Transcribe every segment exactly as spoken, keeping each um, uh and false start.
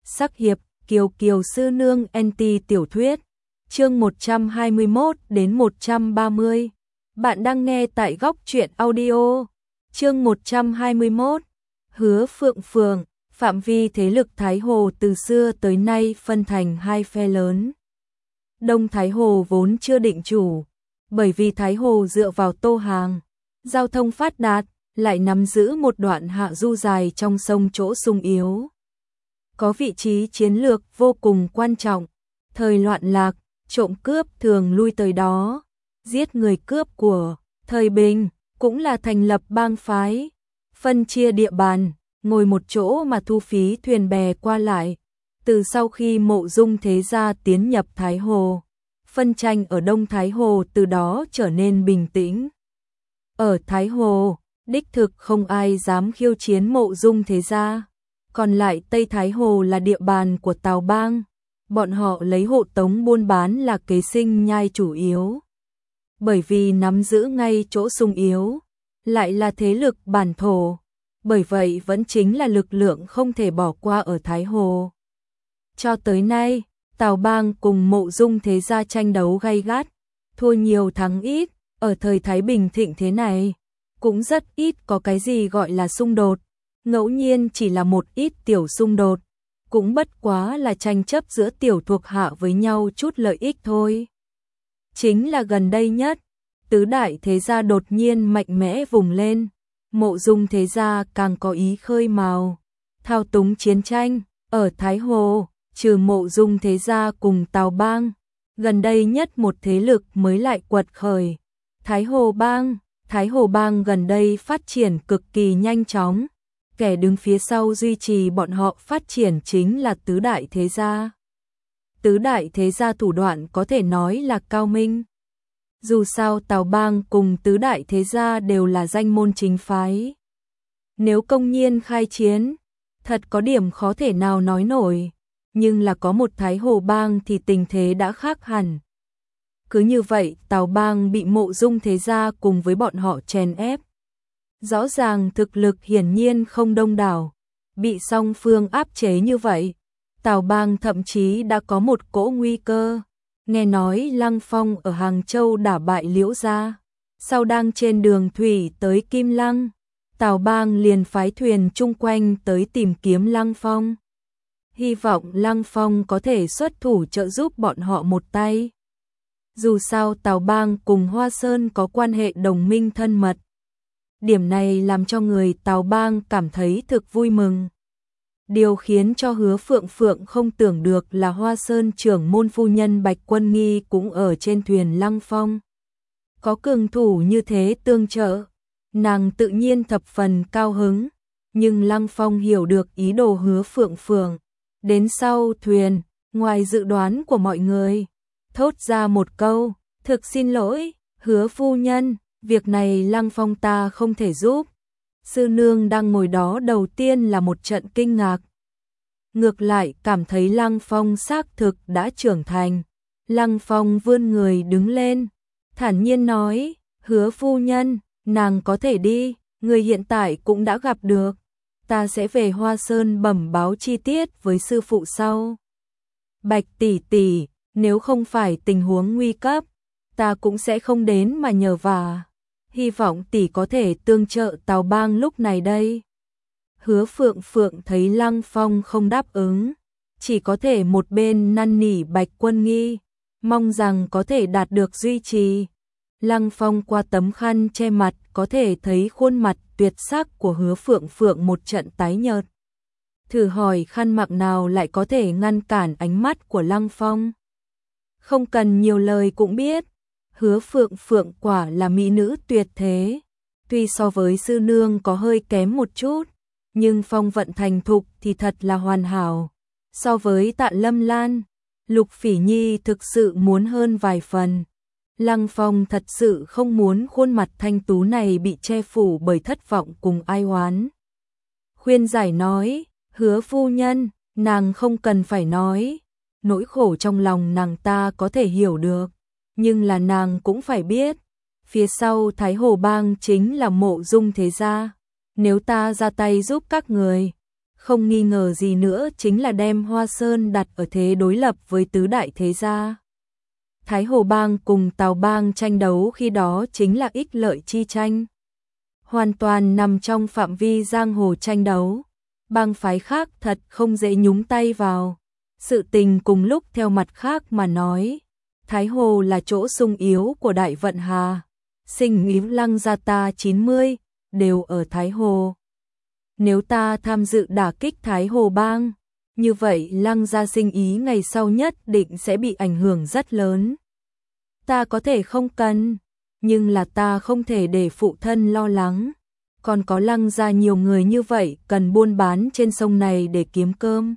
Sắc hiệp, Kiều Kiều sư nương en tê tiểu thuyết, chương một trăm hai mươi mốt đến một trăm ba mươi. Bạn đang nghe tại Góc Truyện Audio. Chương một trăm hai mươi mốt. Hứa Phượng Phường, phạm vi thế lực Thái Hồ từ xưa tới nay phân thành hai phe lớn. Đông Thái Hồ vốn chưa định chủ, bởi vì Thái Hồ dựa vào Tô Hàng, giao thông phát đạt, lại nắm giữ một đoạn hạ du dài trong sông chỗ sung yếu. Có vị trí chiến lược vô cùng quan trọng, thời loạn lạc, trộm cướp thường lui tới đó, giết người cướp của. Thời bình, cũng là thành lập bang phái, phân chia địa bàn, ngồi một chỗ mà thu phí thuyền bè qua lại. Từ sau khi Mộ Dung thế gia tiến nhập Thái Hồ, phân tranh ở Đông Thái Hồ từ đó trở nên bình tĩnh. Ở Thái Hồ, đích thực không ai dám khiêu chiến Mộ Dung thế gia. Còn lại Tây Thái Hồ là địa bàn của Tào Bang, bọn họ lấy hộ tống buôn bán là kế sinh nhai chủ yếu. Bởi vì nắm giữ ngay chỗ sung yếu, lại là thế lực bản thổ, bởi vậy vẫn chính là lực lượng không thể bỏ qua ở Thái Hồ. Cho tới nay, Tào Bang cùng Mộ Dung thế gia tranh đấu gay gắt, thua nhiều thắng ít, ở thời Thái Bình thịnh thế này, cũng rất ít có cái gì gọi là xung đột. Ngẫu nhiên chỉ là một ít tiểu xung đột, cũng bất quá là tranh chấp giữa tiểu thuộc hạ với nhau chút lợi ích thôi. Chính là gần đây nhất, tứ đại thế gia đột nhiên mạnh mẽ vùng lên, Mộ Dung thế gia càng có ý khơi mào, thao túng chiến tranh. Ở Thái Hồ, trừ Mộ Dung thế gia cùng Tào Bang, gần đây nhất một thế lực mới lại quật khởi, Thái Hồ Bang. Thái Hồ Bang gần đây phát triển cực kỳ nhanh chóng. Kẻ đứng phía sau duy trì bọn họ phát triển chính là tứ đại thế gia. Tứ đại thế gia thủ đoạn có thể nói là cao minh. Dù sao Tào Bang cùng tứ đại thế gia đều là danh môn chính phái. Nếu công nhiên khai chiến, thật có điểm khó thể nào nói nổi. Nhưng là có một Thái Hồ Bang thì tình thế đã khác hẳn. Cứ như vậy Tào Bang bị Mộ Dung thế gia cùng với bọn họ chèn ép. Rõ ràng thực lực hiển nhiên không đông đảo, bị song phương áp chế như vậy, Tào Bang thậm chí đã có một cỗ nguy cơ. Nghe nói Lăng Phong ở Hàng Châu đả bại Liễu gia, sau đang trên đường thủy tới Kim Lăng, Tào Bang liền phái thuyền chung quanh tới tìm kiếm Lăng Phong. Hy vọng Lăng Phong có thể xuất thủ trợ giúp bọn họ một tay. Dù sao Tào Bang cùng Hoa Sơn có quan hệ đồng minh thân mật. Điểm này làm cho người Tào Bang cảm thấy thực vui mừng. Điều khiến cho Hứa Phượng Phượng không tưởng được là Hoa Sơn trưởng môn phu nhân Bạch Quân Nghi cũng ở trên thuyền Lăng Phong. Có cường thủ như thế tương trợ, nàng tự nhiên thập phần cao hứng, nhưng Lăng Phong hiểu được ý đồ Hứa Phượng Phượng. Đến sau thuyền, ngoài dự đoán của mọi người, thốt ra một câu, thực xin lỗi, Hứa phu nhân. Việc này Lăng Phong ta không thể giúp. Sư nương đang ngồi đó đầu tiên là một trận kinh ngạc. Ngược lại cảm thấy Lăng Phong xác thực đã trưởng thành. Lăng Phong vươn người đứng lên, thản nhiên nói, Hứa phu nhân, nàng có thể đi, người hiện tại cũng đã gặp được. Ta sẽ về Hoa Sơn bẩm báo chi tiết với sư phụ sau. Bạch tỷ tỷ, nếu không phải tình huống nguy cấp, ta cũng sẽ không đến mà nhờ vả. Hy vọng tỷ có thể tương trợ Tào Bang lúc này đây. Hứa Phượng Phượng thấy Lăng Phong không đáp ứng, chỉ có thể một bên năn nỉ Bạch Quân Nghi, mong rằng có thể đạt được duy trì. Lăng Phong qua tấm khăn che mặt có thể thấy khuôn mặt tuyệt sắc của Hứa Phượng Phượng một trận tái nhợt. Thử hỏi khăn mặc nào lại có thể ngăn cản ánh mắt của Lăng Phong. Không cần nhiều lời cũng biết, Hứa Phượng Phượng quả là mỹ nữ tuyệt thế. Tuy so với sư nương có hơi kém một chút, nhưng phong vận thành thục thì thật là hoàn hảo. So với Tạ Lâm Lan, Lục Phỉ Nhi thực sự muốn hơn vài phần. Lăng Phong thật sự không muốn khuôn mặt thanh tú này bị che phủ bởi thất vọng cùng ai oán. Khuyên giải nói, Hứa phu nhân, nàng không cần phải nói. Nỗi khổ trong lòng nàng ta có thể hiểu được. Nhưng là nàng cũng phải biết, phía sau Thái Hồ Bang chính là Mộ Dung thế gia. Nếu ta ra tay giúp các người, không nghi ngờ gì nữa chính là đem Hoa Sơn đặt ở thế đối lập với tứ đại thế gia. Thái Hồ Bang cùng Tào Bang tranh đấu khi đó chính là ích lợi chi tranh. Hoàn toàn nằm trong phạm vi giang hồ tranh đấu. Bang phái khác thật không dễ nhúng tay vào. Sự tình cùng lúc theo mặt khác mà nói. Thái Hồ là chỗ sung yếu của Đại Vận Hà. Sinh ý Lăng gia ta chín mươi, đều ở Thái Hồ. Nếu ta tham dự đả kích Thái Hồ Bang, như vậy Lăng gia sinh ý ngày sau nhất định sẽ bị ảnh hưởng rất lớn. Ta có thể không cần, nhưng là ta không thể để phụ thân lo lắng. Còn có Lăng gia nhiều người như vậy cần buôn bán trên sông này để kiếm cơm.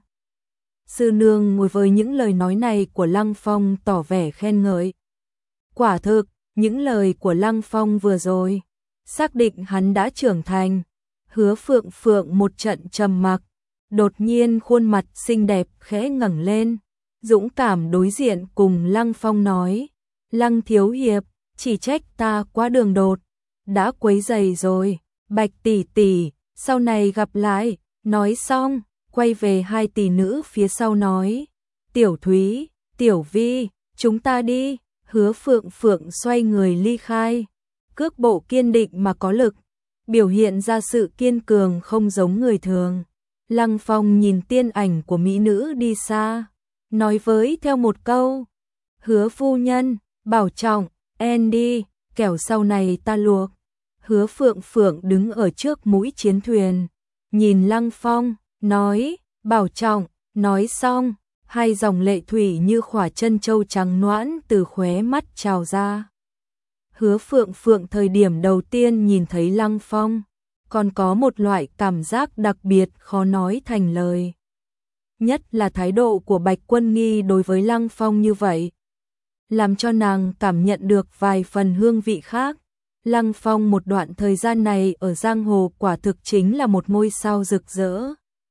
Sư nương ngồi với những lời nói này của Lăng Phong tỏ vẻ khen ngợi. Quả thực, những lời của Lăng Phong vừa rồi, xác định hắn đã trưởng thành. Hứa Phượng Phượng một trận trầm mặc, đột nhiên khuôn mặt xinh đẹp khẽ ngẩng lên, dũng cảm đối diện cùng Lăng Phong nói, Lăng thiếu hiệp, chỉ trách ta quá đường đột, đã quấy rầy rồi, Bạch tỷ tỷ, sau này gặp lại. Nói xong, quay về hai tỷ nữ phía sau nói, Tiểu Thúy, Tiểu Vi, chúng ta đi. Hứa Phượng Phượng xoay người ly khai, cước bộ kiên định mà có lực, biểu hiện ra sự kiên cường không giống người thường. Lăng Phong nhìn tiên ảnh của mỹ nữ đi xa, nói với theo một câu, Hứa phu nhân, bảo trọng, Andy, kẻo sau này ta luộc. Hứa Phượng Phượng đứng ở trước mũi chiến thuyền, nhìn Lăng Phong, nói, bảo trọng, nói xong, hai dòng lệ thủy như khỏa chân châu trắng noãn từ khóe mắt trào ra. Hứa Phượng Phượng thời điểm đầu tiên nhìn thấy Lăng Phong, còn có một loại cảm giác đặc biệt khó nói thành lời. Nhất là thái độ của Bạch Quân Nghi đối với Lăng Phong như vậy, làm cho nàng cảm nhận được vài phần hương vị khác. Lăng Phong một đoạn thời gian này ở giang hồ quả thực chính là một ngôi sao rực rỡ.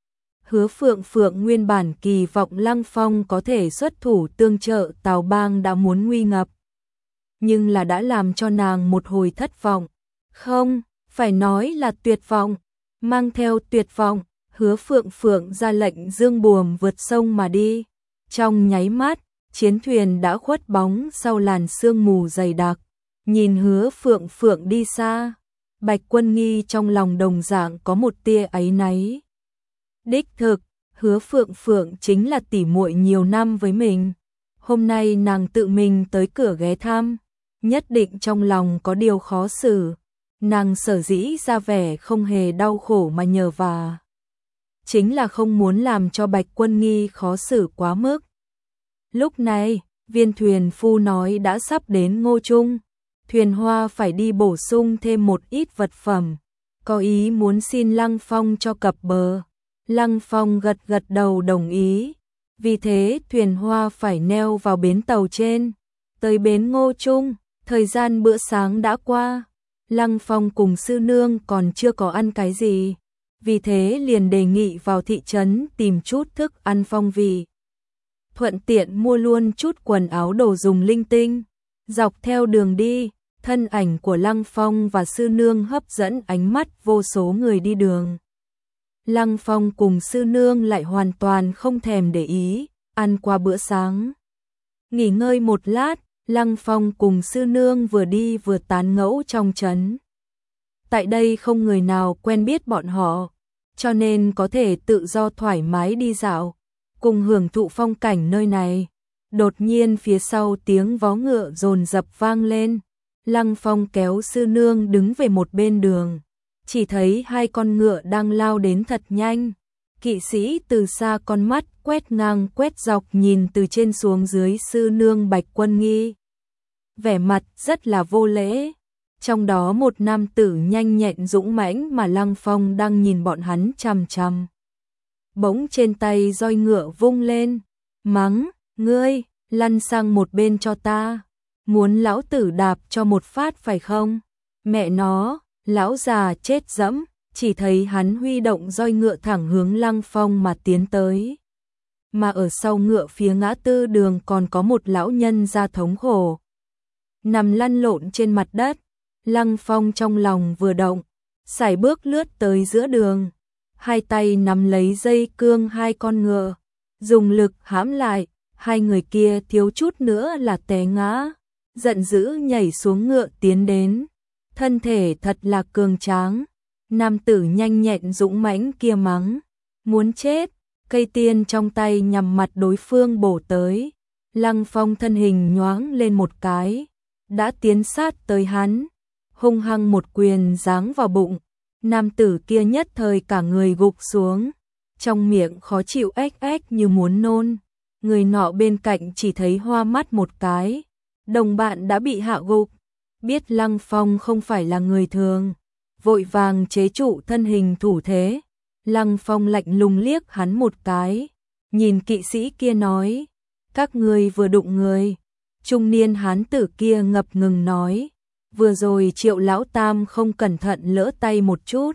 Hứa Phượng Phượng nguyên bản kỳ vọng Lăng Phong có thể xuất thủ tương trợ Tào Bang đã muốn nguy ngập, nhưng là đã làm cho nàng một hồi thất vọng. Không, phải nói là tuyệt vọng. Mang theo tuyệt vọng, Hứa Phượng Phượng ra lệnh dương buồm vượt sông mà đi. Trong nháy mắt, chiến thuyền đã khuất bóng sau làn sương mù dày đặc. Nhìn Hứa Phượng Phượng đi xa, Bạch Quân Nghi trong lòng đồng dạng có một tia áy náy. Đích thực, Hứa Phượng Phượng chính là tỉ muội nhiều năm với mình. Hôm nay nàng tự mình tới cửa ghé thăm, nhất định trong lòng có điều khó xử. Nàng sở dĩ ra vẻ không hề đau khổ mà nhờ vả, chính là không muốn làm cho Bạch Quân Nghi khó xử quá mức. Lúc này, viên thuyền phu nói đã sắp đến Ngô Trung, thuyền hoa phải đi bổ sung thêm một ít vật phẩm, có ý muốn xin Lăng Phong cho cập bờ. Lăng Phong gật gật đầu đồng ý, vì thế thuyền hoa phải neo vào bến tàu trên. Tới bến Ngô Trung, thời gian bữa sáng đã qua, Lăng Phong cùng sư nương còn chưa có ăn cái gì, vì thế liền đề nghị vào thị trấn tìm chút thức ăn phong vị. Thuận tiện mua luôn chút quần áo đồ dùng linh tinh. Dọc theo đường đi, thân ảnh của Lăng Phong và sư nương hấp dẫn ánh mắt vô số người đi đường. Lăng Phong cùng sư nương lại hoàn toàn không thèm để ý, ăn qua bữa sáng. Nghỉ ngơi một lát, Lăng Phong cùng sư nương vừa đi vừa tán ngẫu trong trấn. Tại đây không người nào quen biết bọn họ, cho nên có thể tự do thoải mái đi dạo, cùng hưởng thụ phong cảnh nơi này. Đột nhiên phía sau tiếng vó ngựa dồn dập vang lên, Lăng Phong kéo sư nương đứng về một bên đường. Chỉ thấy hai con ngựa đang lao đến thật nhanh. Kỵ sĩ từ xa con mắt quét ngang quét dọc nhìn từ trên xuống dưới sư nương Bạch Quân Nghi. Vẻ mặt rất là vô lễ. Trong đó một nam tử nhanh nhẹn dũng mãnh mà Lăng Phong đang nhìn bọn hắn chằm chằm. Bỗng trên tay roi ngựa vung lên, mắng, ngươi, lăn sang một bên cho ta. Muốn lão tử đạp cho một phát phải không? Mẹ nó! Lão già chết dẫm, chỉ thấy hắn huy động roi ngựa thẳng hướng Lăng Phong mà tiến tới. Mà ở sau ngựa phía ngã tư đường còn có một lão nhân da thống khổ, nằm lăn lộn trên mặt đất. Lăng Phong trong lòng vừa động, sải bước lướt tới giữa đường. hai tay nắm lấy dây cương hai con ngựa, dùng lực hãm lại, hai người kia thiếu chút nữa là té ngã, giận dữ nhảy xuống ngựa tiến đến, thân thể thật là cường tráng. Nam tử nhanh nhẹn dũng mãnh kia mắng, muốn chết, cây tiên trong tay nhằm mặt đối phương bổ tới. Lăng Phong thân hình nhoáng lên một cái, đã tiến sát tới hắn, hung hăng một quyền giáng vào bụng. Nam tử kia nhất thời cả người gục xuống, trong miệng khó chịu ếch ếch như muốn nôn. Người nọ bên cạnh chỉ thấy hoa mắt một cái, đồng bạn đã bị hạ gục, biết Lăng Phong không phải là người thường, vội vàng chế trụ thân hình thủ thế. Lăng Phong lạnh lùng liếc hắn một cái, nhìn kỵ sĩ kia nói, các ngươi vừa đụng người. Trung niên hán tử kia ngập ngừng nói, vừa rồi Triệu lão tam không cẩn thận lỡ tay một chút.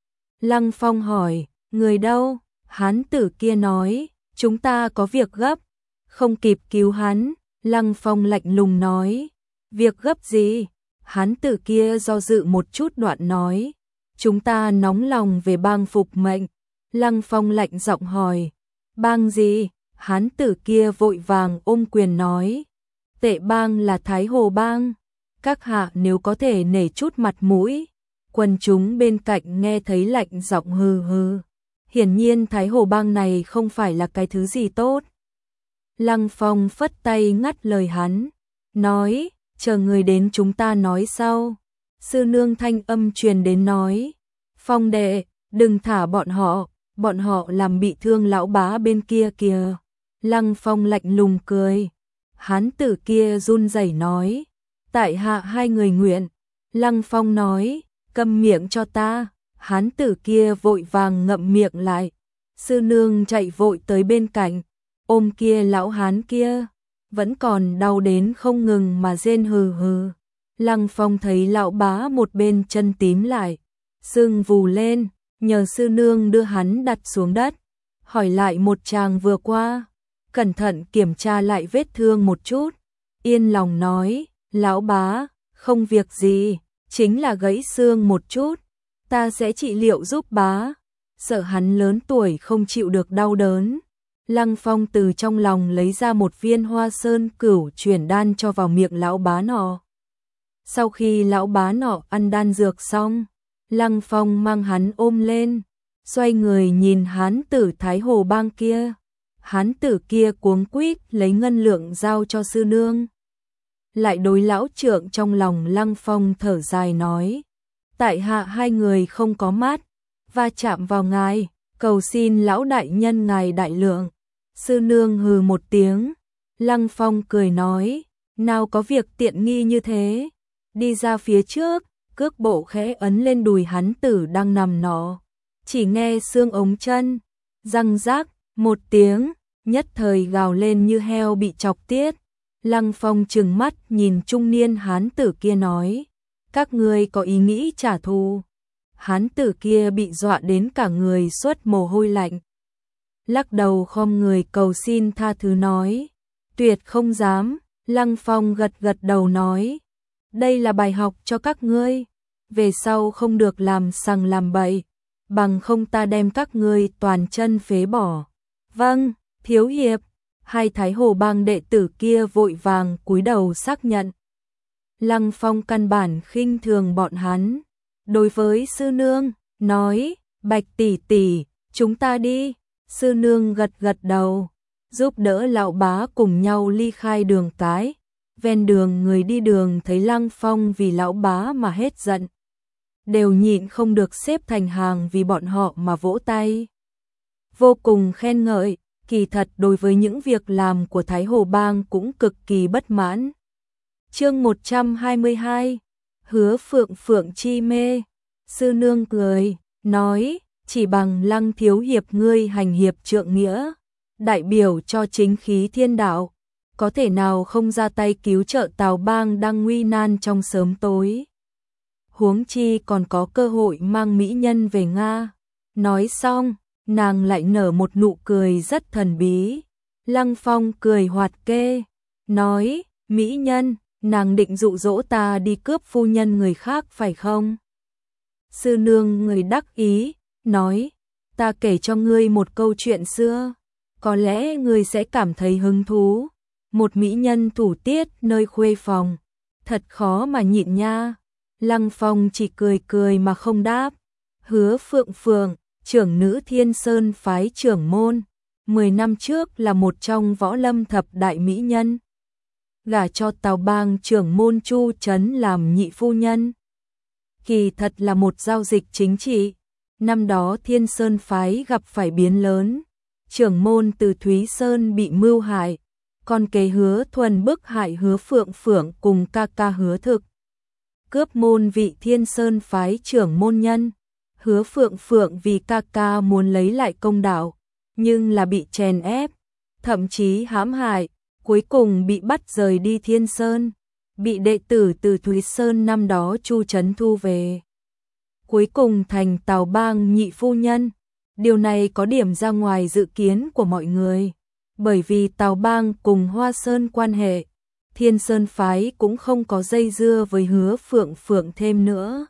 Lăng Phong hỏi, người đâu? Hán tử kia nói, chúng ta có việc gấp, không kịp cứu hắn. Lăng Phong lạnh lùng nói, việc gấp gì? Hán tử kia do dự một chút đoạn nói, chúng ta nóng lòng về bang phục mệnh. Lăng Phong lạnh giọng hỏi, bang gì? Hán tử kia vội vàng ôm quyền nói, Tệ bang là Thái Hồ bang, các hạ nếu có thể nể chút mặt mũi. Quần chúng bên cạnh nghe thấy lạnh giọng hừ hừ, hiển nhiên Thái Hồ bang này không phải là cái thứ gì tốt. Lăng Phong phất tay ngắt lời hắn, nói, chờ người đến chúng ta nói sau. Sư nương thanh âm truyền đến nói, Phong đệ, đừng thả bọn họ, bọn họ làm bị thương lão bá bên kia kìa. Lăng Phong lạnh lùng cười, hán tử kia run rẩy nói, tại hạ hai người nguyện. Lăng Phong nói, câm miệng cho ta. Hán tử kia vội vàng ngậm miệng lại. Sư nương chạy vội tới bên cạnh, ôm kia lão hán kia, vẫn còn đau đến không ngừng mà rên hừ hừ. Lăng Phong thấy lão bá một bên chân tím lại, sưng vù lên, nhờ sư nương đưa hắn đặt xuống đất, hỏi lại một chàng vừa qua, cẩn thận kiểm tra lại vết thương một chút, yên lòng nói, lão bá, không việc gì, chính là gãy xương một chút, ta sẽ trị liệu giúp bá. Sợ hắn lớn tuổi không chịu được đau đớn, Lăng Phong từ trong lòng lấy ra một viên hoa sơn cửu chuyển đan cho vào miệng lão bá nọ. Sau khi lão bá nọ ăn đan dược xong, Lăng Phong mang hắn ôm lên, xoay người nhìn hán tử Thái Hồ bang kia. Hán tử kia cuống quýt lấy ngân lượng giao cho sư nương. Lại đối lão trượng trong lòng Lăng Phong thở dài nói, tại hạ hai người không có mắt, va chạm vào ngài, cầu xin lão đại nhân ngài đại lượng. Sư nương hừ một tiếng, Lăng Phong cười nói, nào có việc tiện nghi như thế. Đi ra phía trước, cước bộ khẽ ấn lên đùi hán tử đang nằm nọ, chỉ nghe xương ống chân răng rác một tiếng, nhất thời gào lên như heo bị chọc tiết. Lăng Phong trừng mắt nhìn trung niên hán tử kia nói, các ngươi có ý nghĩ trả thù? Hán tử kia bị dọa đến cả người xuất mồ hôi lạnh, lắc đầu khom người cầu xin tha thứ nói, tuyệt không dám. Lăng Phong gật gật đầu nói, đây là bài học cho các ngươi, về sau không được làm sằng làm bậy, bằng không ta đem các ngươi toàn chân phế bỏ. Vâng, thiếu hiệp. Hai Thái Hồ bang đệ tử kia vội vàng cúi đầu xác nhận. Lăng Phong căn bản khinh thường bọn hắn, đối với sư nương nói, Bạch tỷ tỷ, chúng ta đi. Sư nương gật gật đầu, giúp đỡ lão bá cùng nhau ly khai đường cái. Ven đường người đi đường thấy Lăng Phong vì lão bá mà hết giận, đều nhịn không được xếp thành hàng vì bọn họ mà vỗ tay, vô cùng khen ngợi. Kỳ thật đối với những việc làm của Thái Hồ bang cũng cực kỳ bất mãn. Chương một trăm hai mươi hai, Hứa Phượng Phượng chi mê. Sư nương cười, nói, chỉ bằng Lăng thiếu hiệp ngươi hành hiệp trượng nghĩa, đại biểu cho chính khí thiên đạo, có thể nào không ra tay cứu trợ Tào bang đang nguy nan trong sớm tối. Huống chi còn có cơ hội mang mỹ nhân về Nga. Nói xong, nàng lại nở một nụ cười rất thần bí. Lăng Phong cười hoạt kê, nói, mỹ nhân, nàng định dụ dỗ ta đi cướp phu nhân người khác phải không? Sư nương người đắc ý, nói, ta kể cho ngươi một câu chuyện xưa, có lẽ ngươi sẽ cảm thấy hứng thú. Một mỹ nhân thủ tiết nơi khuê phòng, thật khó mà nhịn nha. Lăng Phong chỉ cười cười mà không đáp. Hứa Phượng Phượng, trưởng nữ Thiên Sơn phái trưởng môn, mười năm trước là một trong võ lâm thập đại mỹ nhân. Gả cho Tào Bang trưởng môn Chu Trấn làm nhị phu nhân. Kỳ thật là một giao dịch chính trị. Năm đó Thiên Sơn phái gặp phải biến lớn, trưởng môn từ Thúy Sơn bị mưu hại, con kế Hứa Thuần bức hại Hứa Phượng Phượng cùng ca ca Hứa Thực, cướp môn vị Thiên Sơn phái trưởng môn nhân. Hứa Phượng Phượng vì ca ca muốn lấy lại công đạo, nhưng là bị chèn ép, thậm chí hãm hại, cuối cùng bị bắt rời đi Thiên Sơn, bị đệ tử từ Thúy Sơn năm đó Chu Trấn thu về. Cuối cùng thành Tào Bang nhị phu nhân. Điều này có điểm ra ngoài dự kiến của mọi người, bởi vì Tào Bang cùng Hoa Sơn quan hệ, Thiên Sơn phái cũng không có dây dưa với Hứa Phượng Phượng thêm nữa.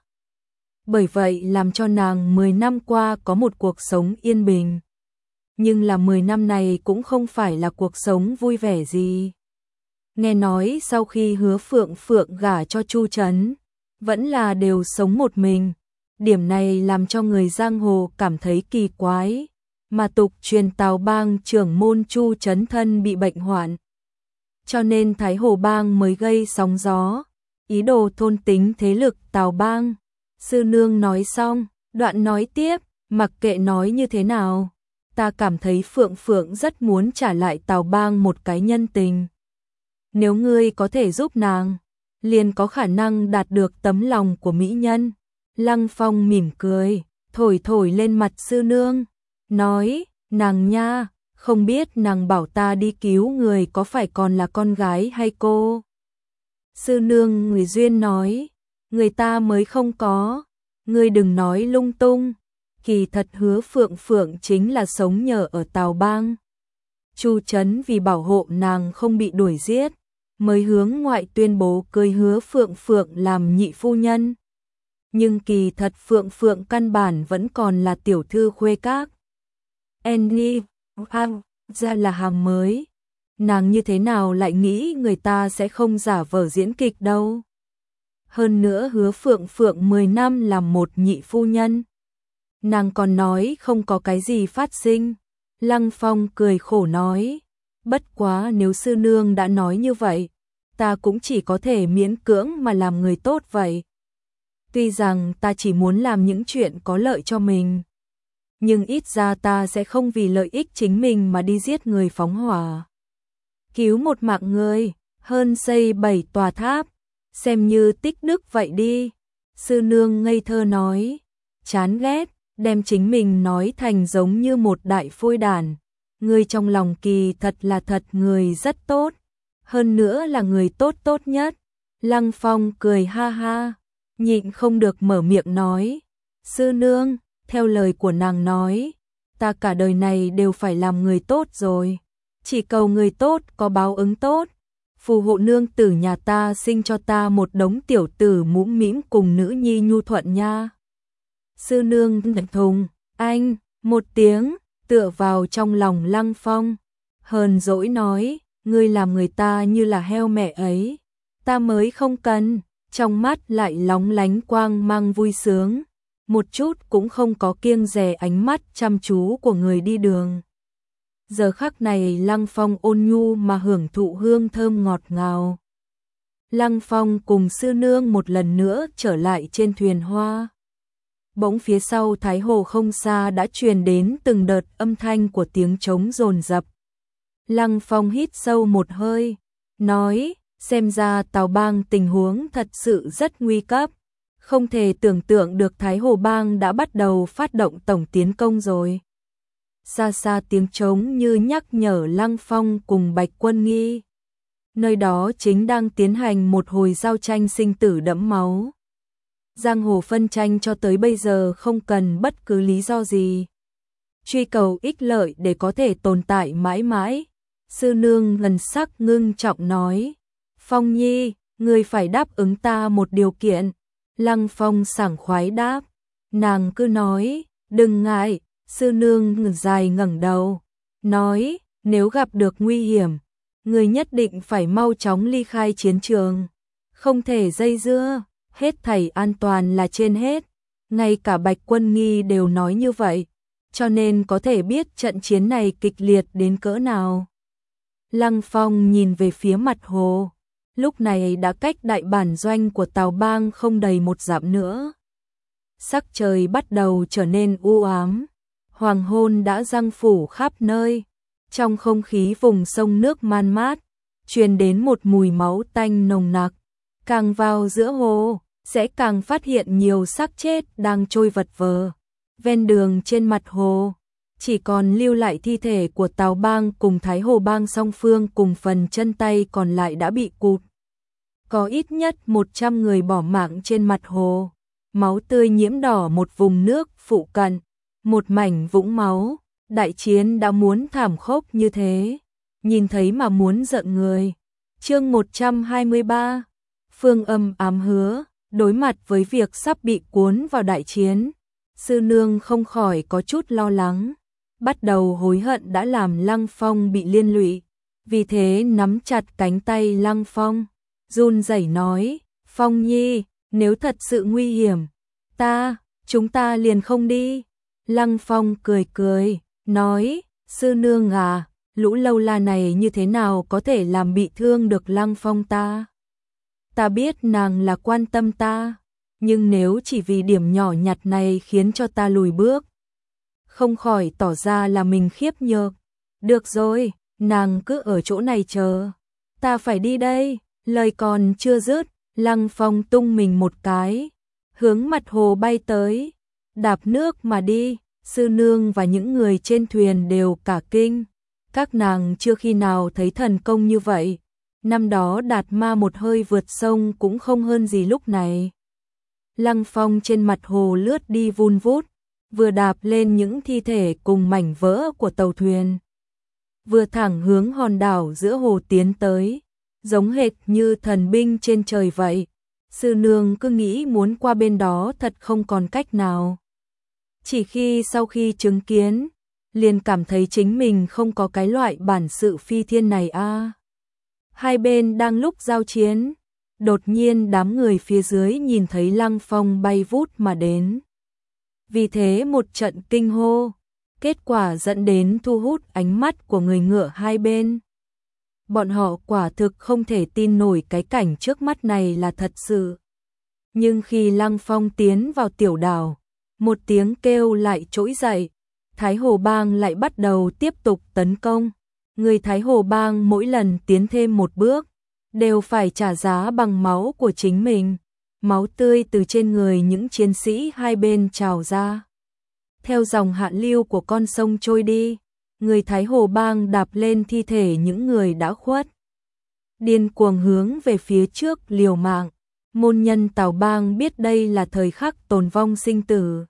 Bởi vậy làm cho nàng mười năm qua có một cuộc sống yên bình. Nhưng là mười năm này cũng không phải là cuộc sống vui vẻ gì. Nghe nói sau khi Hứa Phượng Phượng gả cho Chu Trấn, vẫn là đều sống một mình. Điểm này làm cho người giang hồ cảm thấy kỳ quái, mà tục truyền Tào Bang trưởng môn Chu Trấn thân bị bệnh hoạn. Cho nên Thái Hồ Bang mới gây sóng gió, ý đồ thôn tính thế lực Tào Bang. Sư nương nói xong, đoạn nói tiếp, mặc kệ nói như thế nào, ta cảm thấy Phượng Phượng rất muốn trả lại Tào Bang một cái nhân tình. Nếu ngươi có thể giúp nàng, liền có khả năng đạt được tấm lòng của mỹ nhân. Lăng Phong mỉm cười, thổi thổi lên mặt sư nương, nói, nàng nha, không biết nàng bảo ta đi cứu người có phải còn là con gái hay cô? Sư nương người duyên nói, người ta mới không có, ngươi đừng nói lung tung, kỳ thật Hứa Phượng Phượng chính là sống nhờ ở Tào Bang. Chu Trấn vì bảo hộ nàng không bị đuổi giết, mới hướng ngoại tuyên bố cưới Hứa Phượng Phượng làm nhị phu nhân. Nhưng kỳ thật Phượng Phượng căn bản vẫn còn là tiểu thư khuê các. Annie, ra là hàng mới. Nàng như thế nào lại nghĩ người ta sẽ không giả vờ diễn kịch đâu. Hơn nữa Hứa Phượng Phượng mười năm làm một nhị phu nhân. Nàng còn nói không có cái gì phát sinh. Lăng Phong cười khổ nói, bất quá nếu sư nương đã nói như vậy, ta cũng chỉ có thể miễn cưỡng mà làm người tốt vậy. Tuy rằng ta chỉ muốn làm những chuyện có lợi cho mình, nhưng ít ra ta sẽ không vì lợi ích chính mình mà đi giết người phóng hỏa. Cứu một mạng người, hơn xây bảy tòa tháp, xem như tích đức vậy đi. Sư nương ngây thơ nói, chán ghét, đem chính mình nói thành giống như một đại phôi đàn. Người trong lòng kỳ thật là thật người rất tốt, hơn nữa là người tốt tốt nhất. Lăng Phong cười ha ha, nhịn không được mở miệng nói, sư nương, theo lời của nàng nói, ta cả đời này đều phải làm người tốt rồi, chỉ cầu người tốt có báo ứng tốt, phù hộ nương tử nhà ta sinh cho ta một đống tiểu tử mũm mĩm cùng nữ nhi nhu thuận nha. Sư nương thẹn thùng, anh, một tiếng, tựa vào trong lòng Lăng Phong, hờn dỗi nói, ngươi làm người ta như là heo mẹ ấy, ta mới không cần. Trong mắt lại lóng lánh quang mang vui sướng, một chút cũng không có kiêng dè ánh mắt chăm chú của người đi đường. Giờ khắc này Lăng Phong ôn nhu mà hưởng thụ hương thơm ngọt ngào. Lăng Phong cùng sư nương một lần nữa trở lại trên thuyền hoa. Bỗng phía sau Thái Hồ không xa đã truyền đến từng đợt âm thanh của tiếng trống dồn dập. Lăng Phong hít sâu một hơi, nói, xem ra Tào Bang tình huống thật sự rất nguy cấp, không thể tưởng tượng được Thái Hồ Bang đã bắt đầu phát động tổng tiến công rồi. Xa xa tiếng trống như nhắc nhở Lăng Phong cùng Bạch Quân Nghi. Nơi đó chính đang tiến hành một hồi giao tranh sinh tử đẫm máu. Giang hồ phân tranh cho tới bây giờ không cần bất cứ lý do gì. Truy cầu ích lợi để có thể tồn tại mãi mãi. Sư nương ngần sắc ngưng trọng nói, Phong Nhi, ngươi phải đáp ứng ta một điều kiện. Lăng Phong sảng khoái đáp, nàng cứ nói, đừng ngại. Sư nương dài ngẩng đầu, nói, nếu gặp được nguy hiểm, người nhất định phải mau chóng ly khai chiến trường, không thể dây dưa, hết thảy an toàn là trên hết, ngay cả Bạch Quân Nghi đều nói như vậy, cho nên có thể biết trận chiến này kịch liệt đến cỡ nào. Lăng Phong nhìn về phía mặt hồ, lúc này đã cách đại bản doanh của Tào Bang không đầy một dặm nữa. Sắc trời bắt đầu trở nên u ám, hoàng hôn đã giăng phủ khắp nơi, trong không khí vùng sông nước man mát, truyền đến một mùi máu tanh nồng nặc, càng vào giữa hồ, sẽ càng phát hiện nhiều xác chết đang trôi vật vờ. Ven đường trên mặt hồ, chỉ còn lưu lại thi thể của Tào Bang cùng Thái Hồ Bang song phương cùng phần chân tay còn lại đã bị cụt. Có ít nhất một trăm người bỏ mạng trên mặt hồ, máu tươi nhiễm đỏ một vùng nước phụ cận, một mảnh vũng máu, đại chiến đã muốn thảm khốc như thế, nhìn thấy mà muốn giận người. Chương một trăm hai mươi ba, Phương Âm ám hứa, đối mặt với việc sắp bị cuốn vào đại chiến, sư nương không khỏi có chút lo lắng, bắt đầu hối hận đã làm Lăng Phong bị liên lụy, vì thế nắm chặt cánh tay Lăng Phong, run rẩy nói, Phong Nhi, nếu thật sự nguy hiểm, ta, chúng ta liền không đi. Lăng Phong cười cười, nói, sư nương à, lũ lâu la này như thế nào có thể làm bị thương được Lăng Phong ta? Ta biết nàng là quan tâm ta, nhưng nếu chỉ vì điểm nhỏ nhặt này khiến cho ta lùi bước, không khỏi tỏ ra là mình khiếp nhược. Được rồi, nàng cứ ở chỗ này chờ, ta phải đi đây. Lời còn chưa dứt, Lăng Phong tung mình một cái, hướng mặt hồ bay tới, đạp nước mà đi. Sư nương và những người trên thuyền đều cả kinh, các nàng chưa khi nào thấy thần công như vậy. Năm đó Đạt Ma một hơi vượt sông cũng không hơn gì lúc này. Lăng Phong trên mặt hồ lướt đi vun vút, vừa đạp lên những thi thể cùng mảnh vỡ của tàu thuyền, vừa thẳng hướng hòn đảo giữa hồ tiến tới, giống hệt như thần binh trên trời vậy. Sư nương cứ nghĩ muốn qua bên đó thật không còn cách nào. Chỉ khi sau khi chứng kiến, liền cảm thấy chính mình không có cái loại bản sự phi thiên này a. À. Hai bên đang lúc giao chiến, đột nhiên đám người phía dưới nhìn thấy Lăng Phong bay vút mà đến. Vì thế một trận kinh hô, kết quả dẫn đến thu hút ánh mắt của người ngựa hai bên. Bọn họ quả thực không thể tin nổi cái cảnh trước mắt này là thật sự. Nhưng khi Lăng Phong tiến vào tiểu đảo, một tiếng kêu lại trỗi dậy, Thái Hồ Bang lại bắt đầu tiếp tục tấn công. Người Thái Hồ Bang mỗi lần tiến thêm một bước, đều phải trả giá bằng máu của chính mình. Máu tươi từ trên người những chiến sĩ hai bên trào ra. Theo dòng hạ lưu của con sông trôi đi, người Thái Hồ Bang đạp lên thi thể những người đã khuất, điên cuồng hướng về phía trước liều mạng. Môn nhân Tào Bang biết đây là thời khắc tồn vong sinh tử,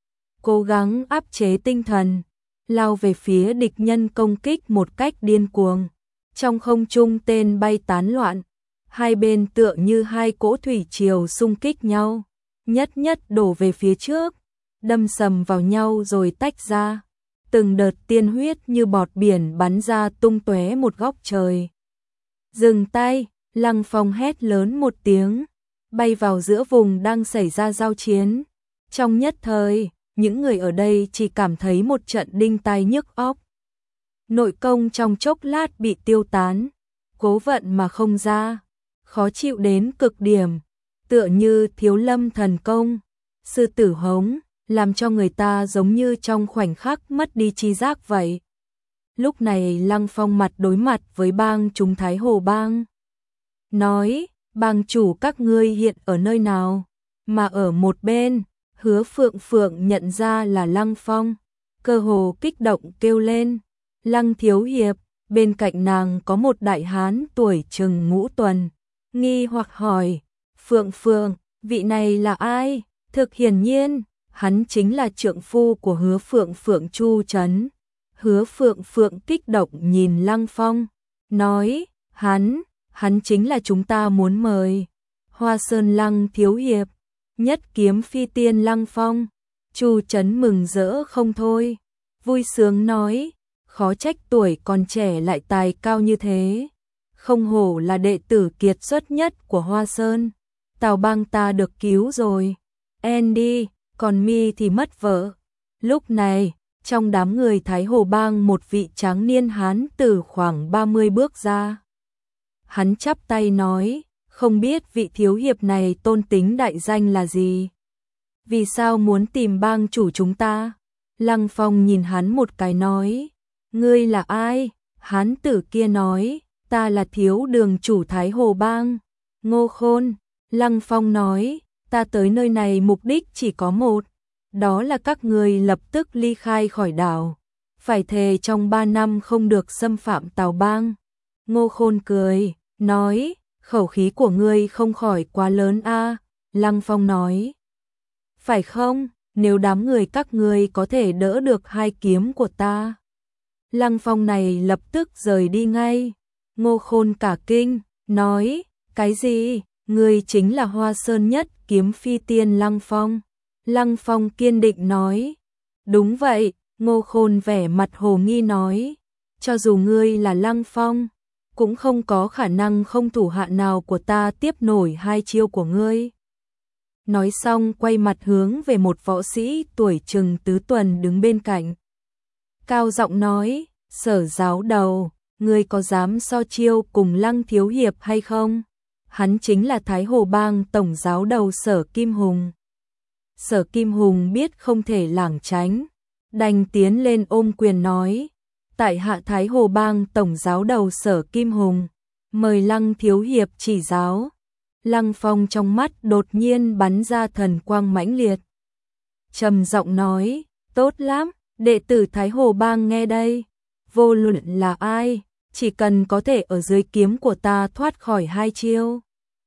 cố gắng áp chế tinh thần, lao về phía địch nhân công kích một cách điên cuồng. Trong không trung tên bay tán loạn, hai bên tựa như hai cỗ thủy triều xung kích nhau, nhất nhất đổ về phía trước, đâm sầm vào nhau rồi tách ra. Từng đợt tiên huyết như bọt biển bắn ra tung tóe một góc trời. Dừng tay, Lăng Phong hét lớn một tiếng, bay vào giữa vùng đang xảy ra giao chiến. Trong nhất thời, những người ở đây chỉ cảm thấy một trận đinh tai nhức óc. Nội công trong chốc lát bị tiêu tán, cố vận mà không ra, khó chịu đến cực điểm, tựa như thiếu lâm thần công, sư tử hống, làm cho người ta giống như trong khoảnh khắc mất đi tri giác vậy. Lúc này Lăng Phong mặt đối mặt với bang chúng Thái Hồ Bang, nói, bang chủ các ngươi hiện ở nơi nào? Mà ở một bên, Hứa Phượng Phượng nhận ra là Lăng Phong, cơ hồ kích động kêu lên, Lăng thiếu hiệp. Bên cạnh nàng có một đại hán tuổi chừng ngũ tuần, nghi hoặc hỏi, Phượng Phượng, vị này là ai? Thực hiển nhiên, hắn chính là trượng phu của Hứa Phượng Phượng Chu Trấn. Hứa Phượng Phượng kích động nhìn Lăng Phong, nói, hắn, hắn chính là chúng ta muốn mời. Hoa Sơn Lăng thiếu hiệp, nhất kiếm phi tiên Lăng Phong. Chu Trấn mừng rỡ không thôi, vui sướng nói, khó trách tuổi còn trẻ lại tài cao như thế. Không hổ là đệ tử kiệt xuất nhất của Hoa Sơn. Tào Bang ta được cứu rồi. Andy, còn mi thì mất vợ. Lúc này, trong đám người Thái Hồ Bang một vị tráng niên hán tử khoảng ba mươi bước ra. Hắn chắp tay nói, không biết vị thiếu hiệp này tôn tính đại danh là gì? Vì sao muốn tìm bang chủ chúng ta? Lăng Phong nhìn hắn một cái nói, ngươi là ai? Hán tử kia nói, ta là thiếu đường chủ Thái Hồ Bang. Ngô Khôn. Lăng Phong nói, ta tới nơi này mục đích chỉ có một, đó là các người lập tức ly khai khỏi đảo, phải thề trong ba năm không được xâm phạm Tào Bang. Ngô Khôn cười, nói, khẩu khí của ngươi không khỏi quá lớn a. Lăng Phong nói, phải không, nếu đám người các ngươi có thể đỡ được hai kiếm của ta. Lăng Phong này lập tức rời đi ngay. Ngô Khôn cả kinh, nói, cái gì, ngươi chính là Hoa Sơn nhất kiếm phi tiên Lăng Phong. Lăng Phong kiên định nói, đúng vậy. Ngô Khôn vẻ mặt hồ nghi nói, cho dù ngươi là Lăng Phong, cũng không có khả năng không thủ hạ nào của ta tiếp nổi hai chiêu của ngươi. Nói xong quay mặt hướng về một võ sĩ tuổi chừng tứ tuần đứng bên cạnh. Cao giọng nói, Sở giáo đầu, ngươi có dám so chiêu cùng Lăng thiếu hiệp hay không? Hắn chính là Thái Hồ Bang tổng giáo đầu Sở Kim Hùng. Sở Kim Hùng biết không thể lảng tránh, đành tiến lên ôm quyền nói, tại hạ Thái Hồ Bang tổng giáo đầu Sở Kim Hùng, mời Lăng thiếu hiệp chỉ giáo. Lăng Phong trong mắt đột nhiên bắn ra thần quang mãnh liệt, trầm giọng nói, tốt lắm, đệ tử Thái Hồ Bang nghe đây, vô luận là ai, chỉ cần có thể ở dưới kiếm của ta thoát khỏi hai chiêu,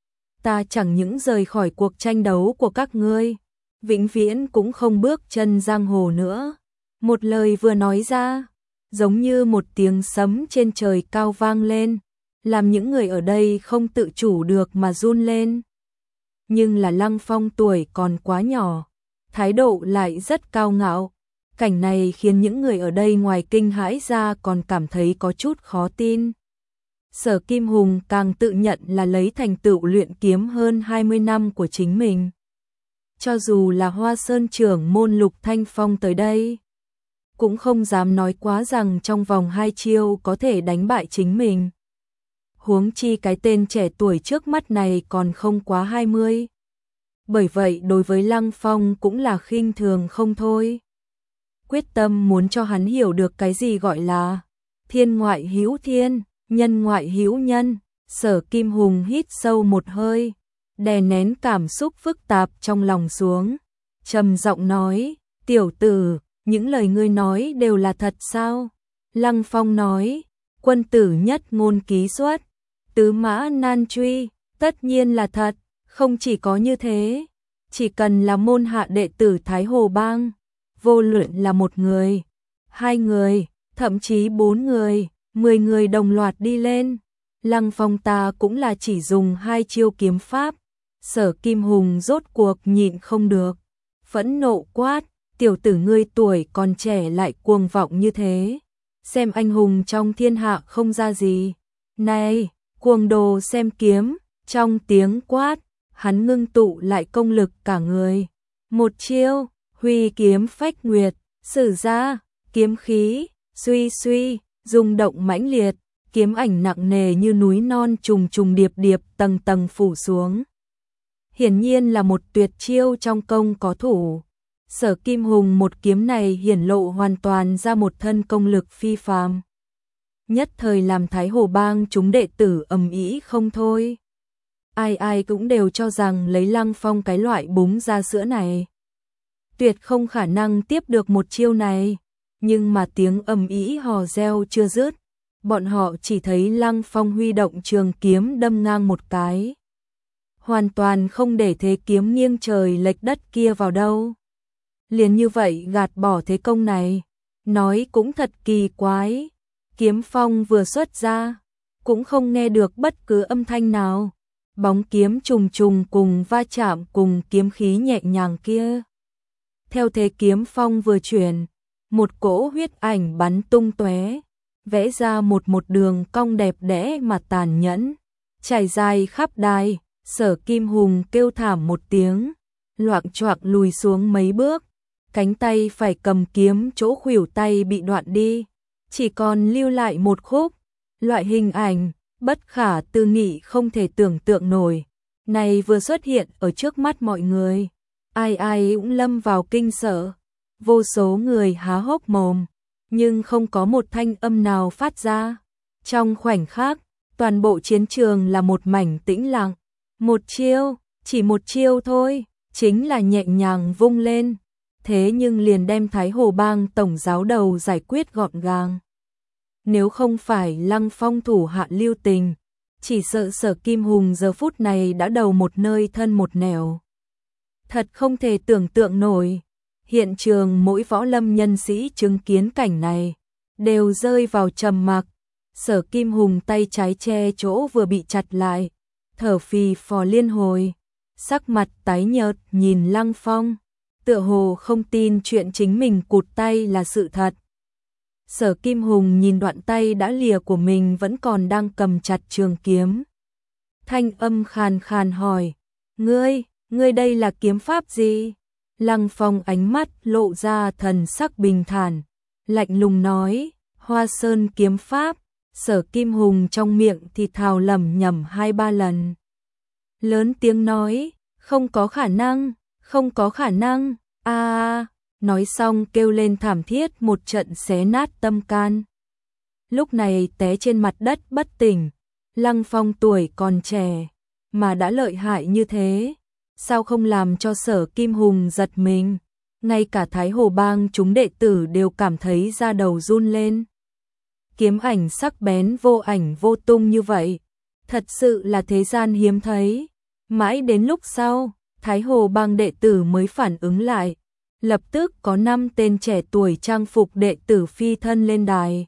ta chẳng những rời khỏi cuộc tranh đấu của các ngươi, vĩnh viễn cũng không bước chân giang hồ nữa. Một lời vừa nói ra, giống như một tiếng sấm trên trời cao vang lên, làm những người ở đây không tự chủ được mà run lên. Nhưng là Lăng Phong tuổi còn quá nhỏ, thái độ lại rất cao ngạo. Cảnh này khiến những người ở đây ngoài kinh hãi ra còn cảm thấy có chút khó tin. Sở Kim Hùng càng tự nhận là lấy thành tựu luyện kiếm hơn hai mươi năm của chính mình. Cho dù là Hoa Sơn trưởng môn Lục Thanh Phong tới đây, cũng không dám nói quá rằng trong vòng hai chiêu có thể đánh bại chính mình. Huống chi cái tên trẻ tuổi trước mắt này còn không quá hai mươi. Bởi vậy đối với Lăng Phong cũng là khinh thường không thôi. Quyết tâm muốn cho hắn hiểu được cái gì gọi là thiên ngoại hữu thiên, nhân ngoại hữu nhân. Sở Kim Hùng hít sâu một hơi, đè nén cảm xúc phức tạp trong lòng xuống, trầm giọng nói, tiểu tử, những lời ngươi nói đều là thật sao? Lăng Phong nói, quân tử nhất ngôn ký xuất, tứ mã nan truy, tất nhiên là thật, không chỉ có như thế, chỉ cần là môn hạ đệ tử Thái Hồ Bang, vô luận là một người, hai người, thậm chí bốn người, mười người đồng loạt đi lên, Lăng Phong ta cũng là chỉ dùng hai chiêu kiếm pháp. Sở Kim Hùng rốt cuộc nhịn không được, phẫn nộ quát, tiểu tử ngươi tuổi còn trẻ lại cuồng vọng như thế, xem anh hùng trong thiên hạ không ra gì. Này, cuồng đồ xem kiếm. Trong tiếng quát, hắn ngưng tụ lại công lực cả người. Một chiêu, huy kiếm phách nguyệt, sử ra, kiếm khí, suy suy, rung động mãnh liệt, kiếm ảnh nặng nề như núi non trùng trùng điệp điệp tầng tầng phủ xuống. Hiển nhiên là một tuyệt chiêu trong công có thủ. Sở Kim Hùng một kiếm này hiển lộ hoàn toàn ra một thân công lực phi phàm. Nhất thời làm Thái Hồ Bang chúng đệ tử ầm ĩ không thôi. Ai ai cũng đều cho rằng lấy Lăng Phong cái loại búng ra sữa này, tuyệt không khả năng tiếp được một chiêu này. Nhưng mà tiếng ầm ĩ hò reo chưa dứt, bọn họ chỉ thấy Lăng Phong huy động trường kiếm đâm ngang một cái, hoàn toàn không để thế kiếm nghiêng trời lệch đất kia vào đâu. Liền như vậy gạt bỏ thế công này, nói cũng thật kỳ quái. Kiếm phong vừa xuất ra, cũng không nghe được bất cứ âm thanh nào. Bóng kiếm trùng trùng cùng va chạm cùng kiếm khí nhẹ nhàng kia. Theo thế kiếm phong vừa chuyển, một cỗ huyết ảnh bắn tung tóe, vẽ ra một một đường cong đẹp đẽ mà tàn nhẫn, trải dài khắp đài. Sở Kim Hùng kêu thảm một tiếng, loạng choạng lùi xuống mấy bước, cánh tay phải cầm kiếm chỗ khuỷu tay bị đoạn đi, chỉ còn lưu lại một khúc. Loại hình ảnh bất khả tư nghị không thể tưởng tượng nổi này vừa xuất hiện ở trước mắt mọi người, ai ai cũng lâm vào kinh sợ, vô số người há hốc mồm, nhưng không có một thanh âm nào phát ra. Trong khoảnh khắc, toàn bộ chiến trường là một mảnh tĩnh lặng. Một chiêu, chỉ một chiêu thôi, chính là nhẹ nhàng vung lên, thế nhưng liền đem Thái Hồ Bang tổng giáo đầu giải quyết gọn gàng. Nếu không phải Lăng Phong thủ hạ lưu tình, chỉ sợ Sở Kim Hùng giờ phút này đã đầu một nơi thân một nẻo. Thật không thể tưởng tượng nổi, hiện trường mỗi võ lâm nhân sĩ chứng kiến cảnh này, đều rơi vào trầm mặc. Sở Kim Hùng tay trái che chỗ vừa bị chặt lại, thở phì phò liên hồi, sắc mặt tái nhợt nhìn Lăng Phong, tựa hồ không tin chuyện chính mình cụt tay là sự thật. Sở Kim Hùng nhìn đoạn tay đã lìa của mình vẫn còn đang cầm chặt trường kiếm. Thanh âm khàn khàn hỏi, ngươi, ngươi đây là kiếm pháp gì? Lăng Phong ánh mắt lộ ra thần sắc bình thản, lạnh lùng nói, Hoa Sơn kiếm pháp. Sở Kim Hùng trong miệng thì thào lẩm nhẩm hai ba lần. Lớn tiếng nói, không có khả năng, không có khả năng, a à, nói xong kêu lên thảm thiết một trận xé nát tâm can. Lúc này té trên mặt đất bất tỉnh, Lăng Phong tuổi còn trẻ, mà đã lợi hại như thế, sao không làm cho Sở Kim Hùng giật mình, ngay cả Thái Hồ Bang chúng đệ tử đều cảm thấy da đầu run lên. Kiếm ảnh sắc bén vô ảnh vô tung như vậy, thật sự là thế gian hiếm thấy. Mãi đến lúc sau, Thái Hồ Bang đệ tử mới phản ứng lại, lập tức có năm tên trẻ tuổi trang phục đệ tử phi thân lên đài.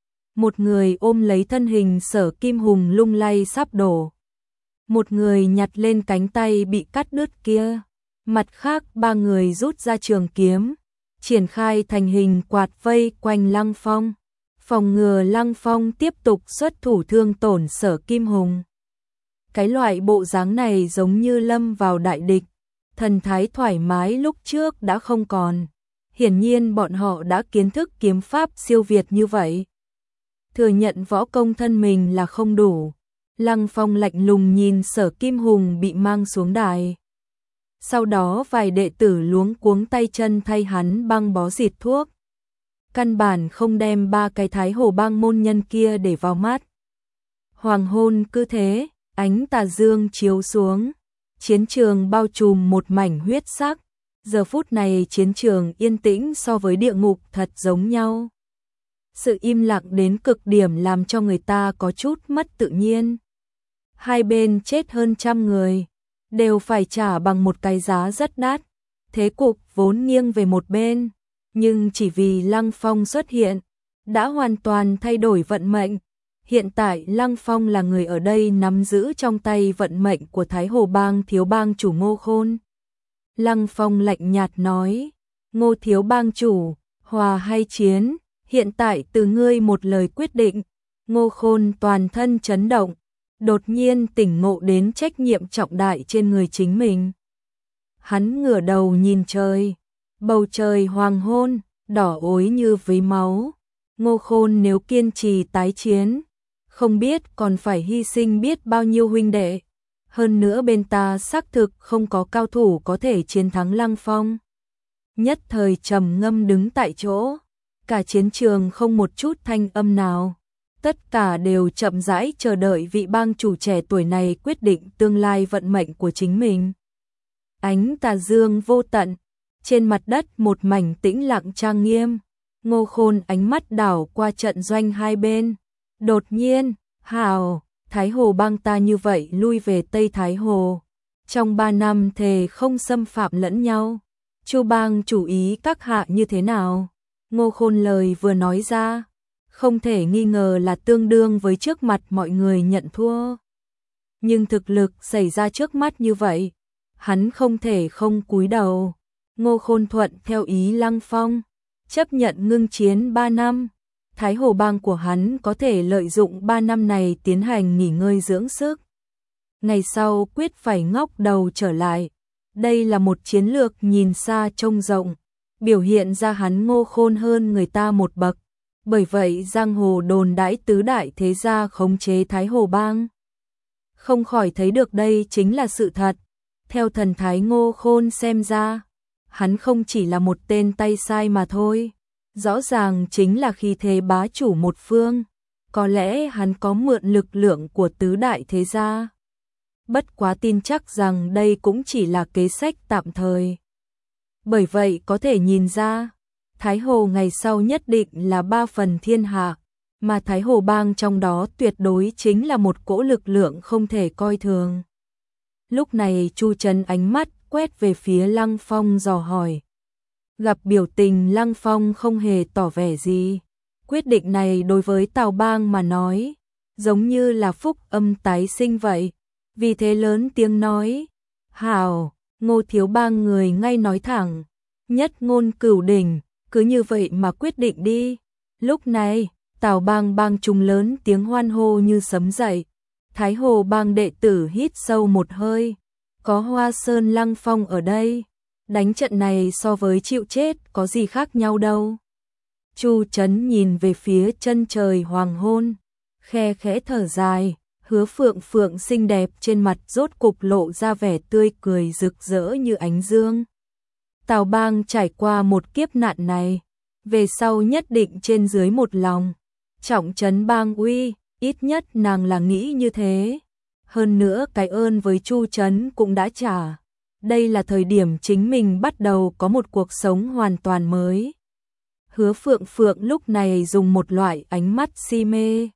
Một người ôm lấy thân hình Sở Kim Hùng lung lay sắp đổ, một người nhặt lên cánh tay bị cắt đứt kia, mặt khác ba người rút ra trường kiếm, triển khai thành hình quạt vây quanh Lăng Phong, phòng ngừa Lăng Phong tiếp tục xuất thủ thương tổn Sở Kim Hùng. Cái loại bộ dáng này giống như lâm vào đại địch, thần thái thoải mái lúc trước đã không còn. Hiển nhiên bọn họ đã kiến thức kiếm pháp siêu việt như vậy. Thừa nhận võ công thân mình là không đủ. Lăng Phong lạnh lùng nhìn Sở Kim Hùng bị mang xuống đài. Sau đó vài đệ tử luống cuống tay chân thay hắn băng bó xịt thuốc. Căn bản không đem ba cái Thái Hồ Bang môn nhân kia để vào mắt. Hoàng hôn cứ thế, ánh tà dương chiếu xuống, chiến trường bao trùm một mảnh huyết sắc. Giờ phút này chiến trường yên tĩnh so với địa ngục thật giống nhau. Sự im lặng đến cực điểm làm cho người ta có chút mất tự nhiên. Hai bên chết hơn trăm người, đều phải trả bằng một cái giá rất đắt. Thế cục vốn nghiêng về một bên, nhưng chỉ vì Lăng Phong xuất hiện, đã hoàn toàn thay đổi vận mệnh. Hiện tại Lăng Phong là người ở đây nắm giữ trong tay vận mệnh của Thái Hồ Bang thiếu bang chủ Ngô Khôn. Lăng Phong lạnh nhạt nói, Ngô thiếu bang chủ, hòa hay chiến, hiện tại từ ngươi một lời quyết định. Ngô Khôn toàn thân chấn động, đột nhiên tỉnh ngộ đến trách nhiệm trọng đại trên người chính mình. Hắn ngửa đầu nhìn trời, bầu trời hoàng hôn, đỏ ối như với máu. Ngô Khôn nếu kiên trì tái chiến, không biết còn phải hy sinh biết bao nhiêu huynh đệ. Hơn nữa bên ta xác thực không có cao thủ có thể chiến thắng Lăng Phong. Nhất thời trầm ngâm đứng tại chỗ, cả chiến trường không một chút thanh âm nào. Tất cả đều chậm rãi chờ đợi vị bang chủ trẻ tuổi này quyết định tương lai vận mệnh của chính mình. Ánh tà dương vô tận, trên mặt đất một mảnh tĩnh lặng trang nghiêm. Ngô Khôn ánh mắt đảo qua trận doanh hai bên. Đột nhiên, hào, Thái Hồ bang ta như vậy lui về Tây Thái Hồ. Trong ba năm thề không xâm phạm lẫn nhau. Chu bang chủ ý các hạ như thế nào? Ngô Khôn lời vừa nói ra, không thể nghi ngờ là tương đương với trước mặt mọi người nhận thua. Nhưng thực lực xảy ra trước mắt như vậy, hắn không thể không cúi đầu. Ngô Khôn thuận theo ý Lăng Phong, chấp nhận ngưng chiến ba năm. Thái Hồ Bang của hắn có thể lợi dụng ba năm này tiến hành nghỉ ngơi dưỡng sức. Ngày sau quyết phải ngóc đầu trở lại. Đây là một chiến lược nhìn xa trông rộng, biểu hiện ra hắn ngô khôn hơn người ta một bậc. Bởi vậy giang hồ đồn đãi tứ đại thế gia khống chế Thái Hồ Bang. Không khỏi thấy được đây chính là sự thật. Theo thần thái ngô khôn xem ra, hắn không chỉ là một tên tay sai mà thôi. Rõ ràng chính là khí thế bá chủ một phương. Có lẽ hắn có mượn lực lượng của tứ đại thế gia. Bất quá tin chắc rằng đây cũng chỉ là kế sách tạm thời. Bởi vậy có thể nhìn ra, Thái Hồ ngày sau nhất định là ba phần thiên hạ, mà Thái Hồ Bang trong đó tuyệt đối chính là một cỗ lực lượng không thể coi thường. Lúc này Chu Trấn ánh mắt quét về phía Lăng Phong dò hỏi. Gặp biểu tình Lăng Phong không hề tỏ vẻ gì. Quyết định này đối với Tào Bang mà nói, giống như là phúc âm tái sinh vậy. Vì thế lớn tiếng nói, hảo, Ngô thiếu bang người ngay nói thẳng, nhất ngôn cửu đỉnh, cứ như vậy mà quyết định đi. Lúc này, Tào Bang bang chúng lớn tiếng hoan hô như sấm dậy. Thái Hồ Bang đệ tử hít sâu một hơi, có Hoa Sơn Lăng Phong ở đây, đánh trận này so với chịu chết có gì khác nhau đâu. Chu Trấn nhìn về phía chân trời hoàng hôn, khe khẽ thở dài. Hứa Phượng Phượng xinh đẹp trên mặt rốt cục lộ ra vẻ tươi cười rực rỡ như ánh dương. Tào Bang trải qua một kiếp nạn này, về sau nhất định trên dưới một lòng, trọng trấn bang uy, ít nhất nàng là nghĩ như thế. Hơn nữa cái ơn với Chu Trấn cũng đã trả. Đây là thời điểm chính mình bắt đầu có một cuộc sống hoàn toàn mới. Hứa Phượng Phượng lúc này dùng một loại ánh mắt si mê,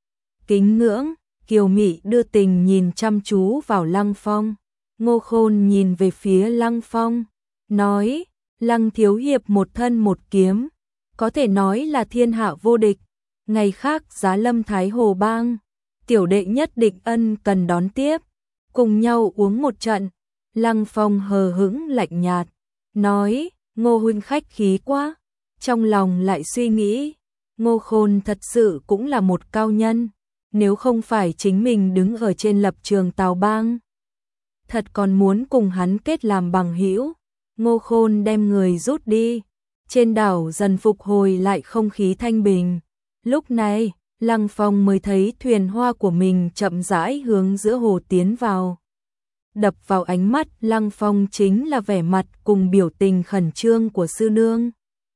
kính ngưỡng, kiều mị đưa tình nhìn chăm chú vào Lăng Phong. Ngô Khôn nhìn về phía Lăng Phong, nói, Lăng thiếu hiệp một thân một kiếm, có thể nói là thiên hạ vô địch. Ngày khác giá lâm Thái Hồ Bang, tiểu đệ nhất định ân cần đón tiếp, cùng nhau uống một trận. Lăng Phong hờ hững lạnh nhạt, nói, Ngô huynh khách khí quá. Trong lòng lại suy nghĩ, Ngô Khôn thật sự cũng là một cao nhân. Nếu không phải chính mình đứng ở trên lập trường Tào Bang, thật còn muốn cùng hắn kết làm bằng hữu. Ngô Khôn đem người rút đi, trên đảo dần phục hồi lại không khí thanh bình. Lúc này, Lăng Phong mới thấy thuyền hoa của mình chậm rãi hướng giữa hồ tiến vào. Đập vào ánh mắt Lăng Phong chính là vẻ mặt cùng biểu tình khẩn trương của sư nương,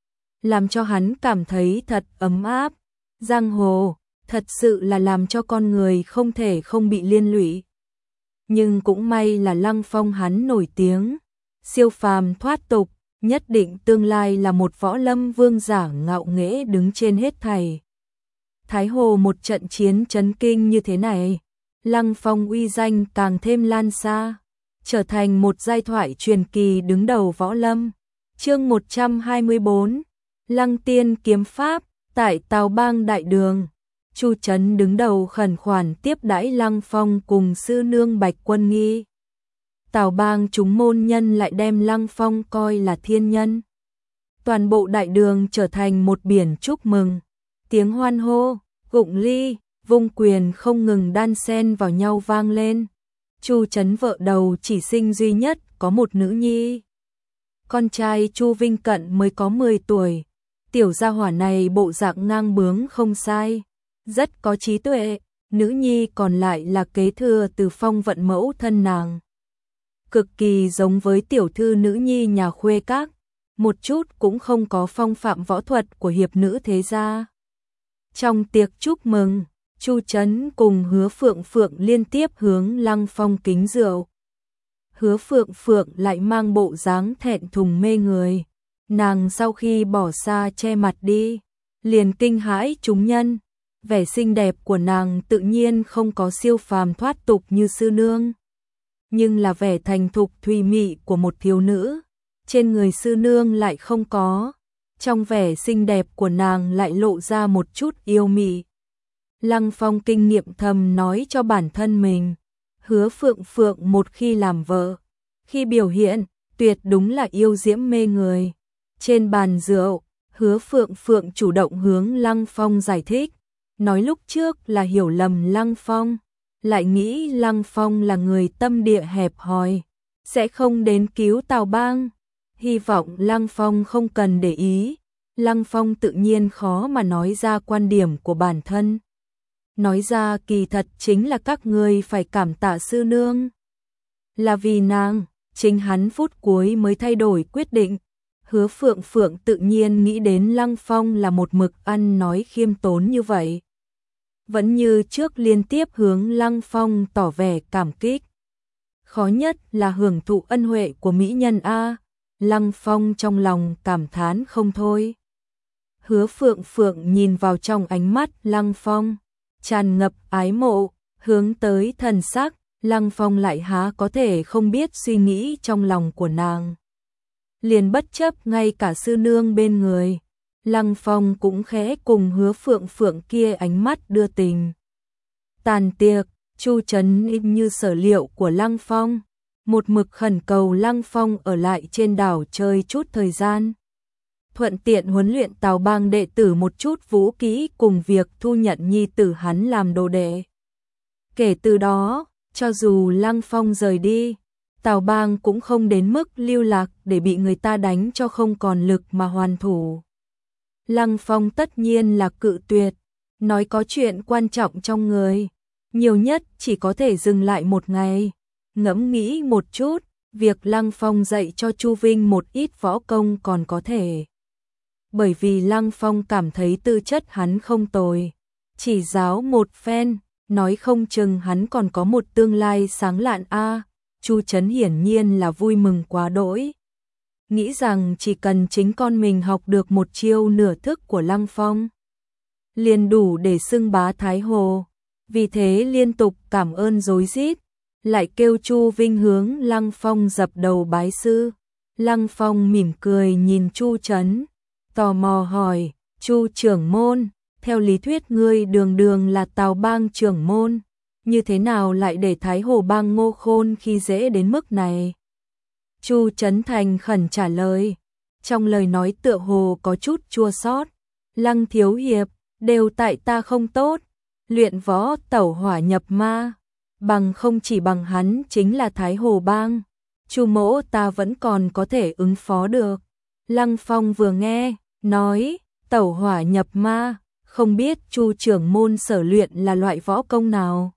làm cho hắn cảm thấy thật ấm áp. Giang hồ thật sự là làm cho con người không thể không bị liên lụy. Nhưng cũng may là Lăng Phong hắn nổi tiếng, siêu phàm thoát tục, nhất định tương lai là một võ lâm vương giả ngạo nghễ đứng trên hết thảy. Thái Hồ một trận chiến chấn kinh như thế này, Lăng Phong uy danh càng thêm lan xa, trở thành một giai thoại truyền kỳ đứng đầu võ lâm. Chương một trăm hai mươi bốn, Lăng Tiên kiếm pháp, tại Tào Bang đại đường. Chu Trấn đứng đầu khẩn khoản tiếp đãi Lăng Phong cùng sư nương Bạch Quân Nghi. Tào Bang chúng môn nhân lại đem Lăng Phong coi là thiên nhân. Toàn bộ đại đường trở thành một biển chúc mừng, tiếng hoan hô, gụng ly, vung quyền không ngừng đan xen vào nhau vang lên. Chu Trấn vợ đầu chỉ sinh duy nhất có một nữ nhi. Con trai Chu Vinh Cận mới có mười tuổi. Tiểu gia hỏa này bộ dạng ngang bướng không sai, rất có trí tuệ. Nữ nhi còn lại là kế thừa từ phong vận mẫu thân nàng, cực kỳ giống với tiểu thư nữ nhi nhà Khuê Các, một chút cũng không có phong phạm võ thuật của hiệp nữ thế gia. Trong tiệc chúc mừng, Chu Trấn cùng Hứa Phượng Phượng liên tiếp hướng Lăng Phong kính rượu. Hứa Phượng Phượng lại mang bộ dáng thẹn thùng mê người. Nàng sau khi bỏ xa che mặt đi, liền kinh hãi chúng nhân. Vẻ xinh đẹp của nàng tự nhiên không có siêu phàm thoát tục như sư nương, nhưng là vẻ thành thục thùy mị của một thiếu nữ, trên người sư nương lại không có. Trong vẻ xinh đẹp của nàng lại lộ ra một chút yêu mị. Lăng Phong kinh nghiệm thầm nói cho bản thân mình, Hứa Phượng Phượng một khi làm vợ, khi biểu hiện, tuyệt đúng là yêu diễm mê người. Trên bàn rượu, Hứa Phượng Phượng chủ động hướng Lăng Phong giải thích, nói lúc trước là hiểu lầm Lăng Phong, lại nghĩ Lăng Phong là người tâm địa hẹp hòi, sẽ không đến cứu Tào Bang. Hy vọng Lăng Phong không cần để ý. Lăng Phong tự nhiên khó mà nói ra quan điểm của bản thân. Nói ra kỳ thật chính là các ngươi phải cảm tạ sư nương. Là vì nàng, chính hắn phút cuối mới thay đổi quyết định. Hứa Phượng Phượng tự nhiên nghĩ đến Lăng Phong là một mực ăn nói khiêm tốn như vậy. Vẫn như trước liên tiếp hướng Lăng Phong tỏ vẻ cảm kích. Khó nhất là hưởng thụ ân huệ của mỹ nhân A. Lăng Phong trong lòng cảm thán không thôi. Hứa Phượng Phượng nhìn vào trong ánh mắt Lăng Phong, tràn ngập ái mộ, hướng tới thần sắc, Lăng Phong lại há có thể không biết suy nghĩ trong lòng của nàng. Liền bất chấp ngay cả sư nương bên người, Lăng Phong cũng khẽ cùng Hứa Phượng Phượng kia ánh mắt đưa tình. Tàn tiệc, Chu Trấn im như sở liệu của Lăng Phong, một mực khẩn cầu Lăng Phong ở lại trên đảo chơi chút thời gian. Thuận tiện huấn luyện Tào Bang đệ tử một chút vũ kỹ cùng việc thu nhận nhi tử hắn làm đồ đệ. Kể từ đó, cho dù Lăng Phong rời đi, Tào Bang cũng không đến mức lưu lạc để bị người ta đánh cho không còn lực mà hoàn thủ. Lăng Phong tất nhiên là cự tuyệt, nói có chuyện quan trọng trong người, nhiều nhất chỉ có thể dừng lại một ngày. Ngẫm nghĩ một chút, việc Lăng Phong dạy cho Chu Vinh một ít võ công còn có thể. Bởi vì Lăng Phong cảm thấy tư chất hắn không tồi, chỉ giáo một phen, nói không chừng hắn còn có một tương lai sáng lạn a. Chu Trấn hiển nhiên là vui mừng quá đỗi, nghĩ rằng chỉ cần chính con mình học được một chiêu nửa thức của Lăng Phong, liền đủ để xưng bá Thái Hồ. Vì thế liên tục cảm ơn rối rít, lại kêu Chu Vinh hướng Lăng Phong dập đầu bái sư. Lăng Phong mỉm cười nhìn Chu Trấn, tò mò hỏi, Chu trưởng môn, theo lý thuyết ngươi đường đường là Tào Bang trưởng môn, như thế nào lại để Thái Hồ Bang Ngô Khôn khi dễ đến mức này? Chu Trấn thành khẩn trả lời, trong lời nói tựa hồ có chút chua xót. Lăng thiếu hiệp, đều tại ta không tốt, luyện võ tẩu hỏa nhập ma, bằng không chỉ bằng hắn chính là Thái Hồ Bang, Chu mỗ ta vẫn còn có thể ứng phó được. Lăng Phong vừa nghe, nói, tẩu hỏa nhập ma, không biết Chu trưởng môn sở luyện là loại võ công nào?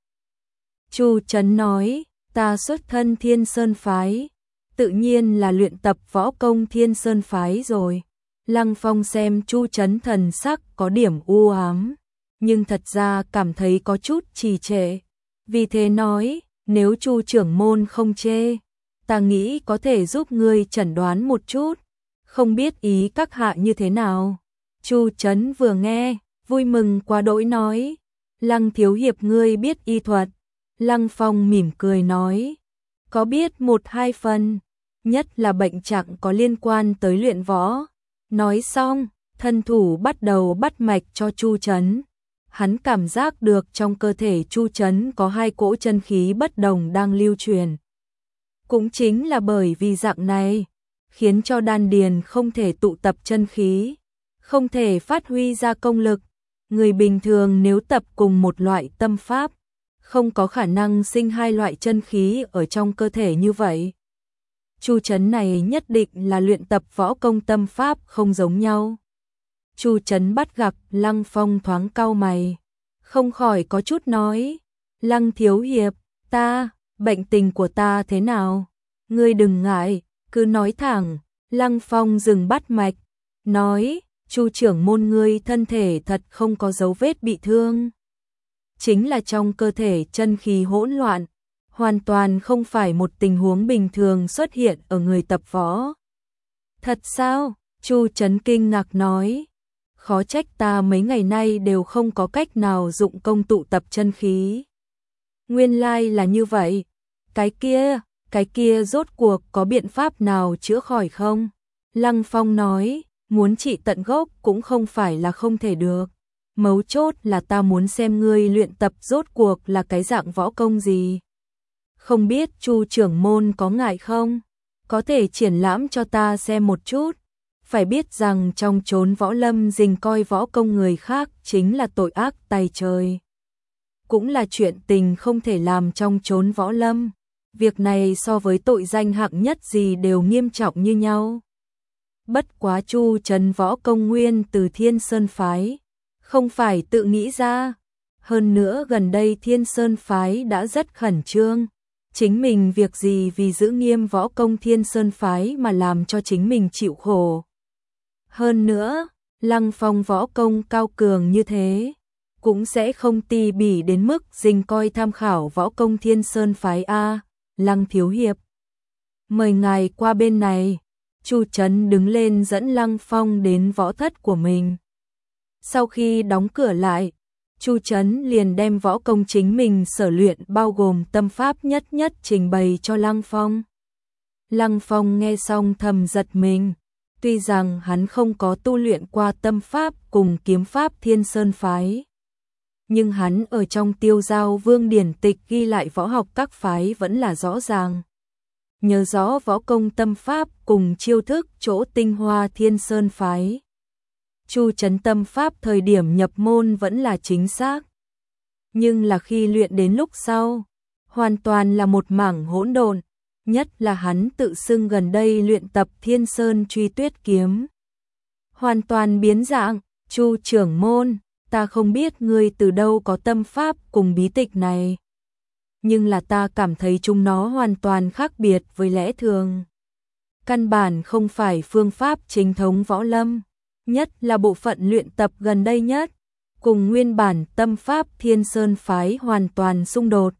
Chu Trấn nói, ta xuất thân Thiên Sơn phái, tự nhiên là luyện tập võ công Thiên Sơn phái rồi. Lăng Phong xem Chu Trấn thần sắc có điểm u ám, nhưng thật ra cảm thấy có chút trì trệ. Vì thế nói, nếu Chu trưởng môn không chê, ta nghĩ có thể giúp ngươi chẩn đoán một chút, không biết ý các hạ như thế nào. Chu Trấn vừa nghe, vui mừng quá đỗi nói, Lăng thiếu hiệp ngươi biết y thuật. Lăng Phong mỉm cười nói, có biết một hai phần, nhất là bệnh trạng có liên quan tới luyện võ. Nói xong, thân thủ bắt đầu bắt mạch cho Chu Trấn. Hắn cảm giác được trong cơ thể Chu Trấn có hai cỗ chân khí bất đồng đang lưu truyền. Cũng chính là bởi vì dạng này, khiến cho đan điền không thể tụ tập chân khí, không thể phát huy ra công lực. Người bình thường nếu tập cùng một loại tâm pháp, không có khả năng sinh hai loại chân khí ở trong cơ thể như vậy. Chu Trấn này nhất định là luyện tập võ công tâm pháp không giống nhau. Chu Trấn bắt gặp Lăng Phong thoáng cau mày, không khỏi có chút nói, Lăng thiếu hiệp, ta, bệnh tình của ta thế nào? Ngươi đừng ngại, cứ nói thẳng. Lăng Phong dừng bắt mạch, nói, Chu trưởng môn ngươi thân thể thật không có dấu vết bị thương. Chính là trong cơ thể chân khí hỗn loạn, hoàn toàn không phải một tình huống bình thường xuất hiện ở người tập võ. Thật sao? Chu Trấn kinh ngạc nói, khó trách ta mấy ngày nay đều không có cách nào dụng công tụ tập chân khí. Nguyên lai là như vậy, cái kia, cái kia rốt cuộc có biện pháp nào chữa khỏi không? Lăng Phong nói, muốn trị tận gốc cũng không phải là không thể được. Mấu chốt là ta muốn xem ngươi luyện tập rốt cuộc là cái dạng võ công gì. Không biết Chu trưởng môn có ngại không? Có thể triển lãm cho ta xem một chút. phải biết rằng trong chốn võ lâm dình coi võ công người khác chính là tội ác tày trời. Cũng là chuyện tình không thể làm trong chốn võ lâm. Việc này so với tội danh hạng nhất gì đều nghiêm trọng như nhau. Bất quá Chu Trấn võ công nguyên từ Thiên Sơn Phái, không phải tự nghĩ ra. Hơn nữa gần đây Thiên Sơn Phái đã rất khẩn trương. Chính mình việc gì vì giữ nghiêm võ công Thiên Sơn Phái mà làm cho chính mình chịu khổ. Hơn nữa, Lăng Phong võ công cao cường như thế, cũng sẽ không tỉ mỉ đến mức dình coi tham khảo võ công Thiên Sơn Phái a. Lăng thiếu hiệp, mời ngài qua bên này. Chu Trấn đứng lên dẫn Lăng Phong đến võ thất của mình. Sau khi đóng cửa lại, Chu Trấn liền đem võ công chính mình sở luyện bao gồm tâm pháp nhất nhất trình bày cho Lăng Phong. Lăng Phong nghe xong thầm giật mình, tuy rằng hắn không có tu luyện qua tâm pháp cùng kiếm pháp Thiên Sơn Phái, nhưng hắn ở trong Tiêu Giao Vương điển tịch ghi lại võ học các phái vẫn là rõ ràng. Nhớ rõ võ công tâm pháp cùng chiêu thức chỗ tinh hoa Thiên Sơn Phái. Chu Trấn tâm pháp thời điểm nhập môn vẫn là chính xác, nhưng là khi luyện đến lúc sau, hoàn toàn là một mảng hỗn độn, nhất là hắn tự xưng gần đây luyện tập Thiên Sơn Truy Tuyết kiếm. Hoàn toàn biến dạng. Chu trưởng môn, ta không biết ngươi từ đâu có tâm pháp cùng bí tịch này, nhưng là ta cảm thấy chúng nó hoàn toàn khác biệt với lẽ thường. Căn bản không phải phương pháp chính thống võ lâm, nhất là bộ phận luyện tập gần đây nhất, cùng nguyên bản tâm pháp Thiên Sơn Phái hoàn toàn xung đột.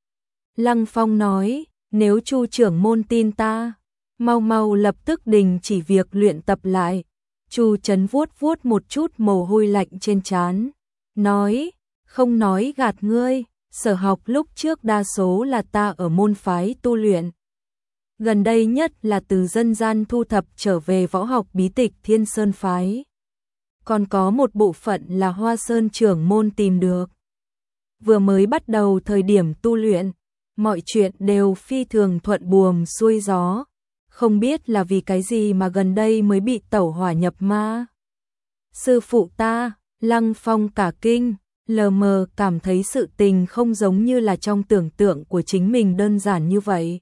Lăng Phong nói, nếu Chu trưởng môn tin ta, mau mau lập tức đình chỉ việc luyện tập lại. Chu Trấn vuốt vuốt một chút mồ hôi lạnh trên trán, nói, không nói gạt ngươi, sở học lúc trước đa số là ta ở môn phái tu luyện. Gần đây nhất là từ dân gian thu thập trở về võ học bí tịch Thiên Sơn Phái. Còn có một bộ phận là Hoa Sơn trưởng môn tìm được. Vừa mới bắt đầu thời điểm tu luyện, mọi chuyện đều phi thường thuận buồm xuôi gió. Không biết là vì cái gì mà gần đây mới bị tẩu hỏa nhập ma. Sư phụ ta, Lăng Phong cả kinh, lờ mờ cảm thấy sự tình không giống như là trong tưởng tượng của chính mình đơn giản như vậy.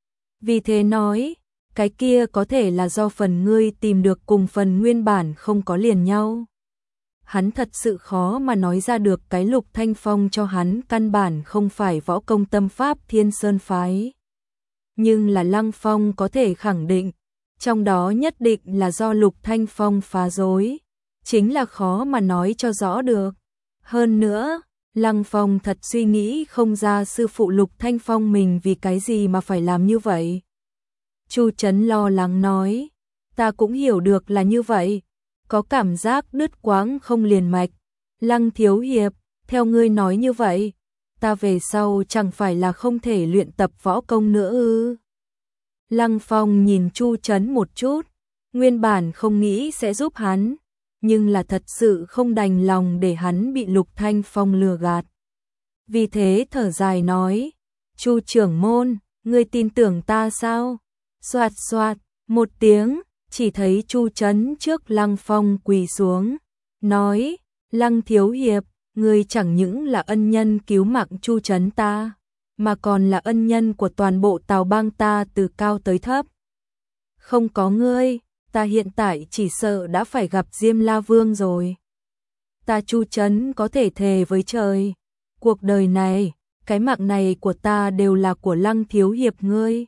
Vì thế nói, cái kia có thể là do phần ngươi tìm được cùng phần nguyên bản không có liền nhau. Hắn thật sự khó mà nói ra được cái Lục Thanh Phong cho hắn căn bản không phải võ công tâm pháp Thiên Sơn Phái. Nhưng là Lăng Phong có thể khẳng định, trong đó nhất định là do Lục Thanh Phong phá rối, chính là khó mà nói cho rõ được. Hơn nữa, Lăng Phong thật suy nghĩ không ra sư phụ Lục Thanh Phong mình vì cái gì mà phải làm như vậy. Chu Trấn lo lắng nói, ta cũng hiểu được là như vậy, có cảm giác đứt quãng không liền mạch. Lăng thiếu hiệp, theo ngươi nói như vậy, ta về sau chẳng phải là không thể luyện tập võ công nữa ư? Lăng Phong nhìn Chu Trấn một chút, nguyên bản không nghĩ sẽ giúp hắn, nhưng là thật sự không đành lòng để hắn bị Lục Thanh Phong lừa gạt. Vì thế thở dài nói, Chu trưởng môn, ngươi tin tưởng ta sao? Xoạt xoạt, một tiếng, chỉ thấy Chu Trấn trước Lăng Phong quỳ xuống, nói, Lăng thiếu hiệp, ngươi chẳng những là ân nhân cứu mạng Chu Trấn ta, mà còn là ân nhân của toàn bộ Tào Bang ta từ cao tới thấp. Không có ngươi, ta hiện tại chỉ sợ đã phải gặp Diêm La Vương rồi. Ta Chu Trấn có thể thề với trời, cuộc đời này, cái mạng này của ta đều là của Lăng thiếu hiệp ngươi.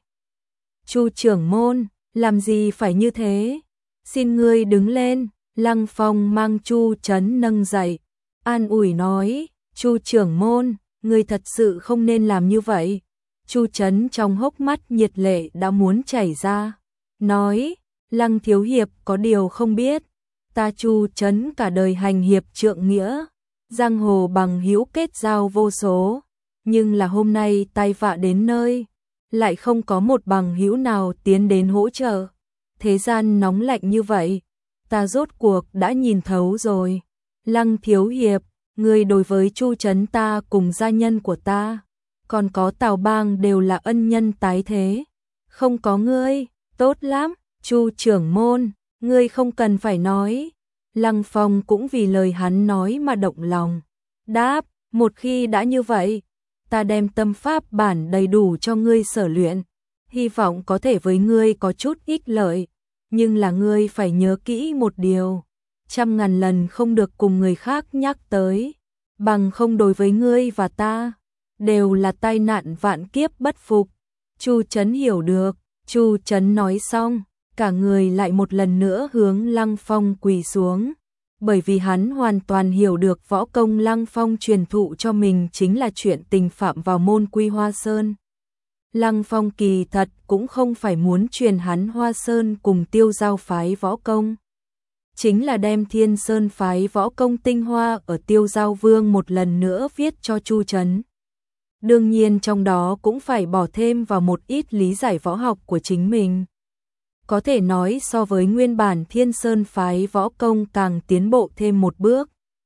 Chu trưởng môn, làm gì phải như thế? Xin ngươi đứng lên. Lăng Phong mang Chu Trấn nâng dậy, an ủi nói, Chu trưởng môn, ngươi thật sự không nên làm như vậy. Chu Trấn trong hốc mắt nhiệt lệ đã muốn chảy ra, nói, Lăng thiếu hiệp có điều không biết, ta Chu Trấn cả đời hành hiệp trượng nghĩa, giang hồ bằng hữu kết giao vô số, nhưng là hôm nay tai vạ đến nơi, lại không có một bằng hữu nào tiến đến hỗ trợ. Thế gian nóng lạnh như vậy, ta rốt cuộc đã nhìn thấu rồi. Lăng thiếu hiệp, người đối với Chu Trấn ta cùng gia nhân của ta, còn có Tào Bang đều là ân nhân tái thế. Không có ngươi, tốt lắm, Chu trưởng môn, Ngươi không cần phải nói. Lăng Phong cũng vì lời hắn nói mà động lòng. Đáp, một khi đã như vậy, ta đem tâm pháp bản đầy đủ cho ngươi sở luyện, hy vọng có thể với ngươi có chút ích lợi, nhưng là ngươi phải nhớ kỹ một điều, trăm ngàn lần không được cùng người khác nhắc tới, bằng không đối với ngươi và ta, đều là tai nạn vạn kiếp bất phục. Chu Chấn hiểu được, Chu Chấn nói xong, cả người lại một lần nữa hướng Lăng Phong quỳ xuống, bởi vì hắn hoàn toàn hiểu được võ công Lăng Phong truyền thụ cho mình chính là chuyện tình phạm vào môn Quy Hoa Sơn. Lăng Phong kỳ thật cũng không phải muốn truyền hắn Hoa Sơn cùng Tiêu Giao phái võ công, chính là đem Thiên Sơn phái võ công tinh hoa ở Tiêu Giao Vương một lần nữa viết cho Chu Chấn. Đương nhiên trong đó cũng phải bỏ thêm vào một ít lý giải võ học của chính mình. Có thể nói so với nguyên bản Thiên Sơn phái võ công càng tiến bộ thêm một bước.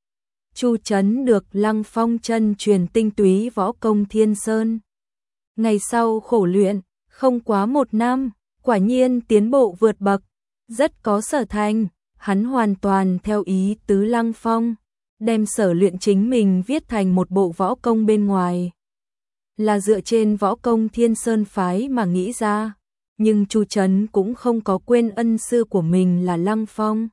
Chu Chấn được Lăng Phong chân truyền tinh túy võ công Thiên Sơn. Ngày sau khổ luyện, không quá một năm, quả nhiên tiến bộ vượt bậc, rất có sở thành, hắn hoàn toàn theo ý tứ Lăng Phong, đem sở luyện chính mình viết thành một bộ võ công bên ngoài. Là dựa trên võ công Thiên Sơn phái mà nghĩ ra. Nhưng Chu Chấn cũng không có quên ân sư của mình là Lăng Phong.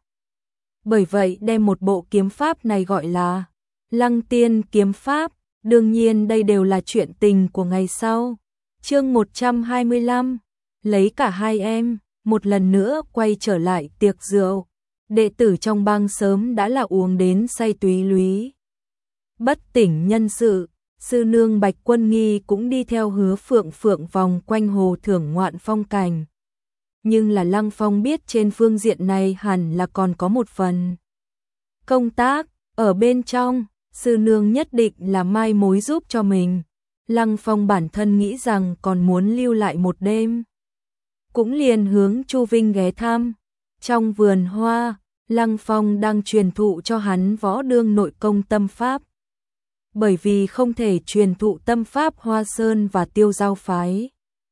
Bởi vậy đem một bộ kiếm pháp này gọi là Lăng Tiên kiếm pháp, đương nhiên đây đều là chuyện tình của ngày sau. Chương một trăm hai mươi lăm, lấy cả hai em, một lần nữa quay trở lại tiệc rượu. Đệ tử trong bang sớm đã là uống đến say túy lúy. Bất tỉnh nhân sự. Sư nương Bạch Quân Nghi cũng đi theo Hứa Phượng Phượng vòng quanh hồ thưởng ngoạn phong cảnh. Nhưng là Lăng Phong biết trên phương diện này hẳn là còn có một phần công tác ở bên trong, sư nương nhất định là mai mối giúp cho mình. Lăng Phong bản thân nghĩ rằng còn muốn lưu lại một đêm. Cũng liền hướng Chu Vinh ghé thăm. Trong vườn hoa, Lăng Phong đang truyền thụ cho hắn võ đương nội công tâm pháp. Bởi vì không thể truyền thụ tâm pháp Hoa Sơn và Tiêu Giao phái.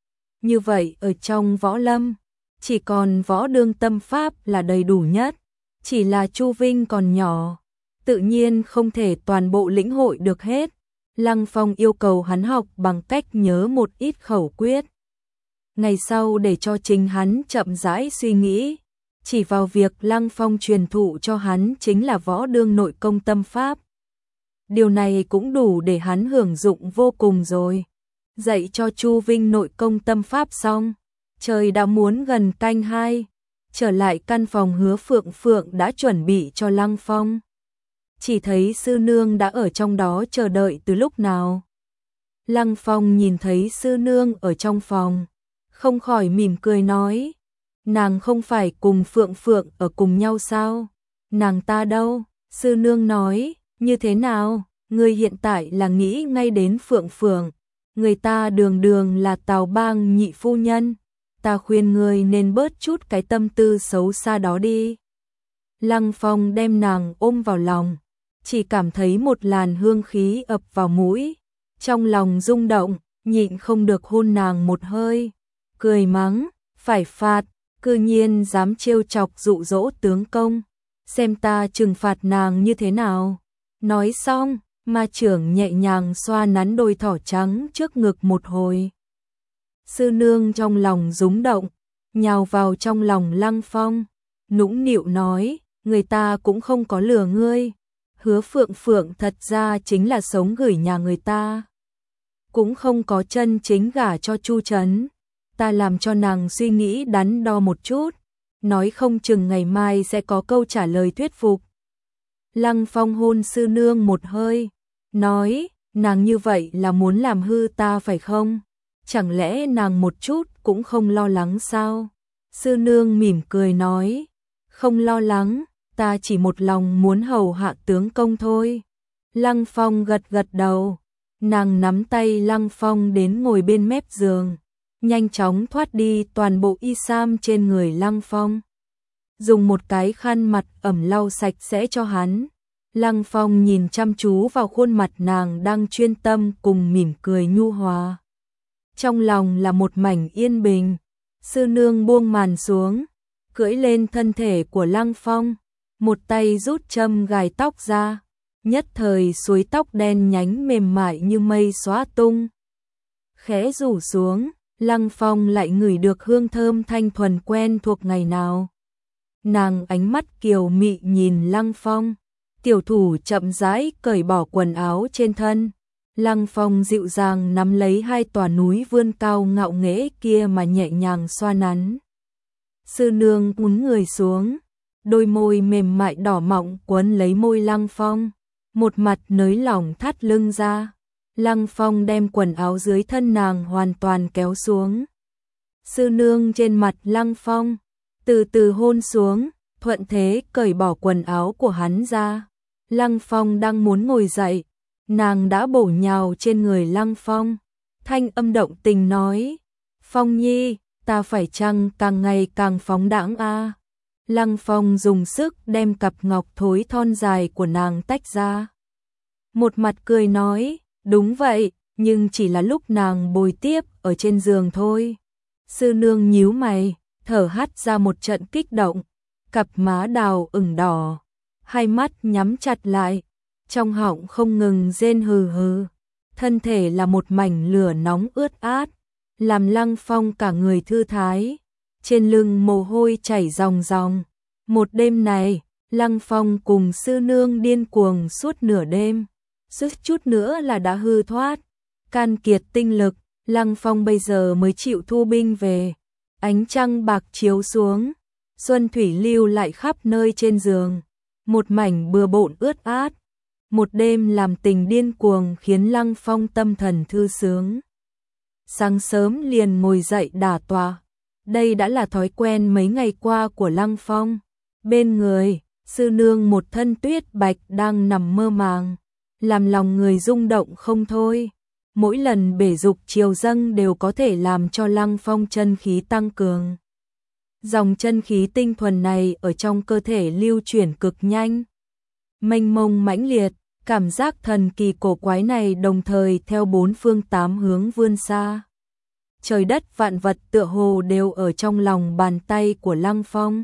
Như vậy ở trong võ lâm, chỉ còn võ đương tâm pháp là đầy đủ nhất, chỉ là Chu Vinh còn nhỏ, tự nhiên không thể toàn bộ lĩnh hội được hết. Lăng Phong yêu cầu hắn học bằng cách nhớ một ít khẩu quyết. Ngày sau để cho chính hắn chậm rãi suy nghĩ, chỉ vào việc Lăng Phong truyền thụ cho hắn chính là võ đương nội công tâm pháp. Điều này cũng đủ để hắn hưởng dụng vô cùng rồi. Dạy cho Chu Vinh nội công tâm pháp xong, trời đã muốn gần canh hai, trở lại căn phòng Hứa Phượng Phượng đã chuẩn bị cho Lăng Phong. Chỉ thấy sư nương đã ở trong đó chờ đợi từ lúc nào. Lăng Phong nhìn thấy sư nương ở trong phòng, không khỏi mỉm cười nói, nàng không phải cùng Phượng Phượng ở cùng nhau sao? Nàng ta đâu? Sư nương nói, như thế nào? Ngươi hiện tại là nghĩ ngay đến Phượng Phượng, người ta đường đường là Tào Bang nhị phu nhân, ta khuyên ngươi nên bớt chút cái tâm tư xấu xa đó đi. Lăng Phong đem nàng ôm vào lòng, chỉ cảm thấy một làn hương khí ập vào mũi, trong lòng rung động, nhịn không được hôn nàng một hơi, cười mắng, phải phạt, cư nhiên dám trêu chọc dụ dỗ tướng công, xem ta trừng phạt nàng như thế nào. Nói xong, ma trưởng nhẹ nhàng xoa nắn đôi thỏ trắng trước ngực một hồi. Sư nương trong lòng rúng động, nhào vào trong lòng Lăng Phong, nũng nịu nói, người ta cũng không có lừa ngươi. Hứa Phượng Phượng thật ra chính là sống gửi nhà người ta, cũng không có chân chính gả cho Chu Chấn. Ta làm cho nàng suy nghĩ đắn đo một chút, nói không chừng ngày mai sẽ có câu trả lời thuyết phục. Lăng Phong hôn sư nương một hơi, nói, nàng như vậy là muốn làm hư ta phải không? Chẳng lẽ nàng một chút cũng không lo lắng sao? Sư nương mỉm cười nói, không lo lắng, ta chỉ một lòng muốn hầu hạ tướng công thôi. Lăng Phong gật gật đầu, nàng nắm tay Lăng Phong đến ngồi bên mép giường, nhanh chóng thoát đi toàn bộ y sam trên người Lăng Phong. Dùng một cái khăn mặt ẩm lau sạch sẽ cho hắn. Lăng Phong nhìn chăm chú vào khuôn mặt nàng đang chuyên tâm cùng mỉm cười nhu hòa. Trong lòng là một mảnh yên bình. Sư nương buông màn xuống, cưỡi lên thân thể của Lăng Phong, một tay rút châm gài tóc ra, nhất thời suối tóc đen nhánh mềm mại như mây xóa tung. Khẽ rủ xuống, Lăng Phong lại ngửi được hương thơm thanh thuần quen thuộc ngày nào. Nàng ánh mắt kiều mị nhìn Lăng Phong, tiểu thủ chậm rãi cởi bỏ quần áo trên thân. Lăng Phong dịu dàng nắm lấy hai tòa núi vươn cao ngạo nghễ kia mà nhẹ nhàng xoa nắn. Sư nương cúi người xuống, đôi môi mềm mại đỏ mọng quấn lấy môi Lăng Phong, một mặt nới lỏng thắt lưng ra. Lăng Phong đem quần áo dưới thân nàng hoàn toàn kéo xuống. Sư nương trên mặt Lăng Phong, từ từ hôn xuống, thuận thế cởi bỏ quần áo của hắn ra. Lăng Phong đang muốn ngồi dậy, nàng đã bổ nhào trên người Lăng Phong, thanh âm động tình nói: Phong nhi, ta phải chăng càng ngày càng phóng đãng a? Lăng Phong dùng sức đem cặp ngọc thối thon dài của nàng tách ra. Một mặt cười nói: đúng vậy, nhưng chỉ là lúc nàng bồi tiếp ở trên giường thôi. Sư nương nhíu mày, thở hắt ra một trận kích động, cặp má đào ửng đỏ, hai mắt nhắm chặt lại, trong họng không ngừng rên hừ hừ, thân thể là một mảnh lửa nóng ướt át, làm Lăng Phong cả người thư thái, trên lưng mồ hôi chảy ròng ròng. Một đêm này, Lăng Phong cùng sư nương điên cuồng suốt nửa đêm, suýt chút nữa là đã hư thoát, can kiệt tinh lực. Lăng Phong bây giờ mới chịu thu binh về, ánh trăng bạc chiếu xuống, xuân thủy lưu lại khắp nơi trên giường, một mảnh bừa bộn ướt át. Một đêm làm tình điên cuồng khiến Lăng Phong tâm thần thư sướng. Sáng sớm liền ngồi dậy đả tọa, đây đã là thói quen mấy ngày qua của Lăng Phong. Bên người, sư nương một thân tuyết bạch đang nằm mơ màng, làm lòng người rung động không thôi. Mỗi lần bể dục chiều dâng đều có thể làm cho Lăng Phong chân khí tăng cường. Dòng chân khí tinh thuần này ở trong cơ thể lưu chuyển cực nhanh, mênh mông mãnh liệt, cảm giác thần kỳ cổ quái này đồng thời theo bốn phương tám hướng vươn xa. Trời đất vạn vật tựa hồ đều ở trong lòng bàn tay của Lăng Phong.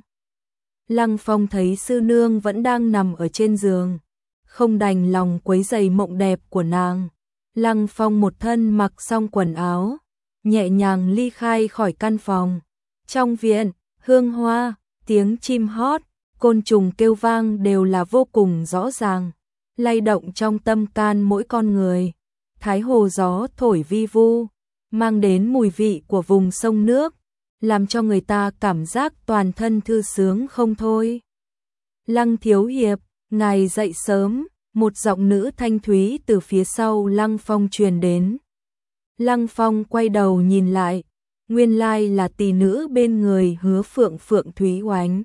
Lăng Phong thấy sư nương vẫn đang nằm ở trên giường, không đành lòng quấy rầy mộng đẹp của nàng. Lăng Phong một thân mặc xong quần áo, nhẹ nhàng ly khai khỏi căn phòng. Trong viện, hương hoa, tiếng chim hót, côn trùng kêu vang đều là vô cùng rõ ràng, lay động trong tâm can mỗi con người. Thái hồ gió thổi vi vu, mang đến mùi vị của vùng sông nước, làm cho người ta cảm giác toàn thân thư sướng không thôi. Lăng thiếu hiệp, ngài dậy sớm. Một giọng nữ thanh thúy từ phía sau Lăng Phong truyền đến. Lăng Phong quay đầu nhìn lại, nguyên lai là tỷ nữ bên người Hứa Phượng Phượng Thúy Oánh.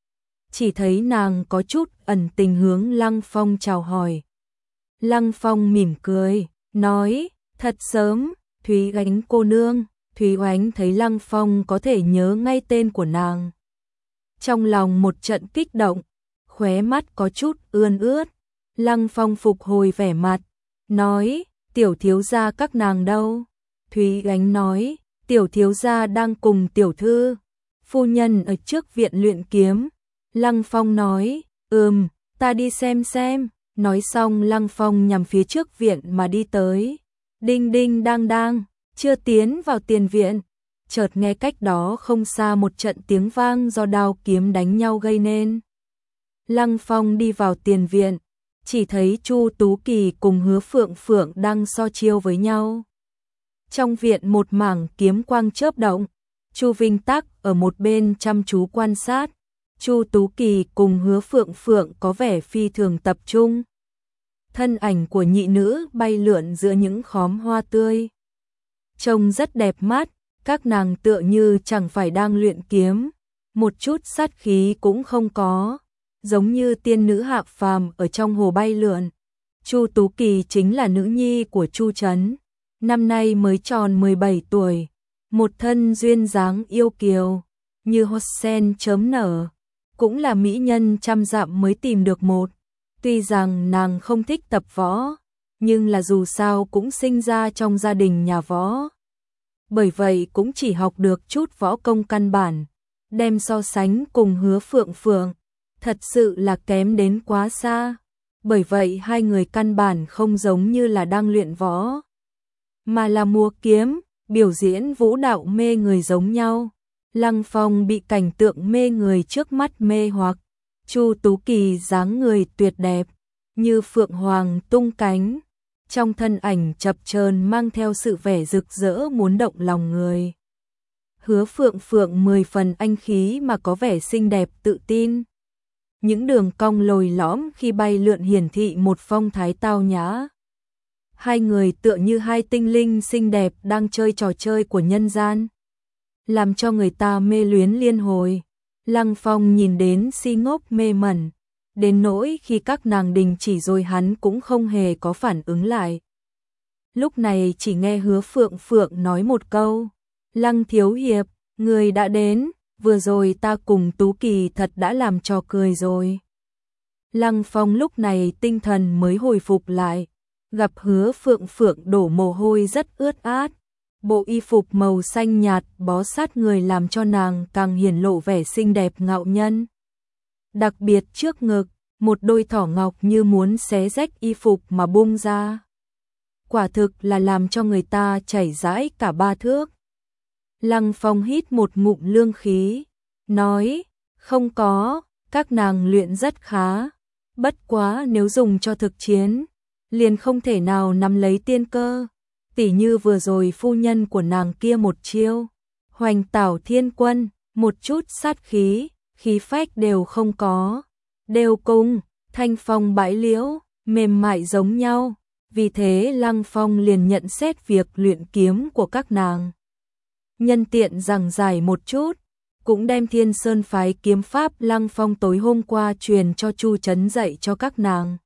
Chỉ thấy nàng có chút ẩn tình hướng Lăng Phong chào hỏi. Lăng Phong mỉm cười, nói: thật sớm, Thúy Oánh cô nương. Thúy Oánh thấy Lăng Phong có thể nhớ ngay tên của nàng, trong lòng một trận kích động, khóe mắt có chút ươn ướt. Lăng Phong phục hồi vẻ mặt, nói: tiểu thiếu gia các nàng đâu? Thúy Oánh nói: tiểu thiếu gia đang cùng tiểu thư phu nhân ở trước viện luyện kiếm. Lăng Phong nói: ừm, ta đi xem xem. Nói xong Lăng Phong nhằm phía trước viện mà đi tới. Đinh đinh đang đang, chưa tiến vào tiền viện, chợt nghe cách đó không xa một trận tiếng vang do đao kiếm đánh nhau gây nên. Lăng Phong đi vào tiền viện, chỉ thấy Chu Tú Kỳ cùng Hứa Phượng Phượng đang so chiêu với nhau. Trong viện một mảng kiếm quang chớp động, Chu Vinh Tắc ở một bên chăm chú quan sát. Chu Tú Kỳ cùng Hứa Phượng Phượng có vẻ phi thường tập trung. Thân ảnh của nhị nữ bay lượn giữa những khóm hoa tươi, trông rất đẹp mắt, các nàng tựa như chẳng phải đang luyện kiếm, một chút sát khí cũng không có, giống như tiên nữ hạ phàm ở trong hồ bay lượn. Chu Tú Kỳ chính là nữ nhi của Chu Trấn, năm nay mới tròn mười bảy tuổi, một thân duyên dáng yêu kiều, như hoa sen chớm nở, cũng là mỹ nhân trăm dặm mới tìm được một. Tuy rằng nàng không thích tập võ, nhưng là dù sao cũng sinh ra trong gia đình nhà võ. Bởi vậy cũng chỉ học được chút võ công căn bản, đem so sánh cùng Hứa Phượng Phượng, thật sự là kém đến quá xa. Bởi vậy hai người căn bản không giống như là đang luyện võ, mà là múa kiếm, biểu diễn vũ đạo mê người giống nhau. Lăng Phong bị cảnh tượng mê người trước mắt mê hoặc, Chu Tú Kỳ dáng người tuyệt đẹp, như phượng hoàng tung cánh, trong thân ảnh chập chờn mang theo sự vẻ rực rỡ muốn động lòng người. Hứa Phượng Phượng mười phần anh khí mà có vẻ xinh đẹp tự tin. Những đường cong lồi lõm khi bay lượn hiển thị một phong thái tao nhã. Hai người tựa như hai tinh linh xinh đẹp đang chơi trò chơi của nhân gian, làm cho người ta mê luyến liên hồi. Lăng Phong nhìn đến si ngốc mê mẩn, đến nỗi khi các nàng đình chỉ rồi hắn cũng không hề có phản ứng lại. Lúc này chỉ nghe Hứa Phượng Phượng nói một câu, Lăng thiếu hiệp, người đã đến, vừa rồi ta cùng Tú Kỳ thật đã làm trò cười rồi. Lăng Phong lúc này tinh thần mới hồi phục lại, gặp Hứa Phượng Phượng đổ mồ hôi rất ướt át. Bộ y phục màu xanh nhạt bó sát người làm cho nàng càng hiển lộ vẻ xinh đẹp ngạo nhân. Đặc biệt trước ngực, một đôi thỏ ngọc như muốn xé rách y phục mà bung ra. Quả thực là làm cho người ta chảy rãi cả ba thước. Lăng Phong hít một ngụm lương khí, nói, không có, các nàng luyện rất khá. Bất quá nếu dùng cho thực chiến, liền không thể nào nắm lấy tiên cơ. Tỉ như vừa rồi phu nhân của nàng kia một chiêu, hoành tảo thiên quân, một chút sát khí, khí phách đều không có, đều cùng, thanh phong bãi liễu, mềm mại giống nhau. Vì thế Lăng Phong liền nhận xét việc luyện kiếm của các nàng. Nhân tiện giảng giải một chút, cũng đem Thiên Sơn phái kiếm pháp Lăng Phong tối hôm qua truyền cho Chu Trấn dạy cho các nàng.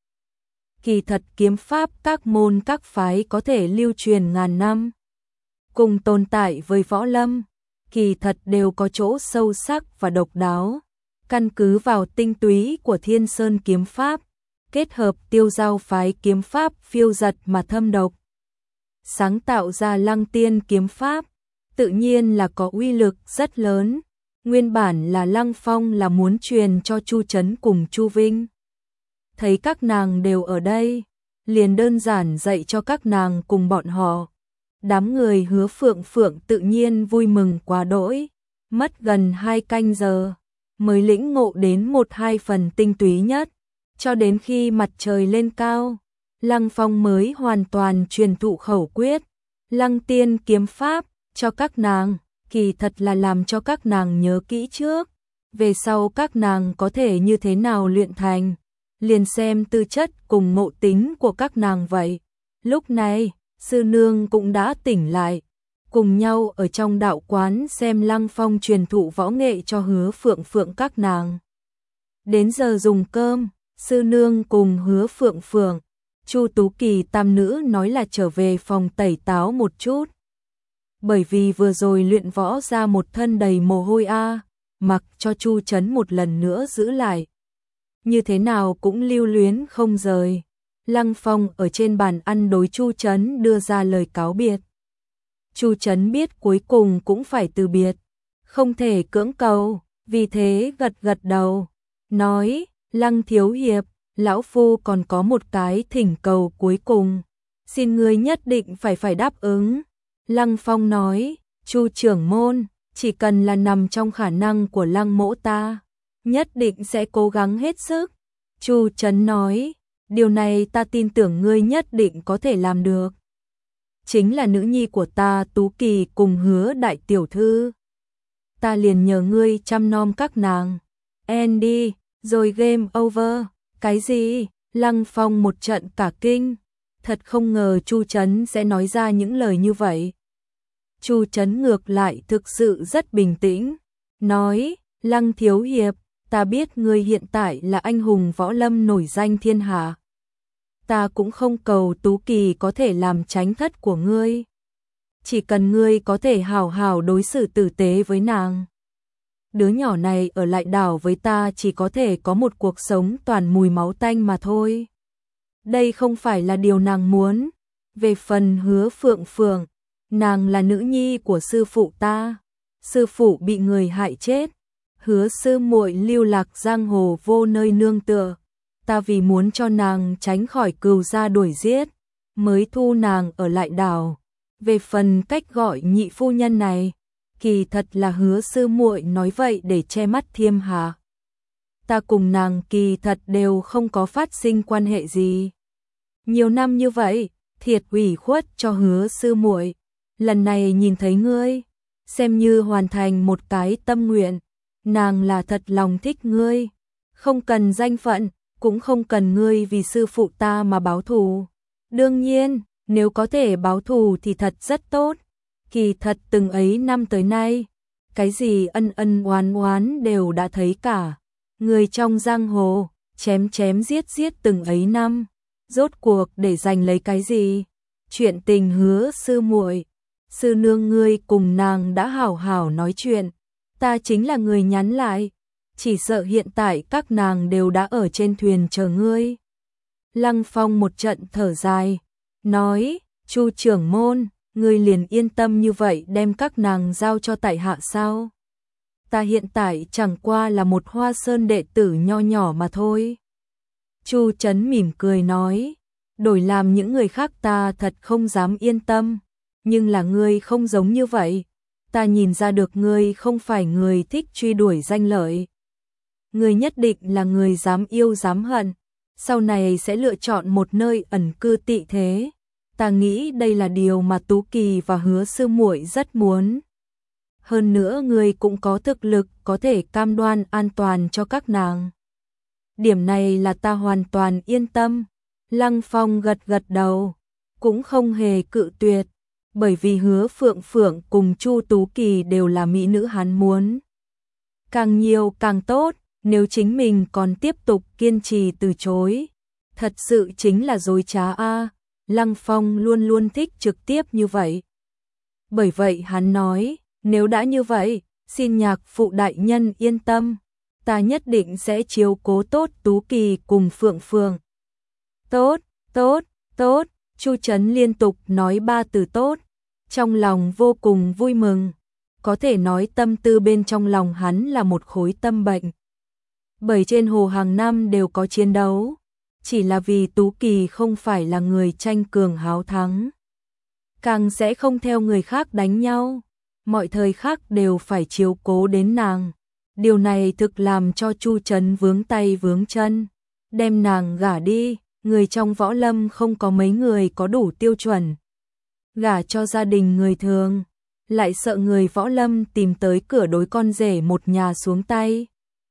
Kỳ thật kiếm pháp các môn các phái có thể lưu truyền ngàn năm, cùng tồn tại với võ lâm, kỳ thật đều có chỗ sâu sắc và độc đáo. Căn cứ vào tinh túy của Thiên Sơn kiếm pháp, kết hợp Tiêu Giao phái kiếm pháp phiêu giật mà thâm độc, sáng tạo ra Lăng Tiên kiếm pháp, tự nhiên là có uy lực rất lớn. Nguyên bản là Lăng Phong là muốn truyền cho Chu Trấn cùng Chu Vinh. Thấy các nàng đều ở đây, liền đơn giản dạy cho các nàng cùng bọn họ. Đám người Hứa Phượng Phượng tự nhiên vui mừng quá đỗi, mất gần hai canh giờ, mới lĩnh ngộ đến một hai phần tinh túy nhất, cho đến khi mặt trời lên cao, Lăng Phong mới hoàn toàn truyền thụ khẩu quyết, Lăng Tiên kiếm pháp, cho các nàng, kỳ thật là làm cho các nàng nhớ kỹ trước, về sau các nàng có thể như thế nào luyện thành, liền xem tư chất cùng ngộ tính của các nàng vậy. Lúc này, sư nương cũng đã tỉnh lại, cùng nhau ở trong đạo quán xem Lăng Phong truyền thụ võ nghệ cho Hứa Phượng Phượng các nàng. Đến giờ dùng cơm, sư nương cùng Hứa Phượng Phượng, Chu Tú Kỳ tam nữ nói là trở về phòng tẩy táo một chút. Bởi vì vừa rồi luyện võ ra một thân đầy mồ hôi a, mặc cho Chu Trấn một lần nữa giữ lại. Như thế nào cũng lưu luyến không rời. Lăng Phong ở trên bàn ăn đối Chu Trấn đưa ra lời cáo biệt. Chu Trấn biết cuối cùng cũng phải từ biệt, không thể cưỡng cầu, vì thế gật gật đầu, nói, Lăng thiếu hiệp, lão phu còn có một cái thỉnh cầu cuối cùng, xin ngươi nhất định phải phải đáp ứng. Lăng Phong nói, Chu trưởng môn, chỉ cần là nằm trong khả năng của Lăng mỗ ta, nhất định sẽ cố gắng hết sức. Chu Trấn nói, điều này ta tin tưởng ngươi nhất định có thể làm được. Chính là nữ nhi của ta Tú Kỳ cùng Hứa đại tiểu thư. Ta liền nhờ ngươi chăm nom các nàng. Andy, rồi game over. Cái gì? Lăng Phong một trận cả kinh. Thật không ngờ Chu Trấn sẽ nói ra những lời như vậy. Chu Trấn ngược lại thực sự rất bình tĩnh, nói, Lăng thiếu hiệp, ta biết ngươi hiện tại là anh hùng võ lâm nổi danh thiên hạ. Ta cũng không cầu Tú Kỳ có thể làm tránh thất của ngươi. Chỉ cần ngươi có thể hào hào đối xử tử tế với nàng. Đứa nhỏ này ở lại đảo với ta chỉ có thể có một cuộc sống toàn mùi máu tanh mà thôi. Đây không phải là điều nàng muốn. Về phần Hứa Phượng Phượng, nàng là nữ nhi của sư phụ ta. Sư phụ bị người hại chết, Hứa sư muội lưu lạc giang hồ vô nơi nương tựa, ta vì muốn cho nàng tránh khỏi cừu gia đuổi giết, mới thu nàng ở lại đảo. Về phần cách gọi nhị phu nhân này, kỳ thật là hứa sư muội nói vậy để che mắt Thiêm Hà. Ta cùng nàng kỳ thật đều không có phát sinh quan hệ gì. Nhiều năm như vậy, thiệt ủy khuất cho hứa sư muội. Lần này nhìn thấy ngươi, xem như hoàn thành một cái tâm nguyện. Nàng là thật lòng thích ngươi, không cần danh phận, cũng không cần ngươi vì sư phụ ta mà báo thù. Đương nhiên, nếu có thể báo thù thì thật rất tốt. Kỳ thật từng ấy năm tới nay, cái gì ân ân oán oán đều đã thấy cả. Người trong giang hồ, chém chém giết giết từng ấy năm, rốt cuộc để giành lấy cái gì? Chuyện tình hứa sư muội, sư nương ngươi cùng nàng đã hảo hảo nói chuyện, ta chính là người nhắn lại, chỉ sợ hiện tại các nàng đều đã ở trên thuyền chờ ngươi. Lăng Phong một trận thở dài, nói, Chu trưởng môn, ngươi liền yên tâm như vậy đem các nàng giao cho tại hạ sao? Ta hiện tại chẳng qua là một Hoa Sơn đệ tử nho nhỏ mà thôi. Chu Chấn mỉm cười nói, đổi làm những người khác ta thật không dám yên tâm, nhưng là ngươi không giống như vậy, ta nhìn ra được ngươi không phải người thích truy đuổi danh lợi. Ngươi nhất định là người dám yêu dám hận, sau này sẽ lựa chọn một nơi ẩn cư tị thế. Ta nghĩ đây là điều mà Tú Kỳ và Hứa sư muội rất muốn. Hơn nữa ngươi cũng có thực lực có thể cam đoan an toàn cho các nàng. Điểm này là ta hoàn toàn yên tâm. Lăng Phong gật gật đầu, cũng không hề cự tuyệt, bởi vì Hứa Phượng Phượng cùng Chu Tú Kỳ đều là mỹ nữ hắn muốn. Càng nhiều càng tốt, nếu chính mình còn tiếp tục kiên trì từ chối, thật sự chính là dối trá a. Lăng Phong luôn luôn thích trực tiếp như vậy. Bởi vậy hắn nói, nếu đã như vậy, xin nhạc phụ đại nhân yên tâm, ta nhất định sẽ chiếu cố tốt Tú Kỳ cùng Phượng Phượng. Tốt, tốt, tốt, Chu Chấn liên tục nói ba từ tốt, trong lòng vô cùng vui mừng, có thể nói tâm tư bên trong lòng hắn là một khối tâm bệnh. Bởi trên hồ hàng năm đều có chiến đấu, chỉ là vì Tú Kỳ không phải là người tranh cường háo thắng, càng sẽ không theo người khác đánh nhau, mọi thời khác đều phải chiếu cố đến nàng. Điều này thực làm cho Chu Chấn vướng tay vướng chân, đem nàng gả đi, người trong võ lâm không có mấy người có đủ tiêu chuẩn. Gả cho gia đình người thường, lại sợ người võ lâm tìm tới cửa đối con rể một nhà xuống tay.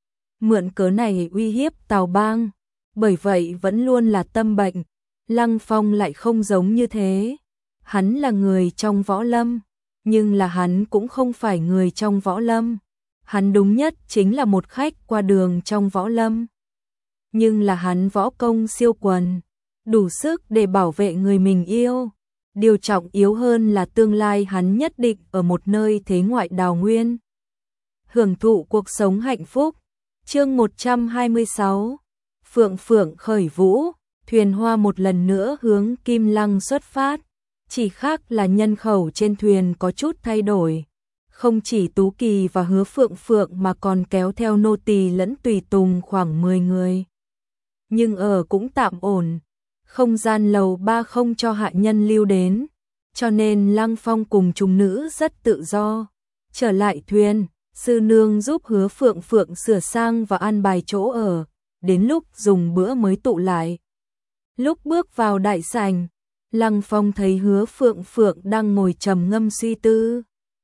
Mượn cớ này uy hiếp Tào Bang, bởi vậy vẫn luôn là tâm bệnh. Lăng Phong lại không giống như thế. Hắn là người trong võ lâm, nhưng là hắn cũng không phải người trong võ lâm. Hắn đúng nhất chính là một khách qua đường trong võ lâm. Nhưng là hắn võ công siêu quần, đủ sức để bảo vệ người mình yêu. Điều trọng yếu hơn là tương lai hắn nhất định ở một nơi thế ngoại đào nguyên, hưởng thụ cuộc sống hạnh phúc. Chương một trăm hai mươi sáu, Phượng Phượng khởi vũ, thuyền hoa một lần nữa hướng Kim Lăng xuất phát, chỉ khác là nhân khẩu trên thuyền có chút thay đổi. Không chỉ Tú Kỳ và Hứa Phượng Phượng mà còn kéo theo nô tỳ lẫn tùy tùng khoảng mười người. Nhưng ở cũng tạm ổn, không gian lầu ba không cho hạ nhân lưu đến, cho nên Lăng Phong cùng chúng nữ rất tự do. Trở lại thuyền, sư nương giúp Hứa Phượng Phượng sửa sang và an bài chỗ ở, đến lúc dùng bữa mới tụ lại. Lúc bước vào đại sảnh, Lăng Phong thấy Hứa Phượng Phượng đang ngồi trầm ngâm suy tư,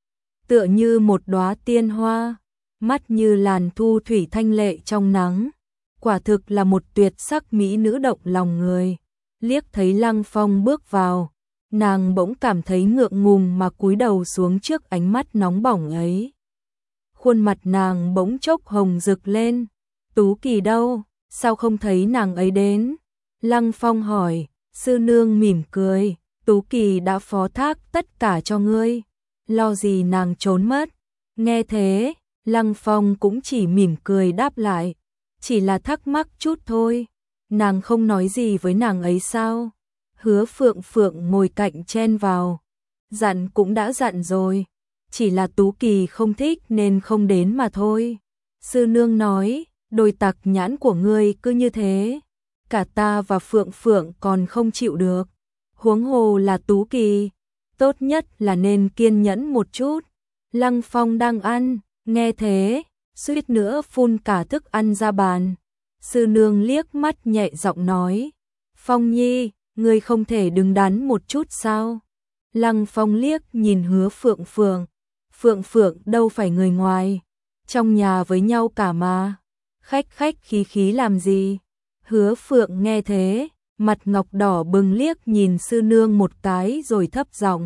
tựa như một đóa tiên hoa, mắt như làn thu thủy thanh lệ trong nắng, quả thực là một tuyệt sắc mỹ nữ động lòng người. Liếc thấy Lăng Phong bước vào, nàng bỗng cảm thấy ngượng ngùng mà cúi đầu xuống trước ánh mắt nóng bỏng ấy. Khuôn mặt nàng bỗng chốc hồng rực lên. Tú Kỳ đâu, sao không thấy nàng ấy đến? Lăng Phong hỏi. Sư nương mỉm cười, Tú Kỳ đã phó thác tất cả cho ngươi, lo gì nàng trốn mất. Nghe thế, Lăng Phong cũng chỉ mỉm cười đáp lại, chỉ là thắc mắc chút thôi. Nàng không nói gì với nàng ấy sao? Hứa Phượng Phượng ngồi cạnh chen vào, dặn cũng đã dặn rồi, chỉ là Tú Kỳ không thích nên không đến mà thôi. Sư nương nói, đôi tặc nhãn của ngươi cứ như thế, cả ta và Phượng Phượng còn không chịu được, huống hồ là Tú Kỳ, tốt nhất là nên kiên nhẫn một chút. Lăng Phong đang ăn, nghe thế, suýt nữa phun cả thức ăn ra bàn. Sư nương liếc mắt nhẹ giọng nói, Phong Nhi, ngươi không thể đứng đắn một chút sao? Lăng Phong liếc nhìn Hứa Phượng Phượng, Phượng Phượng đâu phải người ngoài, trong nhà với nhau cả mà, khách khách khí khí làm gì? Hứa Phượng nghe thế, mặt ngọc đỏ bừng liếc nhìn sư nương một cái rồi thấp giọng.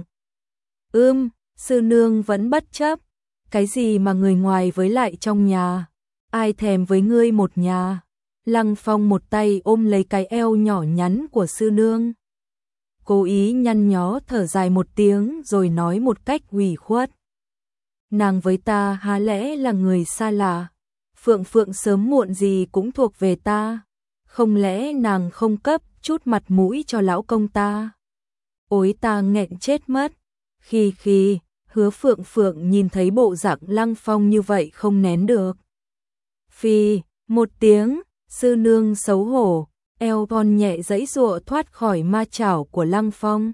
Ưm, sư nương vẫn bất chấp, cái gì mà người ngoài với lại trong nhà, ai thèm với ngươi một nhà. Lăng Phong một tay ôm lấy cái eo nhỏ nhắn của sư nương, cố ý nhăn nhó thở dài một tiếng rồi nói một cách ủy khuất. Nàng với ta há lẽ là người xa lạ, Phượng Phượng sớm muộn gì cũng thuộc về ta, không lẽ nàng không cấp chút mặt mũi cho lão công ta? Ôi ta nghẹn chết mất. Khi khi, Hứa Phượng Phượng nhìn thấy bộ dạng Lăng Phong như vậy không nén được. Phi, một tiếng, sư nương xấu hổ, eo thon nhẹ giãy giụa thoát khỏi ma chảo của Lăng Phong.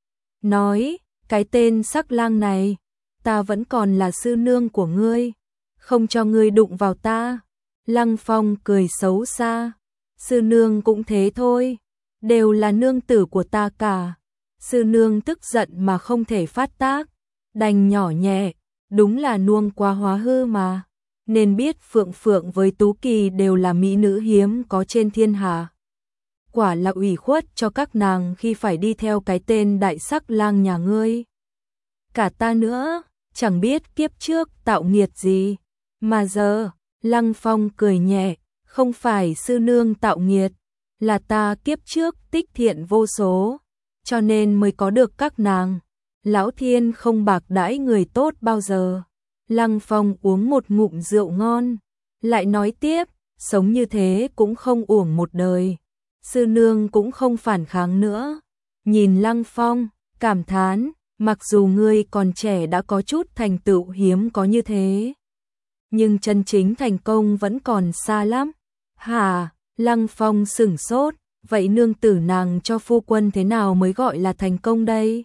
Nói, cái tên sắc lang này, ta vẫn còn là sư nương của ngươi, không cho ngươi đụng vào ta. Lăng Phong cười xấu xa, sư nương cũng thế thôi, đều là nương tử của ta cả. Sư nương tức giận mà không thể phát tác, đành nhỏ nhẹ, đúng là nuông quá hóa hư mà, nên biết Phượng Phượng với Tú Kỳ đều là mỹ nữ hiếm có trên thiên hạ. Quả là ủy khuất cho các nàng khi phải đi theo cái tên đại sắc lang nhà ngươi. Cả ta nữa, chẳng biết kiếp trước tạo nghiệt gì, mà giờ, Lăng Phong cười nhẹ, không phải sư nương tạo nghiệt, là ta kiếp trước tích thiện vô số, cho nên mới có được các nàng. Lão thiên không bạc đãi người tốt bao giờ. Lăng Phong uống một ngụm rượu ngon, lại nói tiếp, sống như thế cũng không uổng một đời. Sư nương cũng không phản kháng nữa. Nhìn Lăng Phong, cảm thán, mặc dù ngươi còn trẻ đã có chút thành tựu hiếm có như thế, nhưng chân chính thành công vẫn còn xa lắm. Hả? Lăng Phong sửng sốt, vậy nương tử nàng cho phu quân thế nào mới gọi là thành công đây?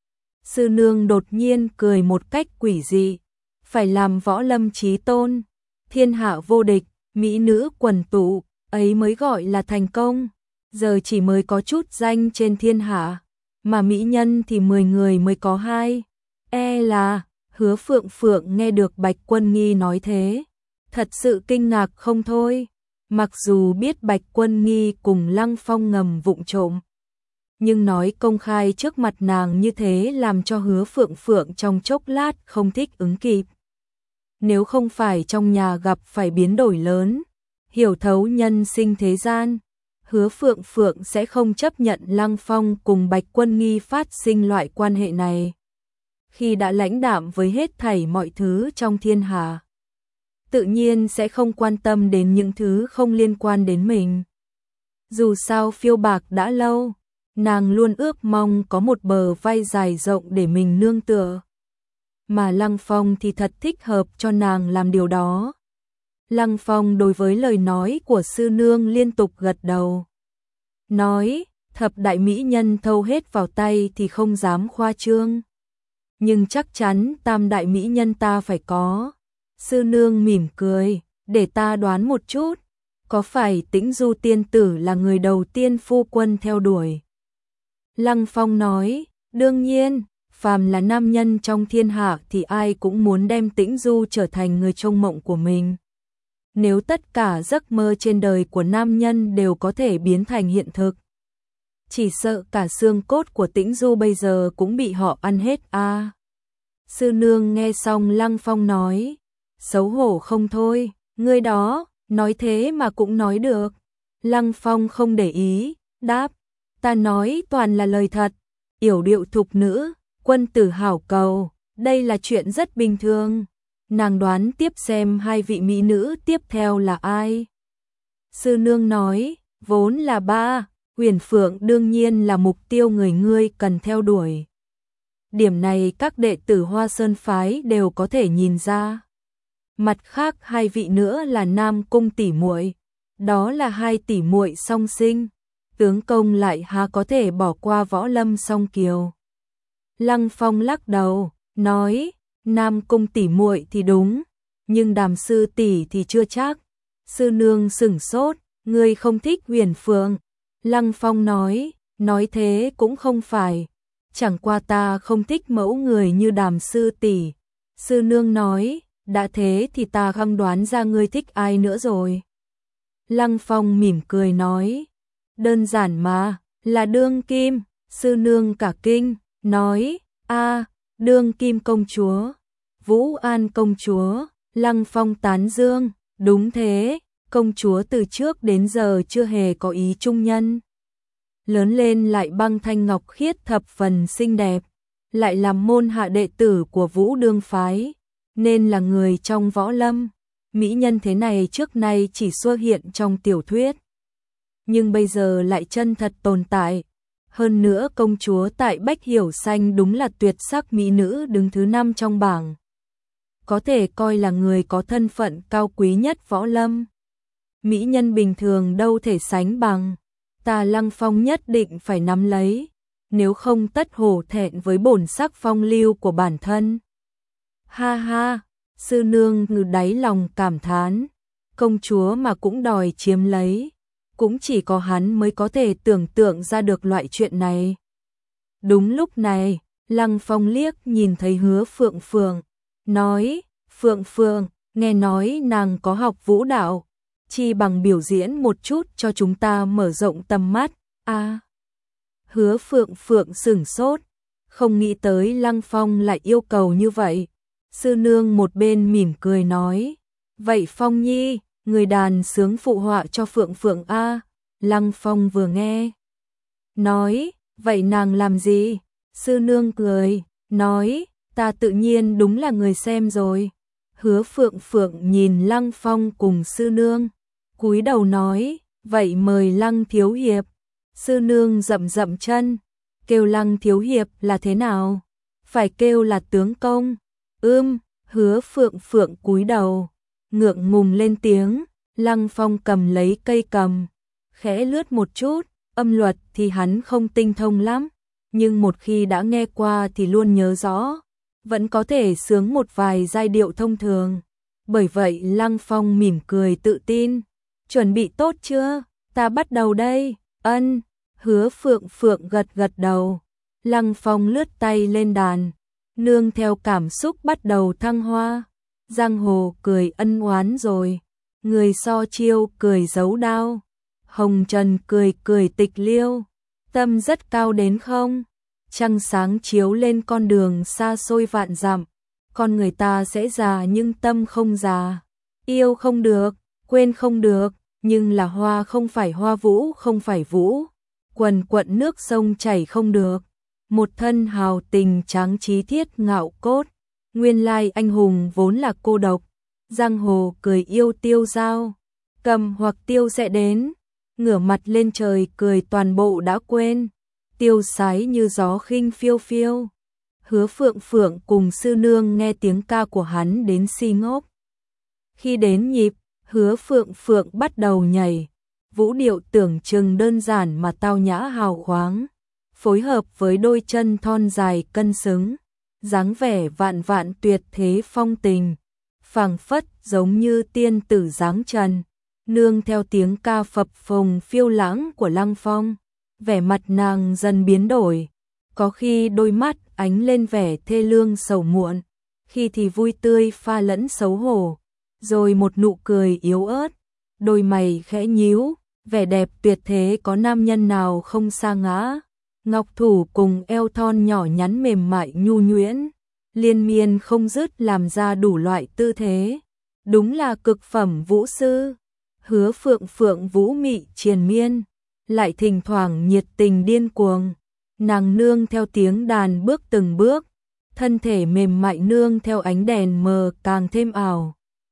Sư nương đột nhiên cười một cách quỷ dị, phải làm võ lâm chí tôn, thiên hạ vô địch, mỹ nữ quần tụ, ấy mới gọi là thành công. Giờ chỉ mới có chút danh trên thiên hạ, mà mỹ nhân thì mười người mới có hai. E là, Hứa Phượng Phượng nghe được Bạch Quân Nghi nói thế, thật sự kinh ngạc không thôi. Mặc dù biết Bạch Quân Nghi cùng Lăng Phong ngầm vụng trộm, nhưng nói công khai trước mặt nàng như thế làm cho Hứa Phượng Phượng trong chốc lát không thích ứng kịp. Nếu không phải trong nhà gặp phải biến đổi lớn, hiểu thấu nhân sinh thế gian, Hứa Phượng Phượng sẽ không chấp nhận Lăng Phong cùng Bạch Quân Nghi phát sinh loại quan hệ này. Khi đã lãnh đạm với hết thảy mọi thứ trong thiên hạ, tự nhiên sẽ không quan tâm đến những thứ không liên quan đến mình. Dù sao phiêu bạc đã lâu, nàng luôn ước mong có một bờ vai dài rộng để mình nương tựa. Mà Lăng Phong thì thật thích hợp cho nàng làm điều đó. Lăng Phong đối với lời nói của sư nương liên tục gật đầu. Nói, thập đại mỹ nhân thâu hết vào tay thì không dám khoa trương, nhưng chắc chắn tam đại mỹ nhân ta phải có. Sư nương mỉm cười, để ta đoán một chút, có phải Tĩnh Du tiên tử là người đầu tiên phu quân theo đuổi? Lăng Phong nói, đương nhiên, phàm là nam nhân trong thiên hạ thì ai cũng muốn đem Tĩnh Du trở thành người trong mộng của mình. Nếu tất cả giấc mơ trên đời của nam nhân đều có thể biến thành hiện thực, chỉ sợ cả xương cốt của Tĩnh Du bây giờ cũng bị họ ăn hết a. À. Sư nương nghe xong Lăng Phong nói, xấu hổ không thôi, ngươi đó, nói thế mà cũng nói được. Lăng Phong không để ý, đáp, ta nói toàn là lời thật, yểu điệu thục nữ, quân tử hảo cầu, đây là chuyện rất bình thường. Nàng đoán tiếp xem hai vị mỹ nữ tiếp theo là ai. Sư nương nói, vốn là ba, Huyền Phượng đương nhiên là mục tiêu người ngươi cần theo đuổi. Điểm này các đệ tử Hoa Sơn phái đều có thể nhìn ra. mặt khác hai vị nữa là Nam Cung tỷ muội, đó là hai tỷ muội song sinh, tướng công lại há có thể bỏ qua Võ Lâm Song Kiều. Lăng Phong lắc đầu, nói, Nam Cung tỷ muội thì đúng, nhưng Đàm sư tỷ thì chưa chắc. Sư nương sửng sốt, ngươi không thích Huyền Phượng. Lăng Phong nói, nói thế cũng không phải, chẳng qua ta không thích mẫu người như Đàm sư tỷ. Sư nương nói, đã thế thì ta khăng đoán ra ngươi thích ai nữa rồi. Lăng Phong mỉm cười nói, đơn giản mà, là Đương Kim. Sư nương cả kinh, nói, a, Đương Kim công chúa, Vũ An công chúa. Lăng Phong tán dương, đúng thế, công chúa từ trước đến giờ chưa hề có ý trung nhân. Lớn lên lại băng thanh ngọc khiết thập phần xinh đẹp, lại làm môn hạ đệ tử của Vũ Đương phái, nên là người trong võ lâm. Mỹ nhân thế này trước nay chỉ xuất hiện trong tiểu thuyết, nhưng bây giờ lại chân thật tồn tại. Hơn nữa công chúa tại Bách Hiểu Xanh đúng là tuyệt sắc mỹ nữ đứng thứ năm trong bảng, có thể coi là người có thân phận cao quý nhất võ lâm. Mỹ nhân bình thường đâu thể sánh bằng, ta Lăng Phong nhất định phải nắm lấy, nếu không tất hổ thẹn với bổn sắc phong lưu của bản thân. Ha ha, sư nương ngừ đáy lòng cảm thán, công chúa mà cũng đòi chiếm lấy, cũng chỉ có hắn mới có thể tưởng tượng ra được loại chuyện này. Đúng lúc này, Lăng Phong liếc nhìn thấy Hứa Phượng Phượng, nói, Phượng Phượng, nghe nói nàng có học vũ đạo, chi bằng biểu diễn một chút cho chúng ta mở rộng tầm mắt. A. À, Hứa Phượng Phượng sửng sốt, không nghĩ tới Lăng Phong lại yêu cầu như vậy. Sư nương một bên mỉm cười nói, vậy Phong nhi, người đàn sướng phụ họa cho Phượng Phượng a. Lăng Phong vừa nghe, nói, vậy nàng làm gì? Sư nương cười, nói, ta tự nhiên đúng là người xem rồi. Hứa Phượng Phượng nhìn Lăng Phong cùng sư nương, cúi đầu nói, vậy mời Lăng thiếu hiệp. Sư nương dậm dậm chân, kêu Lăng thiếu hiệp là thế nào? Phải kêu là tướng công. Ưm, Hứa Phượng Phượng cúi đầu, ngượng ngùng lên tiếng. Lăng Phong cầm lấy cây cầm, khẽ lướt một chút, âm luật thì hắn không tinh thông lắm, nhưng một khi đã nghe qua thì luôn nhớ rõ, vẫn có thể sướng một vài giai điệu thông thường. Bởi vậy Lăng Phong mỉm cười tự tin, chuẩn bị tốt chưa? Ta bắt đầu đây. Ân. Hứa Phượng Phượng gật gật đầu. Lăng Phong lướt tay lên đàn, nương theo cảm xúc bắt đầu thăng hoa. Giang hồ cười ân oán rồi, người so chiêu cười giấu đao, hồng trần cười cười tịch liêu, tâm rất cao đến không? Trăng sáng chiếu lên con đường xa xôi vạn dặm, con người ta sẽ già nhưng tâm không già, yêu không được, quên không được, nhưng là hoa không phải hoa vũ không phải vũ, quần quận nước sông chảy không được, một thân hào tình tráng trí thiết ngạo cốt, nguyên lai anh hùng vốn là cô độc, giang hồ cười yêu tiêu dao, cầm hoặc tiêu sẽ đến, ngửa mặt lên trời cười toàn bộ đã quên, tiêu sái như gió khinh phiêu phiêu. Hứa Phượng Phượng cùng sư nương nghe tiếng ca của hắn đến si ngốc. Khi đến nhịp, Hứa Phượng Phượng bắt đầu nhảy, vũ điệu tưởng chừng đơn giản mà tao nhã hào khoáng, phối hợp với đôi chân thon dài cân xứng, dáng vẻ vạn vạn tuyệt thế phong tình, phảng phất giống như tiên tử dáng trần, nương theo tiếng ca phập phồng phiêu lãng của Lăng Phong, vẻ mặt nàng dần biến đổi, có khi đôi mắt ánh lên vẻ thê lương sầu muộn, khi thì vui tươi pha lẫn xấu hổ, rồi một nụ cười yếu ớt, đôi mày khẽ nhíu, vẻ đẹp tuyệt thế có nam nhân nào không sa ngã. Ngọc thủ cùng eo thon nhỏ nhắn mềm mại nhu nhuyễn, liên miên không dứt làm ra đủ loại tư thế, đúng là cực phẩm vũ sư. Hứa Phượng Phượng vũ mị triền miên, lại thỉnh thoảng nhiệt tình điên cuồng, nàng nương theo tiếng đàn bước từng bước, thân thể mềm mại nương theo ánh đèn mờ càng thêm ảo.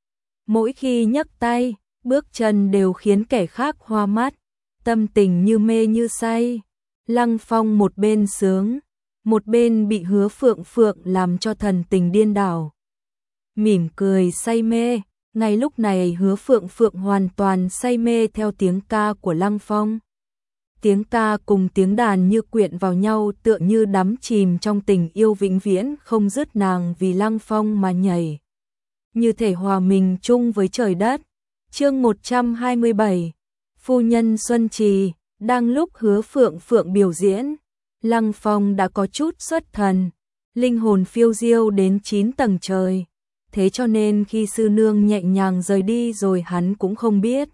Mỗi khi nhấc tay, bước chân đều khiến kẻ khác hoa mắt, tâm tình như mê như say. Lăng Phong một bên sướng, một bên bị Hứa Phượng Phượng làm cho thần tình điên đảo. mỉm cười say mê. Ngay lúc này Hứa Phượng Phượng hoàn toàn say mê theo tiếng ca của Lăng Phong. Tiếng ca cùng tiếng đàn như quyện vào nhau, tựa như đắm chìm trong tình yêu vĩnh viễn không dứt. Nàng vì Lăng Phong mà nhảy, như thể hòa mình chung với trời đất. Chương một trăm hai mươi bảy, Phu nhân Xuân Trì. Đang lúc Hứa Phượng Phượng biểu diễn, Lăng Phong đã có chút xuất thần, linh hồn phiêu diêu đến chín tầng trời. Thế cho nên khi sư nương nhẹ nhàng rời đi rồi hắn cũng không biết.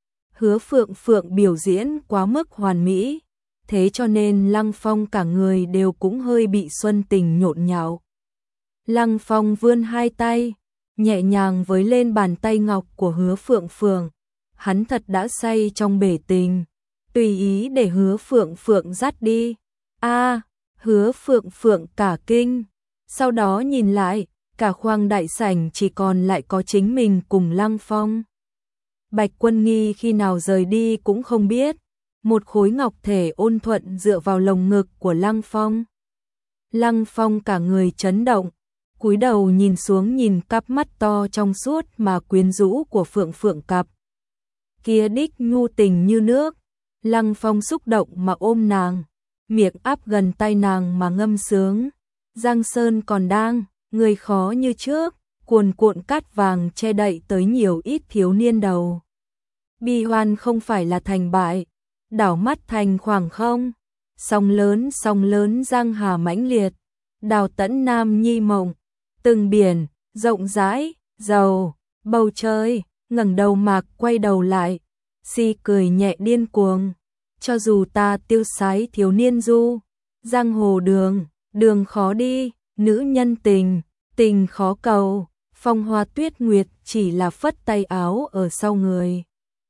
Hứa Phượng Phượng biểu diễn quá mức hoàn mỹ, thế cho nên Lăng Phong cả người đều cũng hơi bị xuân tình nhộn nhạo. Lăng Phong vươn hai tay, nhẹ nhàng với lên bàn tay ngọc của Hứa Phượng Phượng. Hắn thật đã say trong bể tình, tùy ý để Hứa Phượng Phượng dắt đi. A, Hứa Phượng Phượng cả kinh, sau đó nhìn lại, cả khoang đại sảnh chỉ còn lại có chính mình cùng Lăng Phong. Bạch Quân Nghi khi nào rời đi cũng không biết, một khối ngọc thể ôn thuận dựa vào lồng ngực của Lăng Phong. Lăng Phong cả người chấn động, cúi đầu nhìn xuống nhìn cặp mắt to trong suốt mà quyến rũ của Phượng Phượng cặp kia đích nhu tình như nước. Lăng Phong xúc động mà ôm nàng, miệng áp gần tay nàng mà ngâm sướng. Giang sơn còn đang, người khó như trước, cuồn cuộn cát vàng che đậy tới nhiều ít thiếu niên đầu. Bi hoan không phải là thành bại, đảo mắt thành khoảng không. Sóng lớn sóng lớn giang hà mãnh liệt, đào tẫn nam nhi mộng. Từng biển, rộng rãi, giàu, bầu trời, ngẩng đầu mạc quay đầu lại, si cười nhẹ điên cuồng. Cho dù ta tiêu sái thiếu niên du, giang hồ đường, đường khó đi, nữ nhân tình, tình khó cầu, phong hoa tuyết nguyệt chỉ là phất tay áo ở sau người.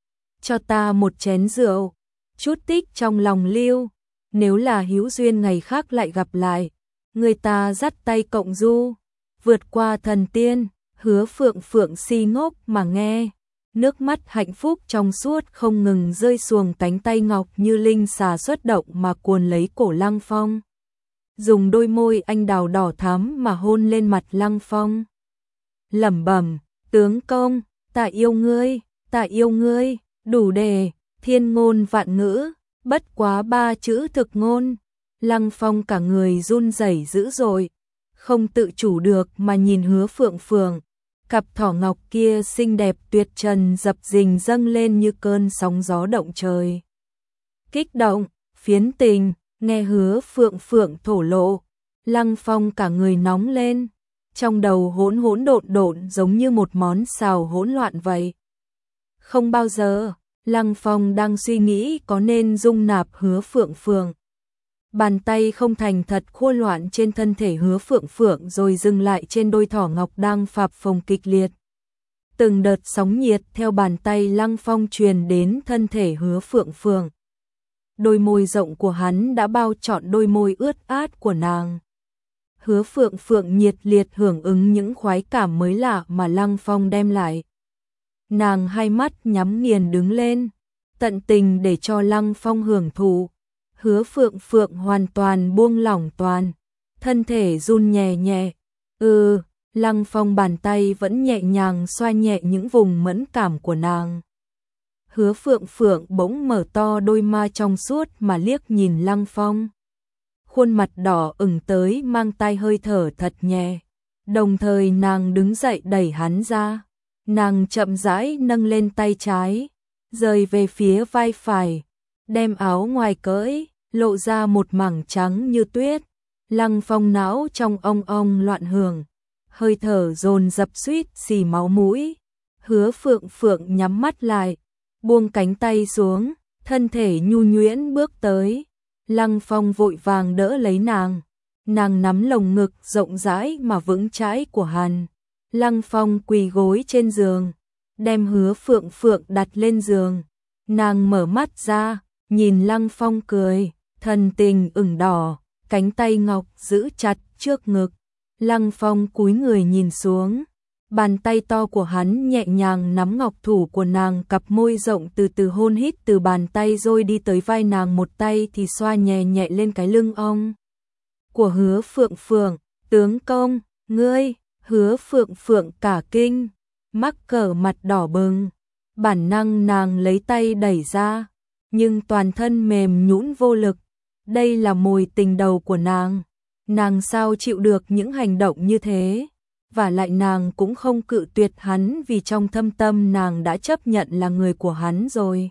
Cho ta một chén rượu, chút tích trong lòng lưu, nếu là hữu duyên ngày khác lại gặp lại, người ta dắt tay cộng du, vượt qua thần tiên. Hứa Phượng Phượng si ngốc mà nghe, nước mắt hạnh phúc trong suốt không ngừng rơi xuồng, cánh tay ngọc như linh xà xuất động mà cuốn lấy cổ Lăng Phong. Dùng đôi môi anh đào đỏ thắm mà hôn lên mặt Lăng Phong. Lẩm bẩm, tướng công, ta yêu ngươi, ta yêu ngươi, đủ để, thiên ngôn vạn ngữ, bất quá ba chữ thực ngôn. Lăng Phong cả người run rẩy dữ dội, không tự chủ được mà nhìn Hứa Phượng Phượng. Cặp thỏ ngọc kia xinh đẹp tuyệt trần dập dình dâng lên như cơn sóng gió động trời. Kích động, phiến tình, nghe Hứa Phượng Phượng thổ lộ, Lăng Phong cả người nóng lên, trong đầu hỗn hỗn độn độn giống như một món xào hỗn loạn vậy. Không bao giờ, Lăng Phong đang suy nghĩ có nên dung nạp Hứa Phượng Phượng. Bàn tay không thành thật khô loạn trên thân thể Hứa Phượng Phượng rồi dừng lại trên đôi thỏ ngọc đang phập phồng kịch liệt. Từng đợt sóng nhiệt theo bàn tay Lăng Phong truyền đến thân thể Hứa Phượng Phượng. Đôi môi rộng của hắn đã bao trọn đôi môi ướt át của nàng. Hứa Phượng Phượng nhiệt liệt hưởng ứng những khoái cảm mới lạ mà Lăng Phong đem lại. Nàng hai mắt nhắm nghiền đứng lên, tận tình để cho Lăng Phong hưởng thụ. Hứa Phượng Phượng hoàn toàn buông lỏng toàn, thân thể run nhẹ nhẹ. Ừ, Lăng Phong bàn tay vẫn nhẹ nhàng xoa nhẹ những vùng mẫn cảm của nàng. Hứa Phượng Phượng bỗng mở to đôi ma trong suốt mà liếc nhìn Lăng Phong. Khuôn mặt đỏ ửng tới mang tai hơi thở thật nhẹ. Đồng thời nàng đứng dậy đẩy hắn ra. Nàng chậm rãi nâng lên tay trái, rời về phía vai phải, đem áo ngoài cởi, lộ ra một mảng trắng như tuyết. Lăng Phong não trong ong ong loạn hưởng, hơi thở dồn dập suýt xì máu mũi. Hứa Phượng Phượng nhắm mắt lại, buông cánh tay xuống, thân thể nhu nhuyễn bước tới. Lăng Phong vội vàng đỡ lấy nàng, nàng nắm lồng ngực rộng rãi mà vững chãi của hắn. Lăng Phong quỳ gối trên giường, đem Hứa Phượng Phượng đặt lên giường. Nàng mở mắt ra, nhìn Lăng Phong cười, thần tình ửng đỏ, cánh tay ngọc giữ chặt trước ngực. Lăng Phong cúi người nhìn xuống, bàn tay to của hắn nhẹ nhàng nắm ngọc thủ của nàng, cặp môi rộng từ từ hôn hít từ bàn tay rồi đi tới vai nàng, một tay thì xoa nhẹ nhẹ lên cái lưng ong của Hứa Phượng Phượng. Tướng công, ngươi. Hứa Phượng Phượng cả kinh, mắc cỡ mặt đỏ bừng, bản năng nàng lấy tay đẩy ra, nhưng toàn thân mềm nhũn vô lực, đây là mối tình đầu của nàng, nàng sao chịu được những hành động như thế, và lại nàng cũng không cự tuyệt hắn vì trong thâm tâm nàng đã chấp nhận là người của hắn rồi.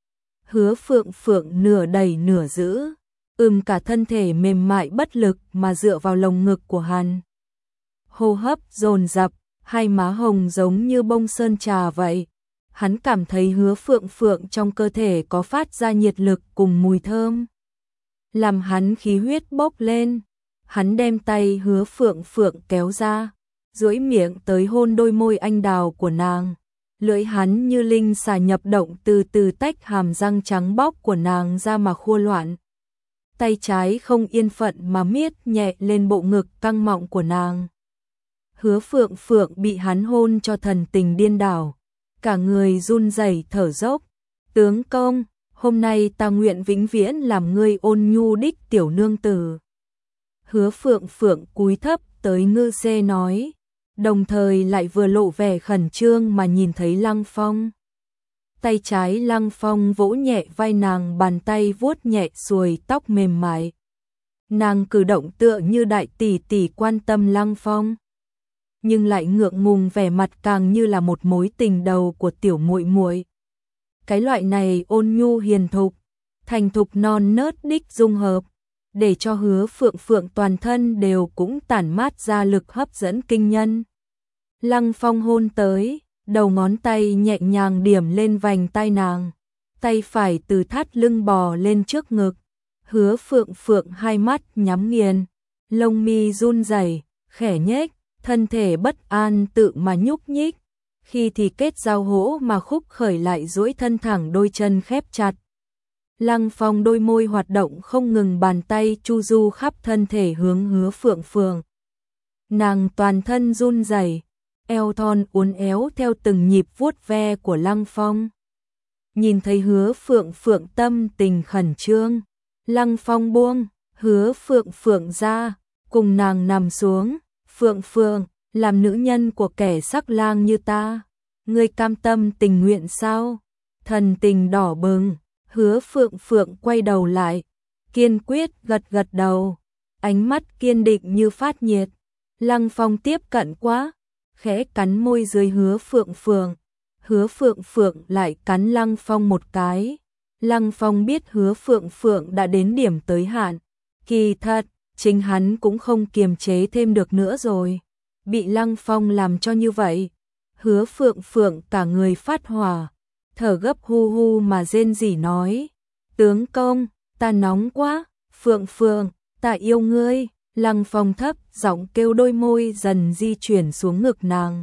Hứa Phượng Phượng nửa đẩy nửa giữ, ừm cả thân thể mềm mại bất lực mà dựa vào lồng ngực của hắn. Hô hấp dồn dập, hai má hồng giống như bông sơn trà vậy. Hắn cảm thấy Hứa Phượng Phượng trong cơ thể có phát ra nhiệt lực cùng mùi thơm, làm hắn khí huyết bốc lên. Hắn đem tay Hứa Phượng Phượng kéo ra, duỗi miệng tới hôn đôi môi anh đào của nàng. Lưỡi hắn như linh xà nhập động từ từ tách hàm răng trắng bóc của nàng ra mà khua loạn. Tay trái không yên phận mà miết nhẹ lên bộ ngực căng mọng của nàng. Hứa Phượng Phượng bị hắn hôn cho thần tình điên đảo, cả người run rẩy thở dốc. Tướng công, hôm nay ta nguyện vĩnh viễn làm ngươi ôn nhu đích tiểu nương tử. Hứa Phượng Phượng cúi thấp tới ngư xê nói, đồng thời lại vừa lộ vẻ khẩn trương mà nhìn thấy Lăng Phong. Tay trái Lăng Phong vỗ nhẹ vai nàng, bàn tay vuốt nhẹ xuôi tóc mềm mại. Nàng cử động tựa như đại tỷ tỷ quan tâm Lăng Phong, nhưng lại ngượng ngùng, vẻ mặt càng như là một mối tình đầu của tiểu muội muội. Cái loại này ôn nhu hiền thục, thành thục non nớt đích dung hợp, để cho Hứa Phượng Phượng toàn thân đều cũng tản mát ra lực hấp dẫn kinh nhân. Lăng Phong hôn tới, đầu ngón tay nhẹ nhàng điểm lên vành tai nàng, tay phải từ thắt lưng bò lên trước ngực. Hứa Phượng Phượng hai mắt nhắm nghiền, lông mi run rẩy, khẽ nhếch, thân thể bất an tự mà nhúc nhích, khi thì kết giao hỗ mà khúc khởi lại duỗi thân thẳng, đôi chân khép chặt. Lăng Phong đôi môi hoạt động không ngừng, bàn tay chu du khắp thân thể hướng Hứa Phượng Phượng. Nàng toàn thân run rẩy, eo thon uốn éo theo từng nhịp vuốt ve của Lăng Phong. Nhìn thấy Hứa Phượng Phượng tâm tình khẩn trương, Lăng Phong buông Hứa Phượng Phượng ra, cùng nàng nằm xuống. Phượng Phượng, làm nữ nhân của kẻ sắc lang như ta, ngươi cam tâm tình nguyện sao? Thần tình đỏ bừng, Hứa Phượng Phượng quay đầu lại, kiên quyết gật gật đầu, ánh mắt kiên định như phát nhiệt. Lăng Phong tiếp cận quá, khẽ cắn môi dưới Hứa Phượng Phượng. Hứa Phượng Phượng lại cắn Lăng Phong một cái. Lăng Phong biết Hứa Phượng Phượng đã đến điểm tới hạn, kỳ thật chính hắn cũng không kiềm chế thêm được nữa rồi, bị Lăng Phong làm cho như vậy. Hứa Phượng Phượng cả người phát hỏa, thở gấp hu hu mà rên rỉ nói, tướng công, ta nóng quá, Phượng Phượng, ta yêu ngươi. Lăng Phong thấp giọng kêu, đôi môi dần di chuyển xuống ngực nàng.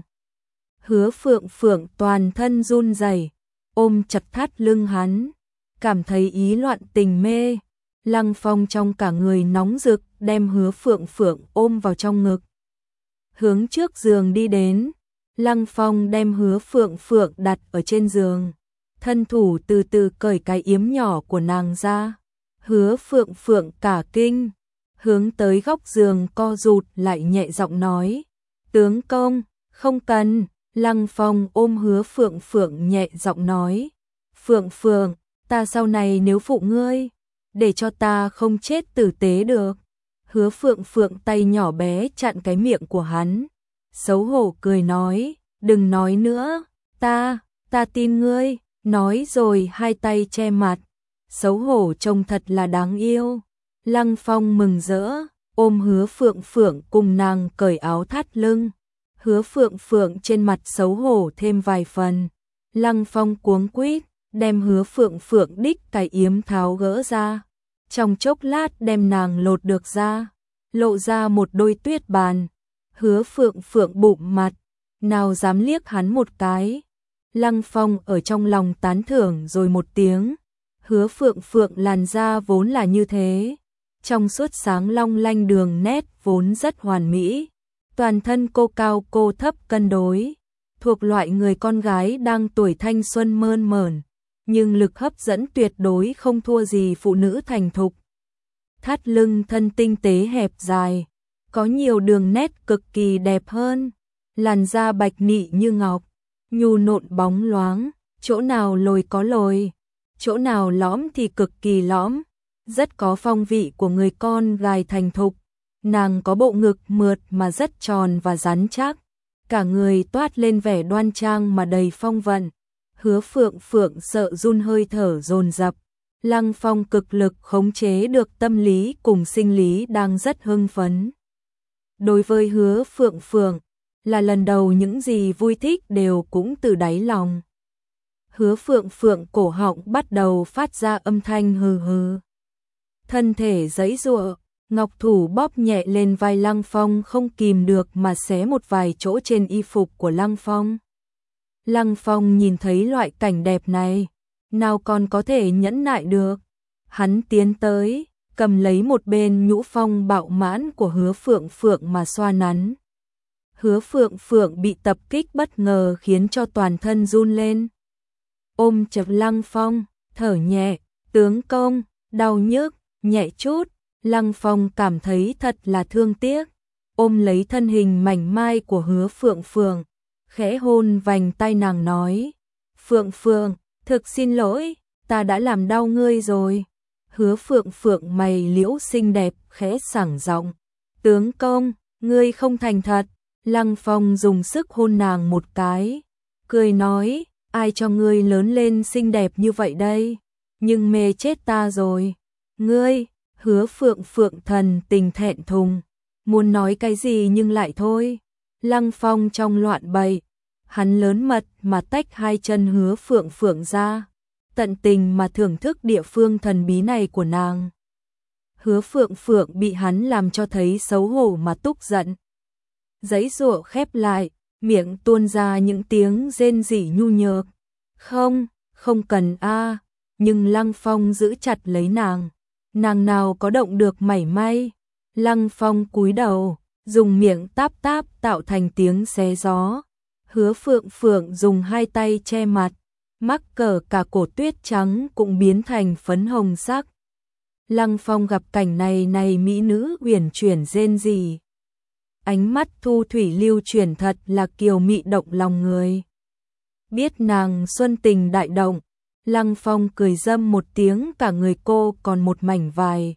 Hứa Phượng Phượng toàn thân run rẩy, ôm chặt thắt lưng hắn, cảm thấy ý loạn tình mê. Lăng Phong trong cả người nóng rực, đem Hứa Phượng Phượng ôm vào trong ngực. Hướng trước giường đi đến, Lăng Phong đem Hứa Phượng Phượng đặt ở trên giường, thân thủ từ từ cởi cái yếm nhỏ của nàng ra. Hứa Phượng Phượng cả kinh, hướng tới góc giường co rụt lại, nhẹ giọng nói, tướng công, không cần. Lăng Phong ôm Hứa Phượng Phượng nhẹ giọng nói, Phượng Phượng, ta sau này nếu phụ ngươi, để cho ta không chết tử tế được. Hứa Phượng Phượng tay nhỏ bé chặn cái miệng của hắn, xấu hổ cười nói, đừng nói nữa, ta, ta tin ngươi. Nói rồi hai tay che mặt, xấu hổ trông thật là đáng yêu. Lăng Phong mừng rỡ, ôm Hứa Phượng Phượng cùng nàng cởi áo thắt lưng. Hứa Phượng Phượng trên mặt xấu hổ thêm vài phần. Lăng Phong cuống quýt đem Hứa Phượng Phượng đích cái yếm tháo gỡ ra, trong chốc lát đem nàng lột được ra, lộ ra một đôi tuyết bàn. Hứa Phượng Phượng bụng mặt, nào dám liếc hắn một cái. Lăng Phong ở trong lòng tán thưởng rồi một tiếng. Hứa Phượng Phượng làn da vốn là như thế, trong suốt sáng long lanh, đường nét vốn rất hoàn mỹ, toàn thân cô cao cô thấp cân đối, thuộc loại người con gái đang tuổi thanh xuân mơn mởn, nhưng lực hấp dẫn tuyệt đối không thua gì phụ nữ thành thục. Thắt lưng thân tinh tế hẹp dài, có nhiều đường nét cực kỳ đẹp hơn. làn da bạch nị như ngọc, nhu nộn bóng loáng, chỗ nào lồi có lồi, chỗ nào lõm thì cực kỳ lõm, rất có phong vị của người con gái thành thục. Nàng có bộ ngực mượt mà rất tròn và rắn chắc, cả người toát lên vẻ đoan trang mà đầy phong vận. Hứa Phượng Phượng sợ run, hơi thở dồn dập. Lăng Phong cực lực khống chế được tâm lý cùng sinh lý đang rất hưng phấn. Đối với Hứa Phượng Phượng, là lần đầu những gì vui thích đều cũng từ đáy lòng. Hứa Phượng Phượng cổ họng bắt đầu phát ra âm thanh hừ hừ. Thân thể giãy giụa, ngọc thủ bóp nhẹ lên vai Lăng Phong, không kìm được mà xé một vài chỗ trên y phục của Lăng Phong. Lăng Phong nhìn thấy loại cảnh đẹp này, nào còn có thể nhẫn nại được. Hắn tiến tới, cầm lấy một bên nhũ phong bạo mãn của Hứa Phượng Phượng mà xoa nắn. Hứa Phượng Phượng bị tập kích bất ngờ khiến cho toàn thân run lên. Ôm chặt Lăng Phong, thở nhẹ, tướng công, đau nhức, nhẹ chút. Lăng Phong cảm thấy thật là thương tiếc, ôm lấy thân hình mảnh mai của Hứa Phượng Phượng, khẽ hôn vành tai nàng nói: Phượng Phượng, thực xin lỗi, ta đã làm đau ngươi rồi. Hứa Phượng Phượng mày liễu xinh đẹp khẽ sảng giọng: tướng công, ngươi không thành thật. Lăng Phong dùng sức hôn nàng một cái, cười nói: ai cho ngươi lớn lên xinh đẹp như vậy đây, nhưng mê chết ta rồi. Ngươi, Hứa Phượng Phượng thần tình thẹn thùng, muốn nói cái gì nhưng lại thôi. Lăng Phong trong loạn bày, hắn lớn mật mà tách hai chân Hứa Phượng Phượng ra, tận tình mà thưởng thức địa phương thần bí này của nàng. Hứa Phượng Phượng bị hắn làm cho thấy xấu hổ mà tức giận. Giấy giụa khép lại, miệng tuôn ra những tiếng rên rỉ nhu nhược. Không, không cần a. Nhưng Lăng Phong giữ chặt lấy nàng, nàng nào có động được mảy may. Lăng Phong cúi đầu, dùng miệng táp táp tạo thành tiếng xé gió. Hứa Phượng Phượng dùng hai tay che mặt, mắc cỡ cả cổ tuyết trắng cũng biến thành phấn hồng sắc. Lăng Phong gặp cảnh này này mỹ nữ uyển chuyển rên rỉ. Ánh mắt thu thủy lưu chuyển thật là kiều mị động lòng người. Biết nàng xuân tình đại động, Lăng Phong cười dâm một tiếng, cả người cô còn một mảnh vải.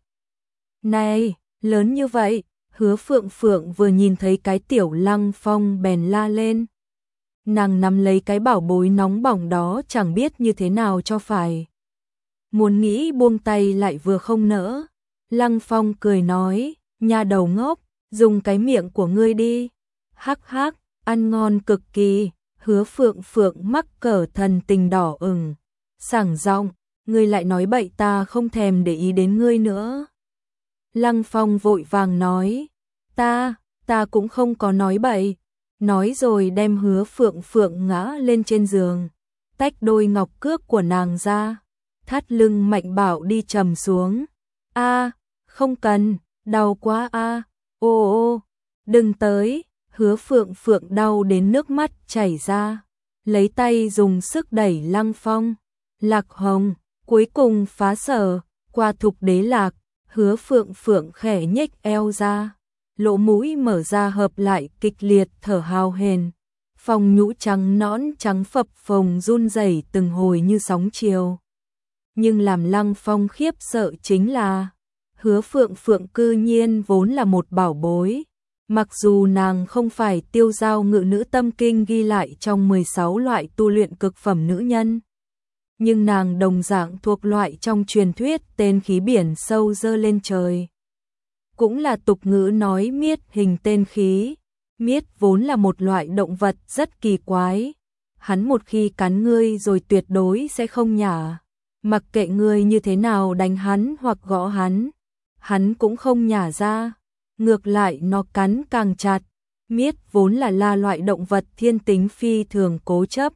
Này, lớn như vậy. Hứa Phượng Phượng vừa nhìn thấy cái tiểu Lăng Phong bèn la lên. Nàng nắm lấy cái bảo bối nóng bỏng đó chẳng biết như thế nào cho phải. Muốn nghĩ buông tay lại vừa không nỡ. Lăng Phong cười nói: nha đầu ngốc, dùng cái miệng của ngươi đi. Hắc hắc, ăn ngon cực kỳ. Hứa Phượng Phượng mắc cỡ thần tình đỏ ửng, sảng giọng: ngươi lại nói bậy, ta không thèm để ý đến ngươi nữa. Lăng Phong vội vàng nói: ta, ta cũng không có nói bậy. Nói rồi đem Hứa Phượng Phượng ngã lên trên giường, tách đôi ngọc cước của nàng ra, thắt lưng mạnh bạo đi trầm xuống. A, không cần, đau quá a. À. Ô ô, đừng tới. Hứa Phượng Phượng đau đến nước mắt chảy ra, lấy tay dùng sức đẩy Lăng Phong. Lạc hồng, cuối cùng phá sở, qua thục đế lạc. Hứa Phượng Phượng khẽ nhếch eo ra, lỗ mũi mở ra hợp lại kịch liệt thở hào hển. Phong nhũ trắng nõn trắng phập phồng run rẩy từng hồi như sóng chiều. Nhưng làm Lăng Phong khiếp sợ chính là Hứa Phượng Phượng cư nhiên vốn là một bảo bối. Mặc dù nàng không phải tiêu giao ngự nữ tâm kinh ghi lại trong mười sáu loại tu luyện cực phẩm nữ nhân, nhưng nàng đồng dạng thuộc loại trong truyền thuyết tên khí biển sâu dơ lên trời. Cũng là tục ngữ nói miết hình tên khí. Miết vốn là một loại động vật rất kỳ quái. Hắn một khi cắn ngươi rồi tuyệt đối sẽ không nhả. Mặc kệ ngươi như thế nào đánh hắn hoặc gõ hắn, hắn cũng không nhả ra. Ngược lại nó cắn càng chặt. Miết vốn là la loại động vật thiên tính phi thường cố chấp.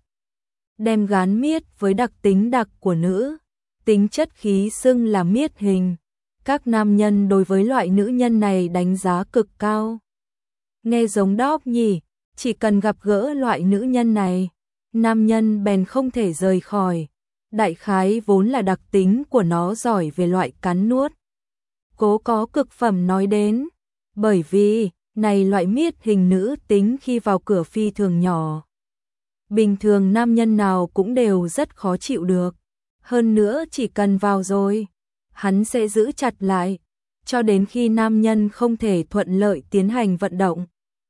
Đem gán miết với đặc tính đặc của nữ, tính chất khí xưng là miết hình. Các nam nhân đối với loại nữ nhân này đánh giá cực cao. Nghe giống đóp nhỉ, chỉ cần gặp gỡ loại nữ nhân này, nam nhân bèn không thể rời khỏi. Đại khái vốn là đặc tính của nó giỏi về loại cắn nuốt. Cố có cực phẩm nói đến, bởi vì Này loại miết hình nữ tính khi vào cửa phi thường nhỏ. Bình thường nam nhân nào cũng đều rất khó chịu được. Hơn nữa chỉ cần vào rồi, hắn sẽ giữ chặt lại, cho đến khi nam nhân không thể thuận lợi tiến hành vận động.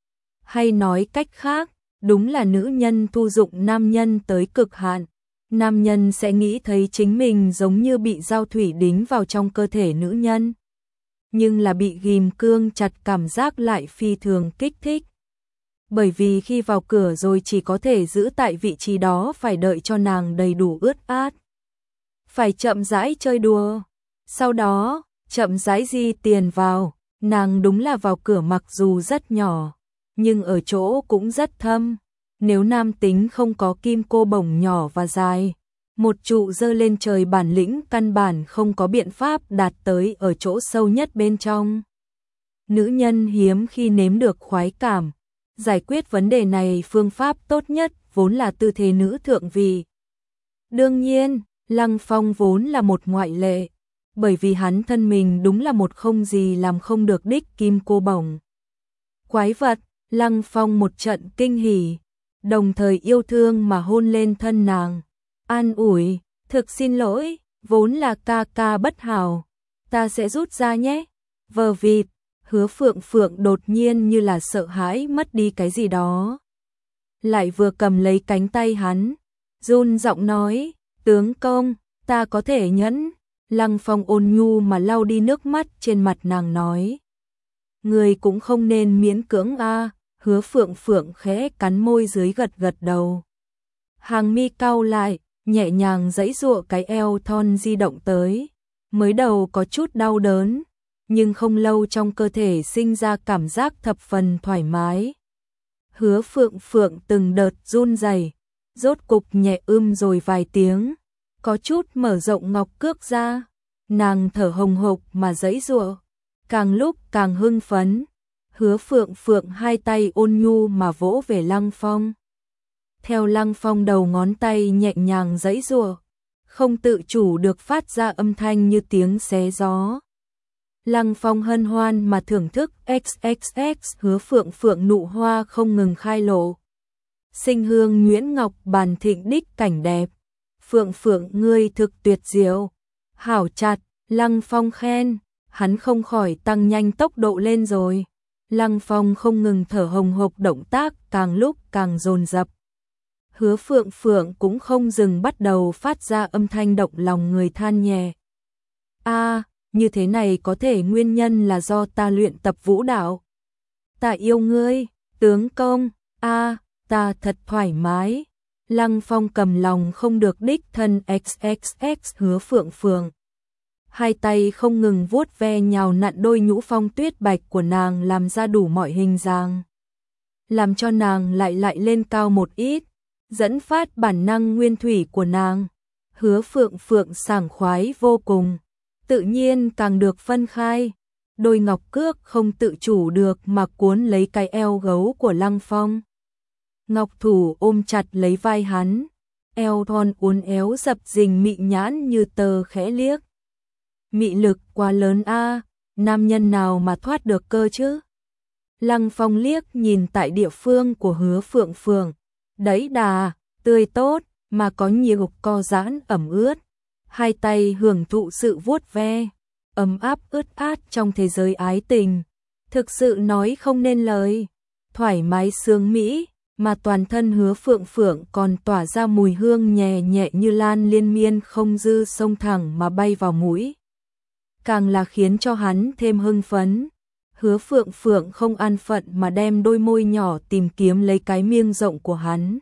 Hay nói cách khác, đúng là nữ nhân thu dụng nam nhân tới cực hạn. Nam nhân sẽ nghĩ thấy chính mình giống như bị dao thủy đính vào trong cơ thể nữ nhân. Nhưng là bị ghim cương chặt, cảm giác lại phi thường kích thích. Bởi vì khi vào cửa rồi chỉ có thể giữ tại vị trí đó, phải đợi cho nàng đầy đủ ướt át. Phải chậm rãi chơi đùa. Sau đó, chậm rãi di tiền vào. Nàng đúng là vào cửa mặc dù rất nhỏ, nhưng ở chỗ cũng rất thâm. Nếu nam tính không có kim cô bổng nhỏ và dài, một trụ giơ lên trời bản lĩnh căn bản không có biện pháp đạt tới ở chỗ sâu nhất bên trong. Nữ nhân hiếm khi nếm được khoái cảm. Giải quyết vấn đề này phương pháp tốt nhất vốn là tư thế nữ thượng vị. Đương nhiên, Lăng Phong vốn là một ngoại lệ, bởi vì hắn thân mình đúng là một không gì làm không được đích kim cô bổng. Quái vật, Lăng Phong một trận kinh hỉ, đồng thời yêu thương mà hôn lên thân nàng. An ủi, thực xin lỗi, vốn là ca ca bất hảo, ta sẽ rút ra nhé. Vờ vịt, Hứa Phượng Phượng đột nhiên như là sợ hãi mất đi cái gì đó. Lại vừa cầm lấy cánh tay hắn, run giọng nói, tướng công, ta có thể nhẫn. Lăng Phong ôn nhu mà lau đi nước mắt trên mặt nàng nói. Người cũng không nên miễn cưỡng a. Hứa Phượng Phượng khẽ cắn môi dưới gật gật đầu. Hàng mi cau lại, nhẹ nhàng giãy giụa cái eo thon di động tới. Mới đầu có chút đau đớn, nhưng không lâu trong cơ thể sinh ra cảm giác thập phần thoải mái. Hứa Phượng Phượng từng đợt run rẩy, rốt cục nhẹ ưm rồi vài tiếng, có chút mở rộng ngọc cước ra, nàng thở hồng hộc mà giãy giụa, càng lúc càng hưng phấn. Hứa Phượng Phượng hai tay ôn nhu mà vỗ về Lăng Phong. Theo Lăng Phong đầu ngón tay nhẹ nhàng giãy giụa, không tự chủ được phát ra âm thanh như tiếng xé gió. Lăng Phong hân hoan mà thưởng thức ích ích ích. Hứa Phượng Phượng nụ hoa không ngừng khai lộ. Sinh hương nhuyễn ngọc bàn thịnh đích cảnh đẹp. Phượng Phượng ngươi thực tuyệt diệu. Hảo chặt, Lăng Phong khen, hắn không khỏi tăng nhanh tốc độ lên rồi. Lăng Phong không ngừng thở hồng hộc, động tác càng lúc càng dồn dập. Hứa Phượng Phượng cũng không dừng, bắt đầu phát ra âm thanh động lòng người than nhẹ. A, như thế này có thể nguyên nhân là do ta luyện tập vũ đạo. Ta yêu ngươi, tướng công, a, ta thật thoải mái. Lăng Phong cầm lòng không được đích thân ích ích ích Hứa Phượng Phượng. Hai tay không ngừng vuốt ve nhào nặn đôi nhũ phong tuyết bạch của nàng, làm ra đủ mọi hình dáng, làm cho nàng lại lại lên cao một ít, dẫn phát bản năng nguyên thủy của nàng. Hứa Phượng Phượng sảng khoái vô cùng, tự nhiên càng được phân khai, đôi ngọc cước không tự chủ được mà cuốn lấy cái eo gấu của Lăng Phong. Ngọc thủ ôm chặt lấy vai hắn, eo thon uốn éo dập dình mị nhãn như tờ khẽ liếc. Mị lực quá lớn a, nam nhân nào mà thoát được cơ chứ? Lăng Phong liếc nhìn tại địa phương của Hứa Phượng Phượng, đấy đà, tươi tốt, mà có nhiều co giãn ẩm ướt. Hai tay hưởng thụ sự vuốt ve, ấm áp ướt át trong thế giới ái tình. Thực sự nói không nên lời, thoải mái sướng mỹ, mà toàn thân Hứa Phượng Phượng còn tỏa ra mùi hương nhẹ nhẹ như lan liên miên không dư xông thẳng mà bay vào mũi. Càng là khiến cho hắn thêm hưng phấn. Hứa Phượng Phượng không an phận mà đem đôi môi nhỏ tìm kiếm lấy cái miệng rộng của hắn.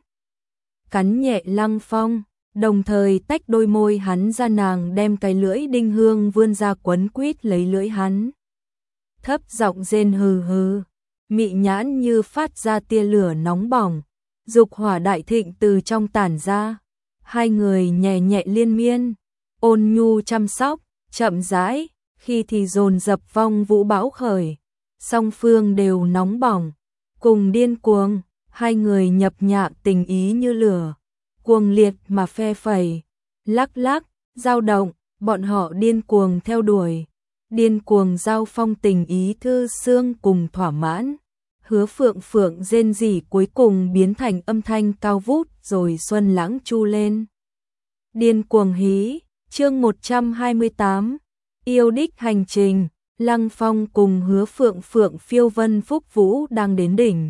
Cắn nhẹ Lăng Phong, đồng thời tách đôi môi hắn ra, nàng đem cái lưỡi đinh hương vươn ra quấn quýt lấy lưỡi hắn. Thấp giọng rên hừ hừ, mị nhãn như phát ra tia lửa nóng bỏng, dục hỏa đại thịnh từ trong tản ra. Hai người nhẹ nhẹ liên miên, ôn nhu chăm sóc, chậm rãi, khi thì dồn dập vong vũ bão khởi, song phương đều nóng bỏng, cùng điên cuồng, hai người nhập nhạc tình ý như lửa, cuồng liệt mà phe phẩy, lắc lắc, dao động, bọn họ điên cuồng theo đuổi, điên cuồng giao phong tình ý thư xương cùng thỏa mãn. Hứa Phượng Phượng rên rỉ cuối cùng biến thành âm thanh cao vút rồi Xuân Lãng chu lên. Điên cuồng hí, chương một trăm hai mươi tám, yêu đích hành trình, Lăng Phong cùng Hứa Phượng Phượng phiêu vân phúc vũ đang đến đỉnh.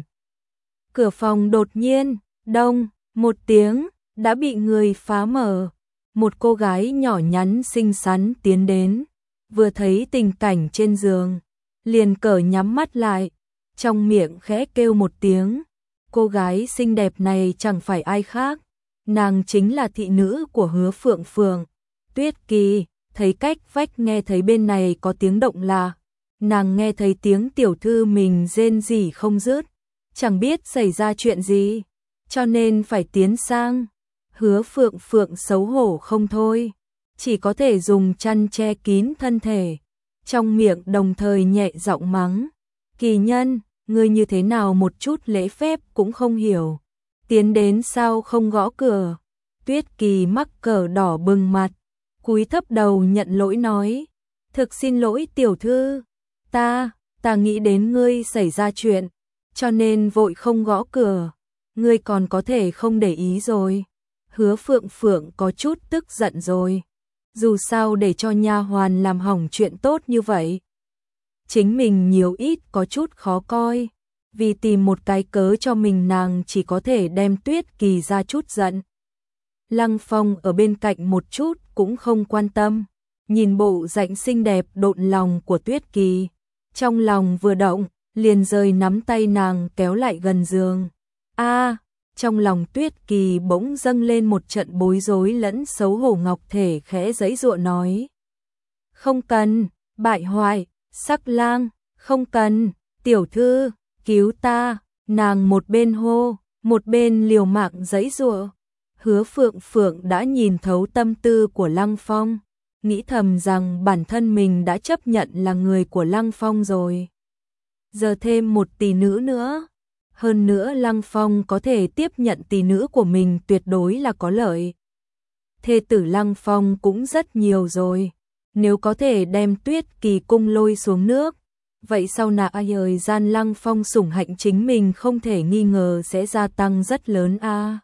Cửa phòng đột nhiên, đông, một tiếng, đã bị người phá mở. Một cô gái nhỏ nhắn xinh xắn tiến đến, vừa thấy tình cảnh trên giường, liền cởi nhắm mắt lại, trong miệng khẽ kêu một tiếng. Cô gái xinh đẹp này chẳng phải ai khác, nàng chính là thị nữ của Hứa Phượng Phượng, Tuyết Kỳ. Thấy cách vách nghe thấy bên này có tiếng động lạ, nàng nghe thấy tiếng tiểu thư mình rên rỉ không dứt, chẳng biết xảy ra chuyện gì, cho nên phải tiến sang. Hứa Phượng Phượng xấu hổ không thôi, chỉ có thể dùng chăn che kín thân thể, trong miệng đồng thời nhẹ giọng mắng, Kỳ Nhân, ngươi như thế nào một chút lễ phép cũng không hiểu, tiến đến sao không gõ cửa. Tuyết Kỳ mắc cỡ đỏ bừng mặt, cúi thấp đầu nhận lỗi nói, thực xin lỗi tiểu thư, ta, ta nghĩ đến ngươi xảy ra chuyện, cho nên vội không gõ cửa, ngươi còn có thể không để ý rồi. Hứa Phượng Phượng có chút tức giận rồi, dù sao để cho nha hoàn làm hỏng chuyện tốt như vậy, chính mình nhiều ít có chút khó coi, vì tìm một cái cớ cho mình nàng chỉ có thể đem Tuyết Kỳ ra chút giận. Lăng Phong ở bên cạnh một chút cũng không quan tâm, nhìn bộ dạng xinh đẹp độn lòng của Tuyết Kỳ, trong lòng vừa động, liền rời nắm tay nàng kéo lại gần giường. A, trong lòng Tuyết Kỳ bỗng dâng lên một trận bối rối lẫn xấu hổ, ngọc thể khẽ giãy giụa nói: "Không cần, bại hoại, Sắc Lang, không cần, tiểu thư, cứu ta." Nàng một bên hô, một bên liều mạng giãy giụa. Hứa Phượng Phượng đã nhìn thấu tâm tư của Lăng Phong, nghĩ thầm rằng bản thân mình đã chấp nhận là người của Lăng Phong rồi. Giờ thêm một tỷ nữ nữa, hơn nữa Lăng Phong có thể tiếp nhận tỷ nữ của mình tuyệt đối là có lợi. Thê tử Lăng Phong cũng rất nhiều rồi, nếu có thể đem Tuyết Kỳ cung lôi xuống nước, vậy sau này thời gian Lăng Phong sủng hạnh chính mình không thể nghi ngờ sẽ gia tăng rất lớn a. À.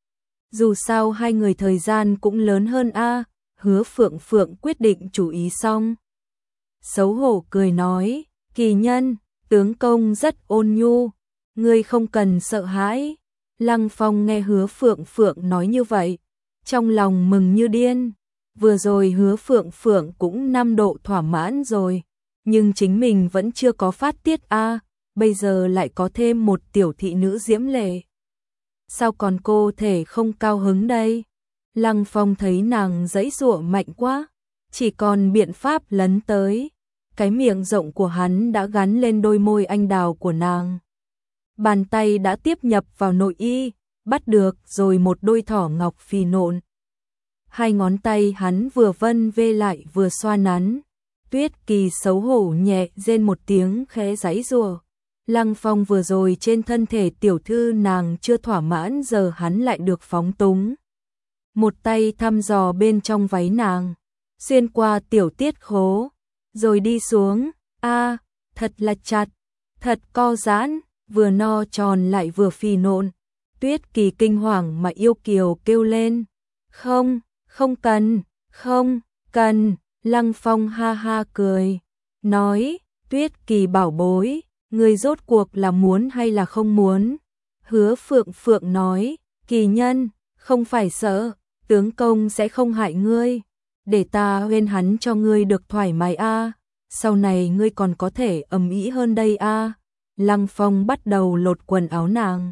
Dù sao hai người thời gian cũng lớn hơn a. À. Hứa Phượng Phượng quyết định chủ ý xong, xấu hổ cười nói: "Kỳ Nhân, tướng công rất ôn nhu, ngươi không cần sợ hãi." Lăng Phong nghe Hứa Phượng Phượng nói như vậy, trong lòng mừng như điên. Vừa rồi Hứa Phượng Phượng cũng năm độ thỏa mãn rồi, nhưng chính mình vẫn chưa có phát tiết a, à, bây giờ lại có thêm một tiểu thị nữ diễm lệ, sao còn cô thể không cao hứng đây? Lăng Phong thấy nàng giãy giụa mạnh quá, chỉ còn biện pháp lấn tới, cái miệng rộng của hắn đã gắn lên đôi môi anh đào của nàng. Bàn tay đã tiếp nhập vào nội y, bắt được rồi một đôi thỏ ngọc phì nộn. Hai ngón tay hắn vừa vân vê lại vừa xoa nắn. Tuyết Kỳ xấu hổ nhẹ rên một tiếng khẽ giãy giụa. Lăng Phong vừa rồi trên thân thể tiểu thư nàng chưa thỏa mãn, giờ hắn lại được phóng túng. Một tay thăm dò bên trong váy nàng, xuyên qua tiểu tiết khố, rồi đi xuống. A, à, thật là chặt, thật co giãn, vừa no tròn lại vừa phì nộn. Tuyết Kỳ kinh hoàng mà yêu kiều kêu lên: "Không, không cần, không cần." Lăng Phong ha ha cười, nói: "Tuyết Kỳ bảo bối, ngươi rốt cuộc là muốn hay là không muốn?" Hứa Phượng Phượng nói: "Kỳ Nhân, không phải sợ, tướng công sẽ không hại ngươi, để ta huyên hắn cho ngươi được thoải mái a, à. Sau này ngươi còn có thể ầm ĩ hơn đây a." À. Lăng Phong bắt đầu lột quần áo nàng,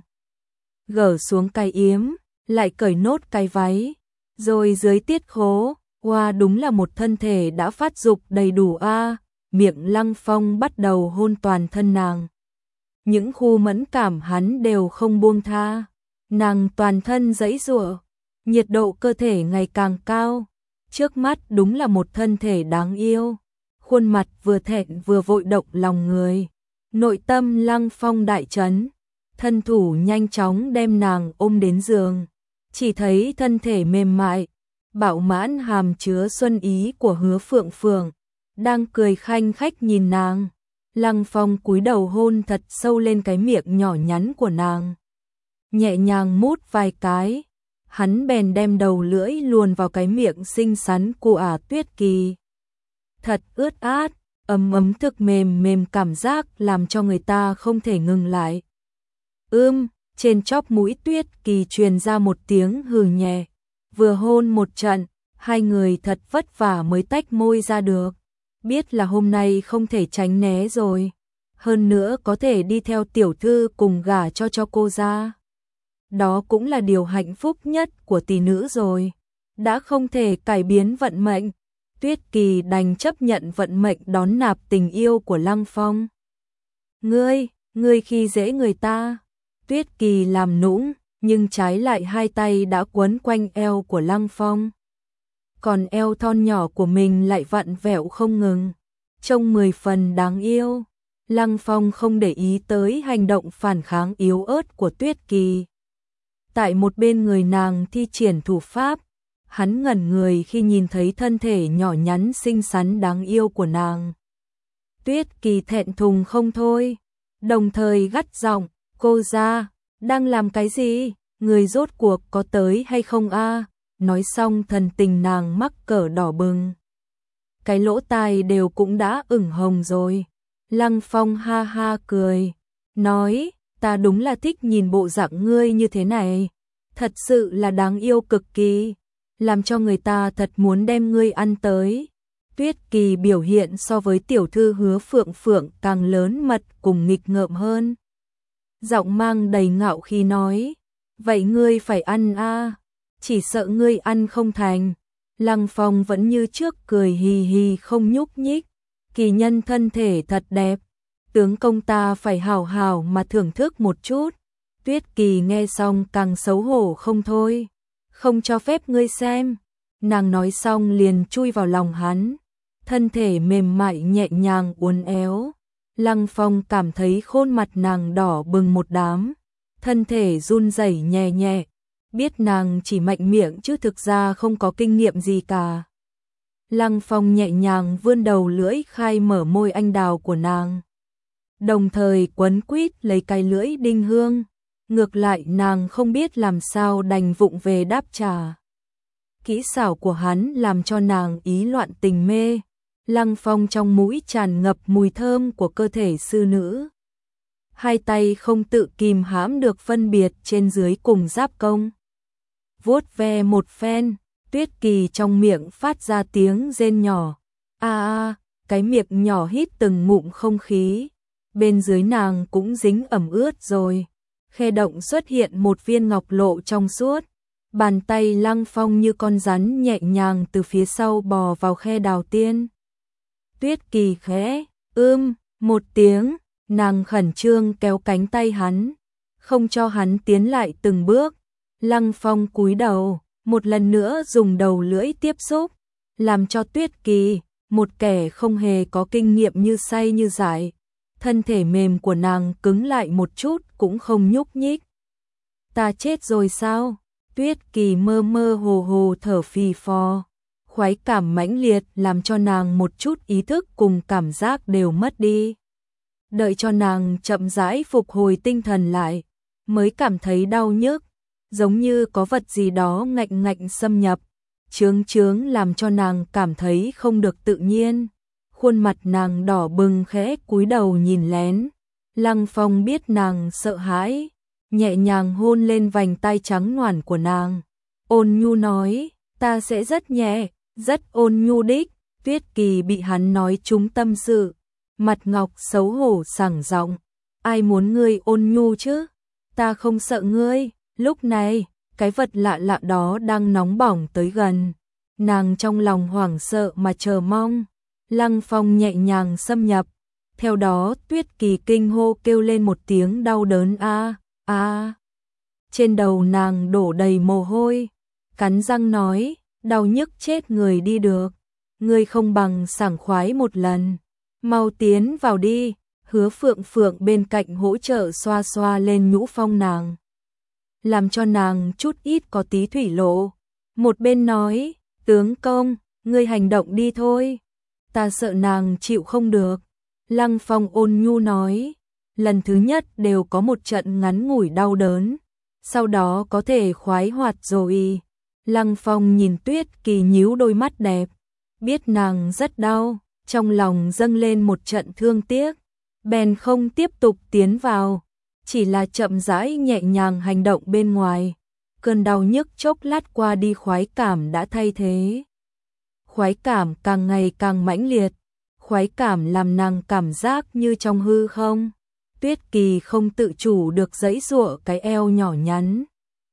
gỡ xuống cái yếm, lại cởi nốt cái váy, rồi dưới tiết khố, wow, đúng là một thân thể đã phát dục đầy đủ a. À. Miệng Lăng Phong bắt đầu hôn toàn thân nàng, những khu mẫn cảm hắn đều không buông tha, nàng toàn thân giãy giụa, nhiệt độ cơ thể ngày càng cao, trước mắt đúng là một thân thể đáng yêu, khuôn mặt vừa thẹn vừa vội động lòng người. Nội tâm Lăng Phong đại chấn, thân thủ nhanh chóng đem nàng ôm đến giường, chỉ thấy thân thể mềm mại, bạo mãn hàm chứa xuân ý của Hứa Phượng Phượng, đang cười khanh khách nhìn nàng. Lăng Phong cúi đầu hôn thật sâu lên cái miệng nhỏ nhắn của nàng. Nhẹ nhàng mút vài cái, hắn bèn đem đầu lưỡi luồn vào cái miệng xinh xắn của ả Tuyết Kỳ. Thật ướt át, ấm ấm thực mềm mềm, cảm giác làm cho người ta không thể ngừng lại. Ưm, trên chóp mũi Tuyết Kỳ truyền ra một tiếng hừ nhẹ. Vừa hôn một trận, hai người thật vất vả mới tách môi ra được. Biết là hôm nay không thể tránh né rồi. Hơn nữa có thể đi theo tiểu thư cùng gả cho cho cô ra. Đó cũng là điều hạnh phúc nhất của tỷ nữ rồi. Đã không thể cải biến vận mệnh, Tuyết Kỳ đành chấp nhận vận mệnh đón nạp tình yêu của Lăng Phong. Ngươi, ngươi khi dễ người ta. Tuyết Kỳ làm nũng, nhưng trái lại hai tay đã quấn quanh eo của Lăng Phong. Còn eo thon nhỏ của mình lại vặn vẹo không ngừng, trông mười phần đáng yêu. Lăng Phong không để ý tới hành động phản kháng yếu ớt của Tuyết Kỳ. Tại một bên người nàng thi triển thủ pháp, hắn ngẩn người khi nhìn thấy thân thể nhỏ nhắn xinh xắn đáng yêu của nàng. Tuyết Kỳ thẹn thùng không thôi, đồng thời gắt giọng, cô ra, đang làm cái gì, người rốt cuộc có tới hay không a? Nói xong thần tình nàng mắc cỡ đỏ bừng. Cái lỗ tai đều cũng đã ửng hồng rồi. Lăng Phong ha ha cười, nói, ta đúng là thích nhìn bộ dạng ngươi như thế này. Thật sự là đáng yêu cực kỳ, làm cho người ta thật muốn đem ngươi ăn tới. Tuyết Kỳ biểu hiện so với tiểu thư Hứa Phượng Phượng càng lớn mật cùng nghịch ngợm hơn. Giọng mang đầy ngạo khí nói, vậy ngươi phải ăn a, chỉ sợ ngươi ăn không thành. Lăng Phong vẫn như trước cười hì hì không nhúc nhích, kỳ nhân thân thể thật đẹp, tướng công ta phải hào hào mà thưởng thức một chút. Tuyết Kỳ nghe xong càng xấu hổ không thôi, không cho phép ngươi xem. Nàng nói xong liền chui vào lòng hắn, thân thể mềm mại nhẹ nhàng uốn éo. Lăng Phong cảm thấy khuôn mặt nàng đỏ bừng một đám, thân thể run rẩy nhẹ nhẹ, biết nàng chỉ mạnh miệng chứ thực ra không có kinh nghiệm gì cả. Lăng Phong nhẹ nhàng vươn đầu lưỡi khai mở môi anh đào của nàng, đồng thời quấn quýt lấy cái lưỡi đinh hương. Ngược lại nàng không biết làm sao đành vụng về đáp trả. Kỹ xảo của hắn làm cho nàng ý loạn tình mê. Lăng Phong trong mũi tràn ngập mùi thơm của cơ thể sư nữ. Hai tay không tự kìm hãm được phân biệt trên dưới cùng giáp công. Vuốt ve một phen, Tuyết Kỳ trong miệng phát ra tiếng rên nhỏ. A a, cái miệng nhỏ hít từng ngụm không khí. Bên dưới nàng cũng dính ẩm ướt rồi. Khe động xuất hiện một viên ngọc lộ trong suốt. Bàn tay Lăng Phong như con rắn nhẹ nhàng từ phía sau bò vào khe đào tiên. Tuyết Kỳ khẽ, ưm, một tiếng, nàng khẩn trương kéo cánh tay hắn, không cho hắn tiến lại từng bước. Lăng Phong cúi đầu, một lần nữa dùng đầu lưỡi tiếp xúc, làm cho Tuyết Kỳ, một kẻ không hề có kinh nghiệm như say như dại. Thân thể mềm của nàng cứng lại một chút cũng không nhúc nhích. Ta chết rồi sao? Tuyết Kỳ mơ mơ hồ hồ thở phì phò. Khoái cảm mãnh liệt làm cho nàng một chút ý thức cùng cảm giác đều mất đi. Đợi cho nàng chậm rãi phục hồi tinh thần lại, mới cảm thấy đau nhức, giống như có vật gì đó ngạnh ngạnh xâm nhập, chướng chướng làm cho nàng cảm thấy không được tự nhiên. Khuôn mặt nàng đỏ bừng khẽ cúi đầu nhìn lén. Lăng Phong biết nàng sợ hãi, nhẹ nhàng hôn lên vành tai trắng nõn của nàng. Ôn nhu nói, ta sẽ rất nhẹ, rất ôn nhu đích. Tuyết Kỳ bị hắn nói trúng tâm sự, mặt ngọc xấu hổ sảng giọng, ai muốn ngươi ôn nhu chứ? Ta không sợ ngươi. Lúc này, cái vật lạ lạ đó đang nóng bỏng tới gần. Nàng trong lòng hoảng sợ mà chờ mong. Lăng Phong nhẹ nhàng xâm nhập, theo đó Tuyết Kỳ kinh hô kêu lên một tiếng đau đớn a a. Trên đầu nàng đổ đầy mồ hôi, cắn răng nói, đau nhức chết người đi được, ngươi không bằng sảng khoái một lần, mau tiến vào đi. Hứa Phượng Phượng bên cạnh hỗ trợ xoa xoa lên nhũ phong nàng, làm cho nàng chút ít có tí thủy lộ. Một bên nói, tướng công, ngươi hành động đi thôi. Ta sợ nàng chịu không được. Lăng Phong ôn nhu nói, lần thứ nhất đều có một trận ngắn ngủi đau đớn, sau đó có thể khoái hoạt rồi. Lăng Phong nhìn Tuyết Kỳ nhíu đôi mắt đẹp, biết nàng rất đau, trong lòng dâng lên một trận thương tiếc, bèn không tiếp tục tiến vào, chỉ là chậm rãi nhẹ nhàng hành động bên ngoài. Cơn đau nhức chốc lát qua đi, khoái cảm đã thay thế. Khoái cảm càng ngày càng mãnh liệt, khoái cảm làm nàng cảm giác như trong hư không. Tuyết Kỳ không tự chủ được giãy giụa cái eo nhỏ nhắn.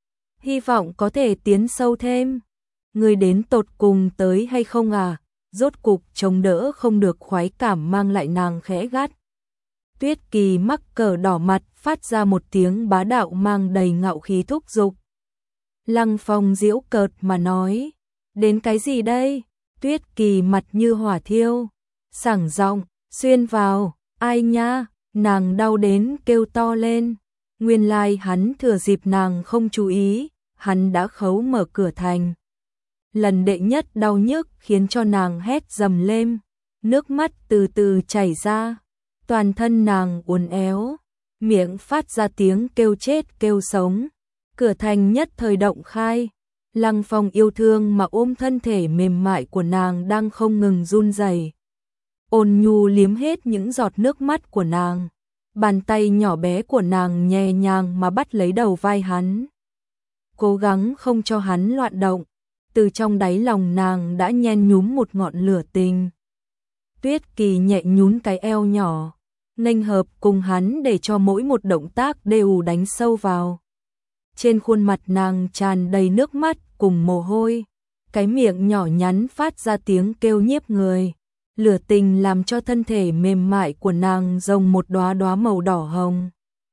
Hy vọng có thể tiến sâu thêm. Người đến tột cùng tới hay không à? Rốt cục chống đỡ không được khoái cảm mang lại, nàng khẽ gắt. Tuyết Kỳ mắc cỡ đỏ mặt, phát ra một tiếng bá đạo mang đầy ngạo khí thúc giục. Lăng Phong giễu cợt mà nói, đến cái gì đây? Tuyết Kỳ mặt như hỏa thiêu, sảng giọng, xuyên vào, ai nha? Nàng đau đến kêu to lên. Nguyên lai hắn thừa dịp nàng không chú ý, hắn đã khấu mở cửa thành. Lần đệ nhất đau nhức khiến cho nàng hét dầm lên, nước mắt từ từ chảy ra, toàn thân nàng uốn éo, miệng phát ra tiếng kêu chết kêu sống. Cửa thành nhất thời động khai, Lăng Phong yêu thương mà ôm thân thể mềm mại của nàng đang không ngừng run rẩy. Ôn nhu liếm hết những giọt nước mắt của nàng, bàn tay nhỏ bé của nàng nhẹ nhàng mà bắt lấy đầu vai hắn, cố gắng không cho hắn loạn động. Từ trong đáy lòng nàng đã nhen nhúm một ngọn lửa tình. Tuyết Kỳ nhẹ nhún cái eo nhỏ, nghênh hợp cùng hắn để cho mỗi một động tác đều đánh sâu vào. Trên khuôn mặt nàng tràn đầy nước mắt cùng mồ hôi, cái miệng nhỏ nhắn phát ra tiếng kêu nhiếp người. Lửa tình làm cho thân thể mềm mại của nàng rồng một đóa đóa màu đỏ hồng.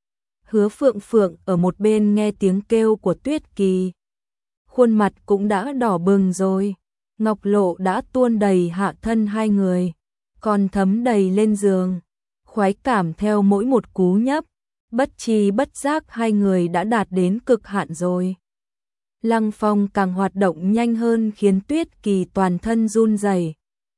Hứa Phượng Phượng ở một bên nghe tiếng kêu của Tuyết Kỳ, khuôn mặt cũng đã đỏ bừng rồi, ngọc lộ đã tuôn đầy hạ thân hai người, còn thấm đầy lên giường. Khoái cảm theo mỗi một cú nhấp, bất tri bất giác hai người đã đạt đến cực hạn rồi. Lăng Phong càng hoạt động nhanh hơn khiến Tuyết Kỳ toàn thân run rẩy,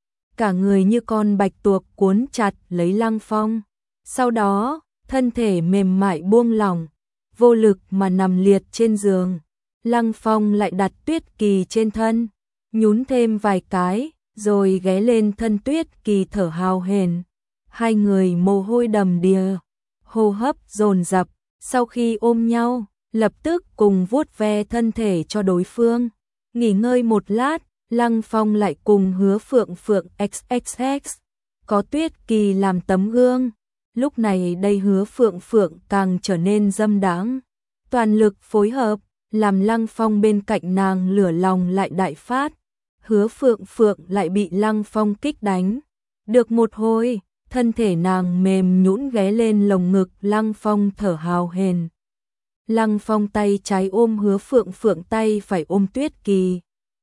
cả người như con bạch tuộc cuốn chặt lấy Lăng Phong. Sau đó, thân thể mềm mại buông lỏng, vô lực mà nằm liệt trên giường. Lăng Phong lại đặt Tuyết Kỳ trên thân, nhún thêm vài cái, rồi ghé lên thân Tuyết Kỳ thở hào hển. Hai người mồ hôi đầm đìa, hô hấp dồn dập, sau khi ôm nhau, lập tức cùng vuốt ve thân thể cho đối phương. Nghỉ ngơi một lát, Lăng Phong lại cùng Hứa Phượng Phượng ích ích ích, có Tuyết Kỳ làm tấm gương. Lúc này đây Hứa Phượng Phượng càng trở nên dâm đáng, toàn lực phối hợp, làm Lăng Phong bên cạnh nàng lửa lòng lại đại phát. Hứa Phượng Phượng lại bị Lăng Phong kích đánh. Được một hồi, thân thể nàng mềm nhũn ghé lên lồng ngực Lăng Phong thở hào hển. Lăng Phong tay trái ôm Hứa Phượng Phượng, tay phải ôm Tuyết Kỳ.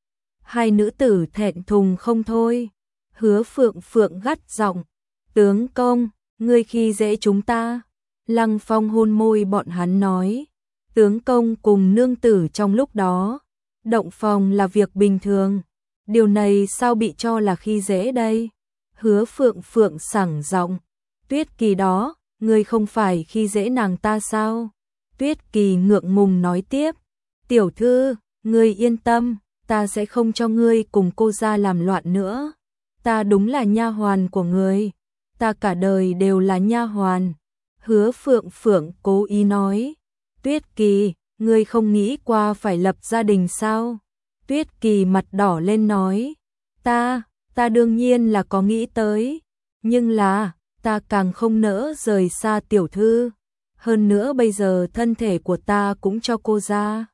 Hai nữ tử thẹn thùng không thôi. Hứa Phượng Phượng gắt giọng, tướng công, ngươi khi dễ chúng ta. Lăng Phong hôn môi bọn hắn nói, tướng công cùng nương tử trong lúc đó động phòng là việc bình thường, điều này sao bị cho là khi dễ đây? Hứa Phượng Phượng sảng giọng, Tuyết Kỳ đó, ngươi không phải khi dễ nàng ta sao? Tuyết Kỳ ngượng ngùng nói tiếp, tiểu thư, ngươi yên tâm, ta sẽ không cho ngươi cùng cô gia làm loạn nữa. Ta đúng là nha hoàn của ngươi, ta cả đời đều là nha hoàn. Hứa Phượng Phượng cố ý nói, Tuyết Kỳ, ngươi không nghĩ qua phải lập gia đình sao? Tuyết Kỳ mặt đỏ lên nói, ta, ta đương nhiên là có nghĩ tới, nhưng là, ta càng không nỡ rời xa tiểu thư. Hơn nữa bây giờ thân thể của ta cũng cho cô ra,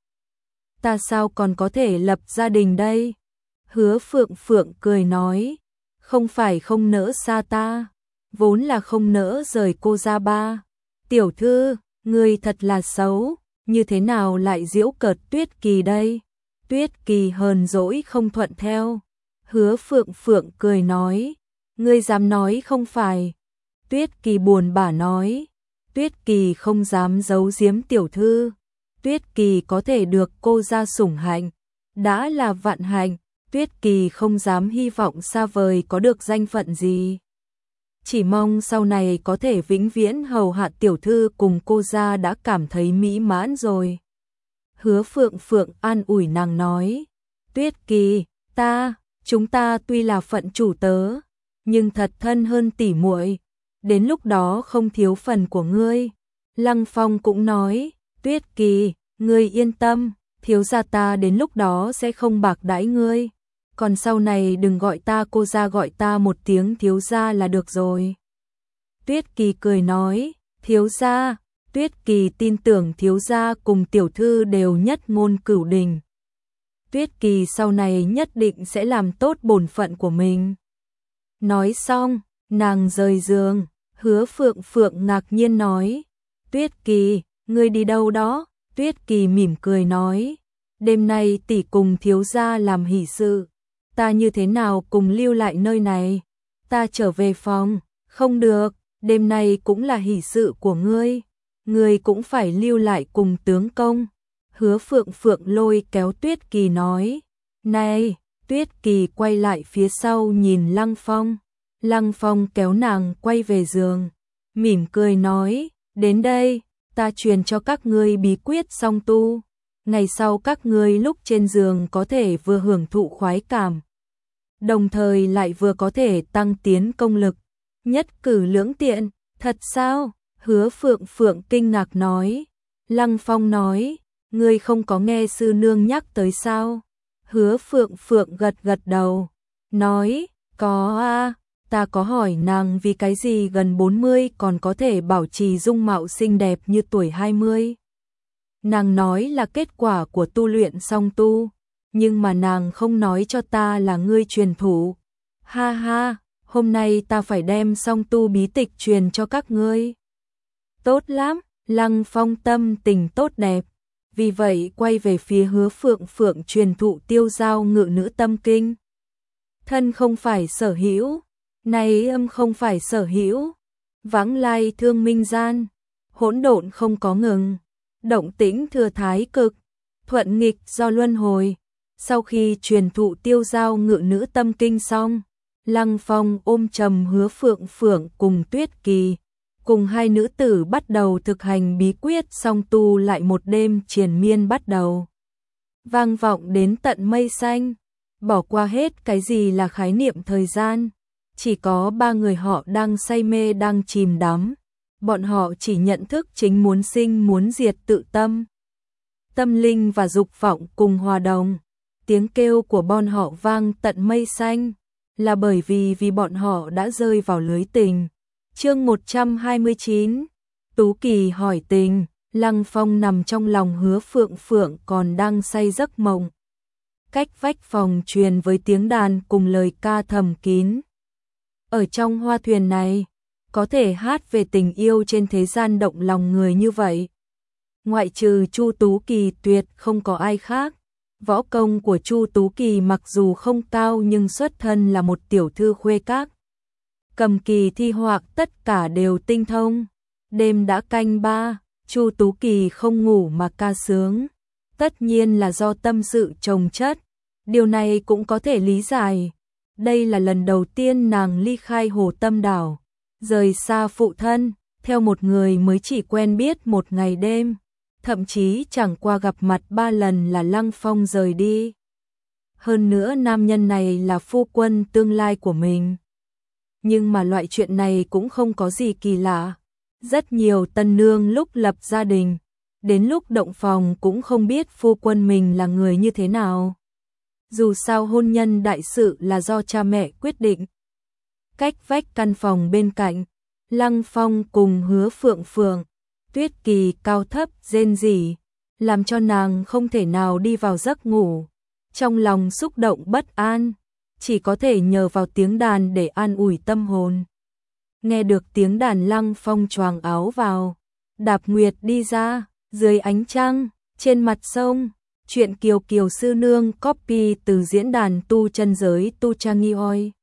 ta sao còn có thể lập gia đình đây? Hứa Phượng Phượng cười nói, không phải không nỡ xa ta, vốn là không nỡ rời cô ra ba. Tiểu thư, ngươi thật là xấu, như thế nào lại giễu cợt Tuyết Kỳ đây? Tuyết Kỳ hờn dỗi không thuận theo. Hứa Phượng Phượng cười nói, ngươi dám nói không phải? Tuyết Kỳ buồn bã nói, Tuyết Kỳ không dám giấu giếm tiểu thư. Tuyết Kỳ có thể được cô gia sủng hạnh, đã là vạn hạnh. Tuyết Kỳ không dám hy vọng xa vời có được danh phận gì. chỉ mong sau này có thể vĩnh viễn hầu hạ tiểu thư cùng cô gia đã cảm thấy mỹ mãn rồi. Hứa Phượng Phượng an ủi nàng nói, Tuyết Kỳ, ta, chúng ta tuy là phận chủ tớ, nhưng thật thân hơn tỉ muội, đến lúc đó không thiếu phần của ngươi. Lăng Phong cũng nói, Tuyết Kỳ, ngươi yên tâm, thiếu gia ta đến lúc đó sẽ không bạc đãi ngươi. Còn sau này đừng gọi ta cô gia, gọi ta một tiếng thiếu gia là được rồi. Tuyết Kỳ cười nói, thiếu gia. Tuyết Kỳ tin tưởng thiếu gia cùng tiểu thư đều nhất ngôn cửu đình. Tuyết Kỳ sau này nhất định sẽ làm tốt bổn phận của mình. Nói xong, nàng rời giường, Hứa Phượng Phượng ngạc nhiên nói, Tuyết Kỳ, ngươi đi đâu đó? Tuyết Kỳ mỉm cười nói, đêm nay tỷ cùng thiếu gia làm hỷ sự, ta như thế nào cùng lưu lại nơi này? Ta trở về phòng. Không được, đêm nay cũng là hỷ sự của ngươi, ngươi cũng phải lưu lại cùng tướng công. Hứa Phượng Phượng lôi kéo Tuyết Kỳ nói, này. Tuyết Kỳ quay lại phía sau nhìn Lăng Phong. Lăng Phong kéo nàng quay về giường, mỉm cười nói, đến đây, ta truyền cho các ngươi bí quyết song tu. Ngày sau các ngươi lúc trên giường có thể vừa hưởng thụ khoái cảm, đồng thời lại vừa có thể tăng tiến công lực, nhất cử lưỡng tiện. Thật sao? Hứa Phượng Phượng kinh ngạc nói. Lăng Phong nói, ngươi không có nghe sư nương nhắc tới sao? Hứa Phượng Phượng gật gật đầu, nói, có a, ta có hỏi nàng vì cái gì gần bốn mươi còn có thể bảo trì dung mạo xinh đẹp như tuổi hai mươi. Nàng nói là kết quả của tu luyện song tu, nhưng mà nàng không nói cho ta là ngươi truyền thủ. Ha ha, hôm nay ta phải đem song tu bí tịch truyền cho các ngươi. Tốt lắm, Lăng Phong tâm tình tốt đẹp, vì vậy quay về phía Hứa Phượng Phượng truyền thụ tiêu giao ngự nữ tâm kinh. Thân không phải sở hữu, này âm không phải sở hữu, vãng lai thương minh gian, hỗn độn không có ngừng, động tĩnh thừa thái cực, thuận nghịch do luân hồi. Sau khi truyền thụ tiêu giao ngự nữ tâm kinh xong, Lăng Phong ôm trầm Hứa Phượng Phượng cùng Tuyết Kỳ, cùng hai nữ tử bắt đầu thực hành bí quyết song tu. Lại một đêm triền miên bắt đầu vang vọng đến tận mây xanh, bỏ qua hết cái gì là khái niệm thời gian, chỉ có ba người họ đang say mê, đang chìm đắm. Bọn họ chỉ nhận thức chính muốn sinh muốn diệt tự tâm, tâm linh và dục vọng cùng hòa đồng. Tiếng kêu của bọn họ vang tận mây xanh, là bởi vì vì bọn họ đã rơi vào lưới tình. Chương một trăm hai mươi chín, Tú Kỳ hỏi tình. Lăng Phong nằm trong lòng Hứa Phượng Phượng còn đang say giấc mộng. Cách vách phòng truyền với tiếng đàn cùng lời ca thầm kín. Ở trong hoa thuyền này, có thể hát về tình yêu trên thế gian động lòng người như vậy, ngoại trừ Chu Tú Kỳ tuyệt không có ai khác. Võ công của Chu Tú Kỳ mặc dù không cao nhưng xuất thân là một tiểu thư khuê các. Cầm kỳ thi họa tất cả đều tinh thông. Đêm đã canh ba, Chu Tú Kỳ không ngủ mà ca sướng. Tất nhiên là do tâm sự chồng chất. Điều này cũng có thể lý giải. Đây là lần đầu tiên nàng ly khai Hồ Tâm Đảo, rời xa phụ thân, theo một người mới chỉ quen biết một ngày đêm. Thậm chí chẳng qua gặp mặt ba lần là Lăng Phong rời đi. Hơn nữa nam nhân này là phu quân tương lai của mình. Nhưng mà loại chuyện này cũng không có gì kỳ lạ. Rất nhiều tân nương lúc lập gia đình, đến lúc động phòng cũng không biết phu quân mình là người như thế nào. Dù sao hôn nhân đại sự là do cha mẹ quyết định. Cách vách căn phòng bên cạnh, Lăng Phong cùng Hứa Phượng Phượng, Tuyết Kỳ cao thấp rên rỉ, làm cho nàng không thể nào đi vào giấc ngủ. Trong lòng xúc động bất an, chỉ có thể nhờ vào tiếng đàn để an ủi tâm hồn. Nghe được tiếng đàn, Lăng Phong choàng áo vào, đạp nguyệt đi ra, dưới ánh trăng, trên mặt sông. Chuyện Kiều Kiều sư nương copy từ diễn đàn tu chân giới tu trang nghi oi.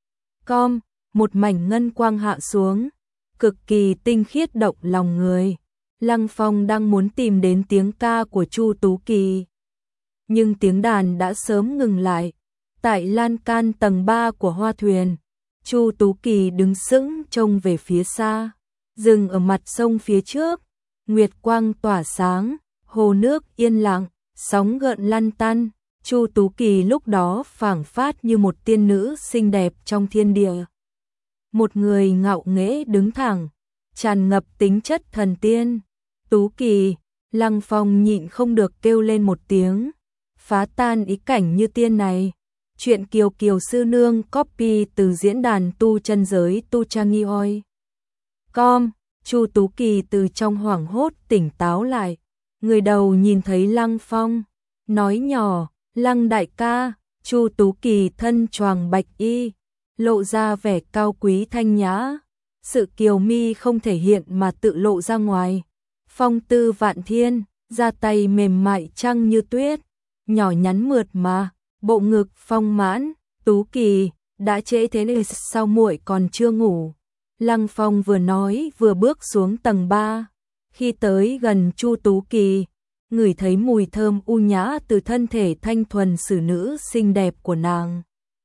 Com, một mảnh ngân quang hạ xuống, cực kỳ tinh khiết động lòng người. Lăng Phong đang muốn tìm đến tiếng ca của Chu Tú Kỳ, nhưng tiếng đàn đã sớm ngừng lại. Tại lan can tầng ba của hoa thuyền, Chu Tú Kỳ đứng sững trông về phía xa, dừng ở mặt sông phía trước, nguyệt quang tỏa sáng, hồ nước yên lặng, sóng gợn lăn tăn. Chu Tú Kỳ lúc đó phảng phất như một tiên nữ xinh đẹp trong thiên địa. Một người ngạo nghễ đứng thẳng, tràn ngập tính chất thần tiên. Tú Kỳ, Lăng Phong nhịn không được kêu lên một tiếng, phá tan ý cảnh như tiên này. Chuyện Kiều Kiều Sư Nương copy từ diễn đàn tu chân giới tu trang nghi oi. Com, Chu Tú Kỳ từ trong hoảng hốt tỉnh táo lại, người đầu nhìn thấy Lăng Phong, nói nhỏ, Lăng đại ca. Chu Tú Kỳ thân choàng bạch y, lộ ra vẻ cao quý thanh nhã, sự kiều mi không thể hiện mà tự lộ ra ngoài. Phong tư vạn thiên, da tay mềm mại trăng như tuyết, nhỏ nhắn mượt mà, bộ ngực phong mãn. Tú Kỳ, đã trễ thế này sao muội còn chưa ngủ? Lăng Phong vừa nói vừa bước xuống tầng ba, khi tới gần Chu Tú Kỳ, ngửi thấy mùi thơm u nhã từ thân thể thanh thuần xử nữ xinh đẹp của nàng.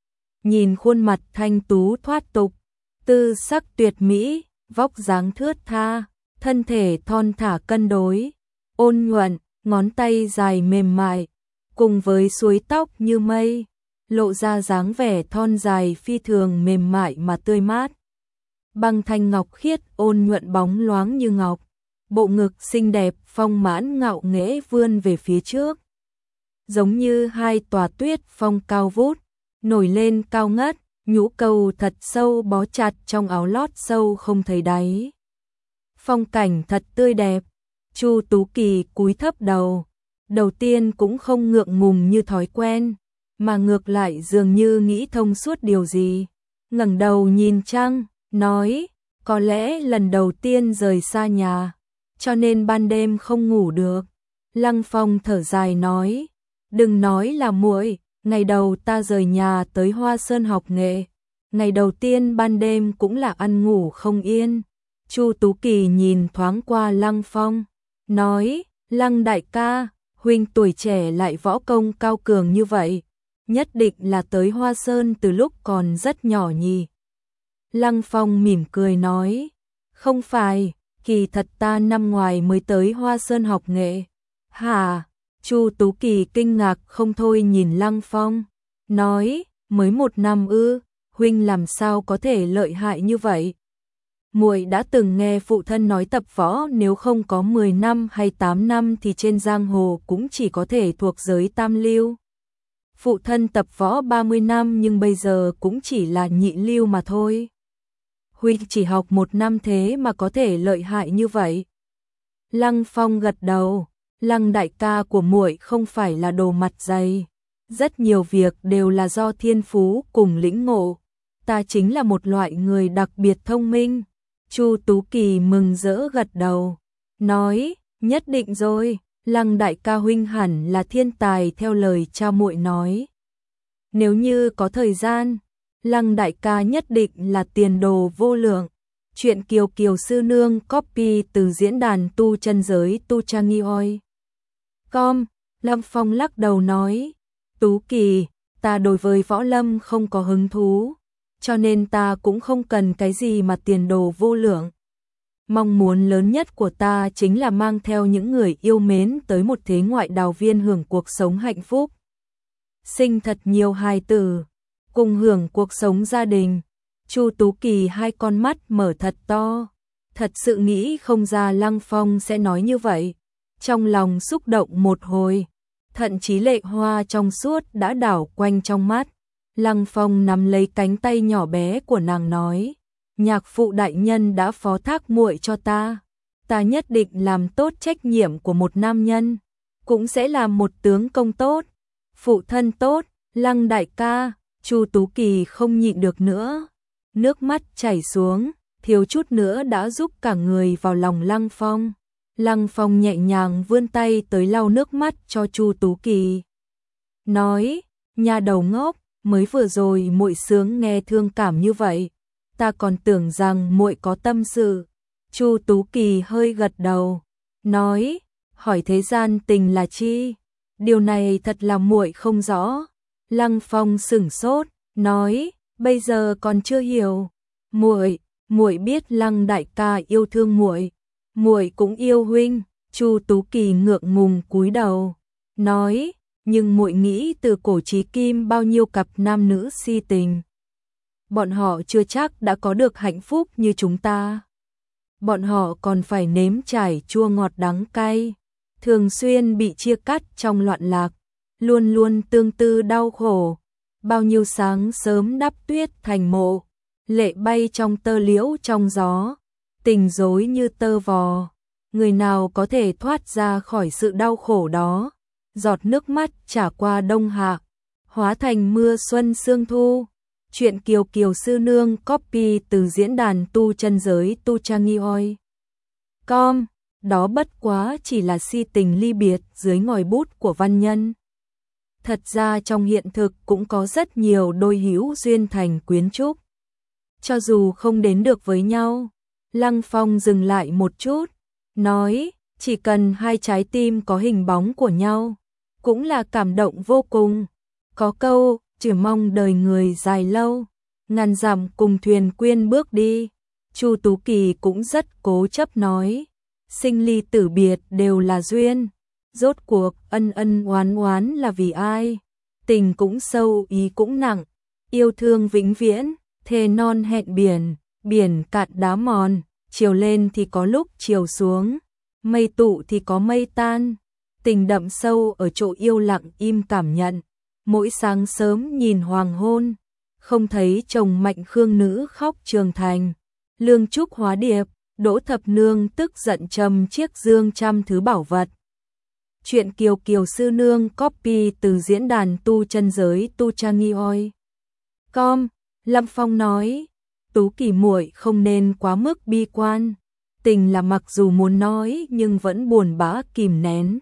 Nhìn khuôn mặt thanh tú thoát tục, tư sắc tuyệt mỹ, vóc dáng thướt tha, thân thể thon thả cân đối, ôn nhuận, ngón tay dài mềm mại, cùng với suối tóc như mây, lộ ra dáng vẻ thon dài phi thường mềm mại mà tươi mát. Băng thanh ngọc khiết ôn nhuận bóng loáng như ngọc, bộ ngực xinh đẹp phong mãn ngạo nghễ vươn về phía trước, giống như hai tòa tuyết phong cao vút, nổi lên cao ngất, nhũ cầu thật sâu bó chặt trong áo lót sâu không thấy đáy. Phong cảnh thật tươi đẹp. Chu Tú Kỳ cúi thấp đầu, đầu tiên cũng không ngượng ngùng như thói quen, mà ngược lại dường như nghĩ thông suốt điều gì, ngẩng đầu nhìn trăng, nói, có lẽ lần đầu tiên rời xa nhà, cho nên ban đêm không ngủ được. Lăng Phong thở dài nói, đừng nói là muội, ngày đầu ta rời nhà tới Hoa Sơn học nghệ, ngày đầu tiên ban đêm cũng là ăn ngủ không yên. Chu Tú Kỳ nhìn thoáng qua Lăng Phong, nói, Lăng đại ca, huynh tuổi trẻ lại võ công cao cường như vậy, nhất định là tới Hoa Sơn từ lúc còn rất nhỏ nhỉ. Lăng Phong mỉm cười nói, không phải, kỳ thật ta năm ngoài mới tới Hoa Sơn học nghệ. Hả? Chu Tú Kỳ kinh ngạc không thôi nhìn Lăng Phong, nói, mới một năm ư, huynh làm sao có thể lợi hại như vậy? Muội đã từng nghe phụ thân nói tập võ nếu không có mười năm hay tám năm thì trên giang hồ cũng chỉ có thể thuộc giới tam lưu. Phụ thân tập võ ba mươi năm nhưng bây giờ cũng chỉ là nhị lưu mà thôi. Huynh chỉ học một năm thế mà có thể lợi hại như vậy. Lăng Phong gật đầu, Lăng đại ca của muội không phải là đồ mặt dày. Rất nhiều việc đều là do thiên phú cùng lĩnh ngộ. Ta chính là một loại người đặc biệt thông minh. Chu Tú Kỳ mừng rỡ gật đầu, nói, nhất định rồi, Lăng đại ca huynh hẳn là thiên tài theo lời cha muội nói. Nếu như có thời gian, Lăng đại ca nhất định là tiền đồ vô lượng. Chuyện Kiều Kiều Sư Nương copy từ diễn đàn tu chân giới tu trang nghi oi. Com, Lâm Phong lắc đầu nói, Tú Kỳ, ta đối với võ lâm không có hứng thú, cho nên ta cũng không cần cái gì mà tiền đồ vô lượng. Mong muốn lớn nhất của ta chính là mang theo những người yêu mến tới một thế ngoại đào viên hưởng cuộc sống hạnh phúc. Sinh thật nhiều hài tử, cùng hưởng cuộc sống gia đình. Chu Tú Kỳ hai con mắt mở thật to, thật sự nghĩ không ra Lăng Phong sẽ nói như vậy. Trong lòng xúc động một hồi, thậm chí lệ hoa trong suốt đã đảo quanh trong mắt. Lăng Phong nắm lấy cánh tay nhỏ bé của nàng nói, nhạc phụ đại nhân đã phó thác muội cho ta, ta nhất định làm tốt trách nhiệm của một nam nhân, cũng sẽ làm một tướng công tốt, phụ thân tốt. Lăng đại ca, Chu Tú Kỳ không nhịn được nữa, nước mắt chảy xuống, thiếu chút nữa đã giúp cả người vào lòng Lăng Phong. Lăng Phong nhẹ nhàng vươn tay tới lau nước mắt cho Chu Tú Kỳ, nói, nhà đầu ngốc, mới vừa rồi muội sướng nghe thương cảm như vậy, ta còn tưởng rằng muội có tâm sự. Chu Tú Kỳ hơi gật đầu, nói, hỏi thế gian tình là chi? Điều này thật là muội không rõ. Lăng Phong sửng sốt, nói, bây giờ còn chưa hiểu. Muội, muội biết Lăng đại ca yêu thương muội, muội cũng yêu huynh. Chu Tú Kỳ ngượng ngùng cúi đầu, nói, nhưng muội nghĩ từ cổ chí kim bao nhiêu cặp nam nữ si tình, bọn họ chưa chắc đã có được hạnh phúc như chúng ta. Bọn họ còn phải nếm trải chua ngọt đắng cay, thường xuyên bị chia cắt trong loạn lạc, luôn luôn tương tư đau khổ. Bao nhiêu sáng sớm đắp tuyết thành mộ, lệ bay trong tơ liễu trong gió, tình rối như tơ vò. Người nào có thể thoát ra khỏi sự đau khổ đó? Giọt nước mắt trả qua đông hạ, hóa thành mưa xuân sương thu. Chuyện Kiều Kiều Sư Nương copy từ diễn đàn tu chân giới tu trang nghi oi. Com, đó bất quá chỉ là si tình ly biệt dưới ngòi bút của văn nhân. Thật ra trong hiện thực cũng có rất nhiều đôi hữu duyên thành quyến trúc. Cho dù không đến được với nhau, Lăng Phong dừng lại một chút, nói, chỉ cần hai trái tim có hình bóng của nhau, cũng là cảm động vô cùng. Có câu, chỉ mong đời người dài lâu, ngàn dặm cùng thuyền quyên bước đi. Chu Tú Kỳ cũng rất cố chấp nói, sinh ly tử biệt đều là duyên, rốt cuộc ân ân oán oán là vì ai? Tình cũng sâu ý cũng nặng, yêu thương vĩnh viễn, thề non hẹn biển, biển cạn đá mòn, chiều lên thì có lúc chiều xuống, mây tụ thì có mây tan. Tình đậm sâu ở chỗ yêu lặng im cảm nhận. Mỗi sáng sớm nhìn hoàng hôn, không thấy chồng Mạnh Khương nữ khóc trường thành. Lương Trúc hóa điệp, Đỗ Thập Nương tức giận trầm chiếc dương trăm thứ bảo vật. Chuyện Kiều Kiều Sư Nương copy từ diễn đàn tu chân giới tu trang nghi oi. Com, Lâm Phong nói, Tú Kỳ muội không nên quá mức bi quan. Tình là mặc dù muốn nói nhưng vẫn buồn bã kìm nén.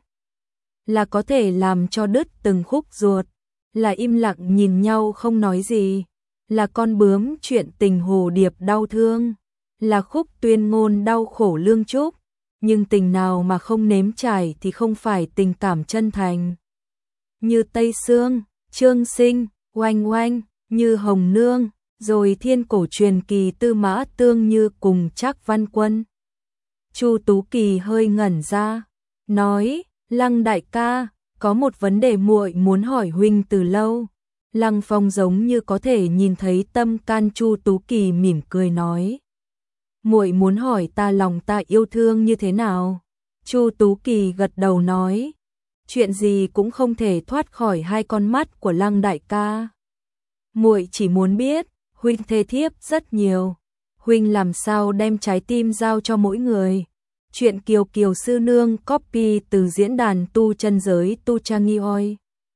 Là có thể làm cho đứt từng khúc ruột. Là im lặng nhìn nhau không nói gì. Là con bướm chuyện tình hồ điệp đau thương. Là khúc tuyên ngôn đau khổ Lương Trúc. Nhưng tình nào mà không nếm trải thì không phải tình cảm chân thành. Như Tây Sương, Trương Sinh, Oanh Oanh, như Hồng Nương, rồi thiên cổ truyền kỳ Tư Mã Tương Như cùng Trác Văn Quân. Chu Tú Kỳ hơi ngẩn ra, nói, Lăng đại ca, có một vấn đề muội muốn hỏi huynh từ lâu. Lăng Phong giống như có thể nhìn thấy tâm can Chu Tú Kỳ, mỉm cười nói, muội muốn hỏi ta lòng ta yêu thương như thế nào? Chu Tú Kỳ gật đầu nói, chuyện gì cũng không thể thoát khỏi hai con mắt của Lăng đại ca. Muội chỉ muốn biết, huynh thê thiếp rất nhiều, huynh làm sao đem trái tim giao cho mỗi người? Chuyện Kiều Kiều Sư Nương copy từ diễn đàn tu chân giới tu trang nghi oi.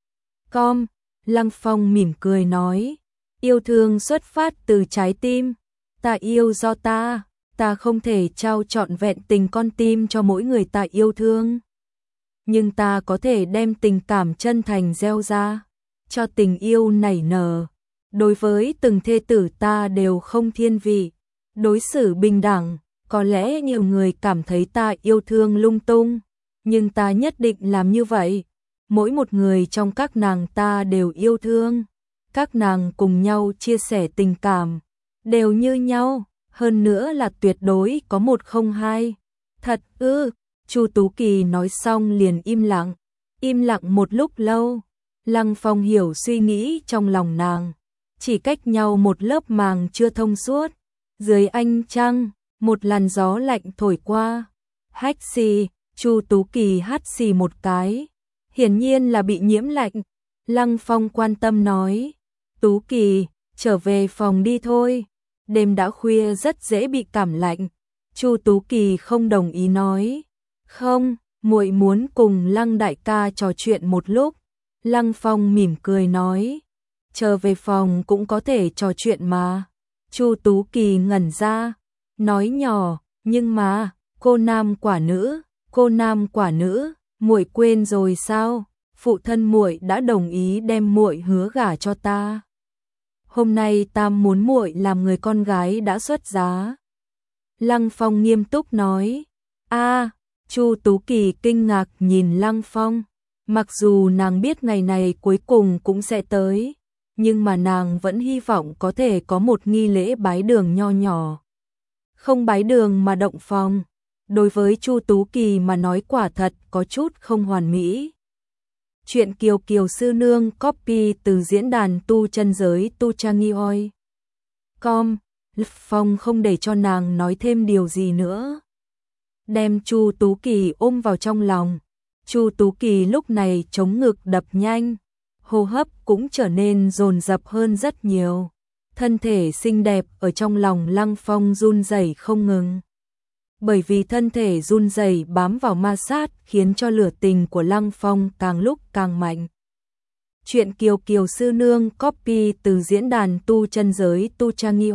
Com, Lăng Phong mỉm cười nói, yêu thương xuất phát từ trái tim, ta yêu do ta, ta không thể trao trọn vẹn tình con tim cho mỗi người ta yêu thương. Nhưng ta có thể đem tình cảm chân thành gieo ra, cho tình yêu nảy nở. Đối với từng thê tử ta đều không thiên vị, đối xử bình đẳng. Có lẽ nhiều người cảm thấy ta yêu thương lung tung, nhưng ta nhất định làm như vậy. Mỗi một người trong các nàng ta đều yêu thương. Các nàng cùng nhau chia sẻ tình cảm, đều như nhau, hơn nữa là tuyệt đối có một không hai. Thật ư? Chu Tú Kỳ nói xong liền im lặng, im lặng một lúc lâu. Lăng Phong hiểu suy nghĩ trong lòng nàng, chỉ cách nhau một lớp màng chưa thông suốt. Dưới ánh trăng, một làn gió lạnh thổi qua. Hách xì, Chu Tú Kỳ hắt xì một cái, hiển nhiên là bị nhiễm lạnh. Lăng Phong quan tâm nói, Tú Kỳ, trở về phòng đi thôi, đêm đã khuya rất dễ bị cảm lạnh. Chu Tú Kỳ không đồng ý nói, không, muội muốn cùng Lăng đại ca trò chuyện một lúc. Lăng Phong mỉm cười nói, trở về phòng cũng có thể trò chuyện mà. Chu Tú Kỳ ngẩn ra, nói nhỏ, nhưng mà, cô nam quả nữ, cô nam quả nữ, muội quên rồi sao? Phụ thân muội đã đồng ý đem muội hứa gả cho ta. Hôm nay ta muốn muội làm người con gái đã xuất giá. Lăng Phong nghiêm túc nói. A, Chu Tú Kỳ kinh ngạc nhìn Lăng Phong. Mặc dù nàng biết ngày này cuối cùng cũng sẽ tới, nhưng mà nàng vẫn hy vọng có thể có một nghi lễ bái đường nho nhỏ. Không bái đường mà động phòng, đối với Chu Tú Kỳ mà nói quả thật có chút không hoàn mỹ. Chuyện Kiều Kiều Sư Nương copy từ diễn đàn tu chân giới tu trang nghi com. Phong không để cho nàng nói thêm điều gì nữa, đem Chu Tú Kỳ ôm vào trong lòng. Chu Tú Kỳ lúc này chống ngực đập nhanh, hô hấp cũng trở nên dồn dập hơn rất nhiều. Thân thể xinh đẹp ở trong lòng Lăng Phong run rẩy không ngừng. Bởi vì thân thể run rẩy bám vào ma sát khiến cho lửa tình của Lăng Phong càng lúc càng mạnh. Chuyện Kiều Kiều Sư Nương copy từ diễn đàn tu chân giới tu trang nghi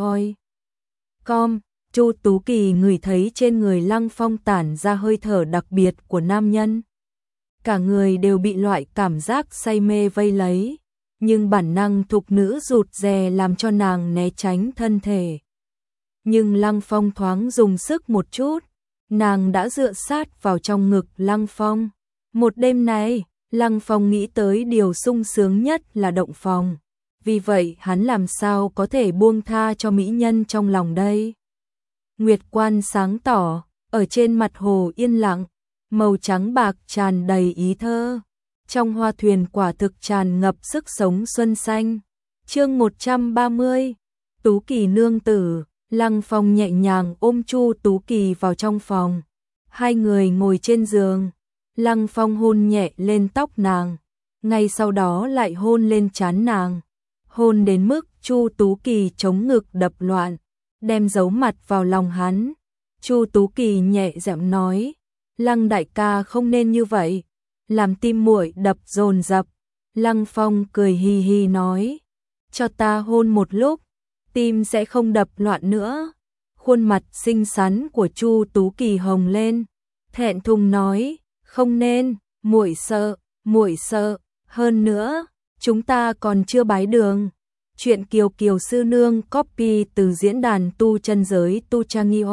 com. Chu Tú Kỳ ngửi thấy trên người Lăng Phong tản ra hơi thở đặc biệt của nam nhân. Cả người đều bị loại cảm giác say mê vây lấy, nhưng bản năng thục nữ rụt rè làm cho nàng né tránh thân thể. Nhưng Lăng Phong thoáng dùng sức một chút, nàng đã dựa sát vào trong ngực Lăng Phong. Một đêm này, Lăng Phong nghĩ tới điều sung sướng nhất là động phòng. Vì vậy hắn làm sao có thể buông tha cho mỹ nhân trong lòng đây. Nguyệt quang sáng tỏ, ở trên mặt hồ yên lặng, màu trắng bạc tràn đầy ý thơ. Trong hoa thuyền quả thực tràn ngập sức sống xuân xanh. Chương một trăm ba mươi, Tú Kỳ nương tử. Lăng Phong nhẹ nhàng ôm Chu Tú Kỳ vào trong phòng. Hai người ngồi trên giường. Lăng Phong hôn nhẹ lên tóc nàng, ngay sau đó lại hôn lên trán nàng. Hôn đến mức Chu Tú Kỳ chống ngực đập loạn, đem giấu mặt vào lòng hắn. Chu Tú Kỳ nhẹ giọng nói, Lăng đại ca không nên như vậy, làm tim muội đập dồn dập. Lăng Phong cười hì hì nói, cho ta hôn một lúc, tim sẽ không đập loạn nữa. Khuôn mặt xinh xắn của Chu Tú Kỳ hồng lên, thẹn thùng nói, không nên, muội sợ, muội sợ, hơn nữa, chúng ta còn chưa bái đường. Chuyện Kiều Kiều Sư Nương copy từ diễn đàn tu chân giới tu trang nghi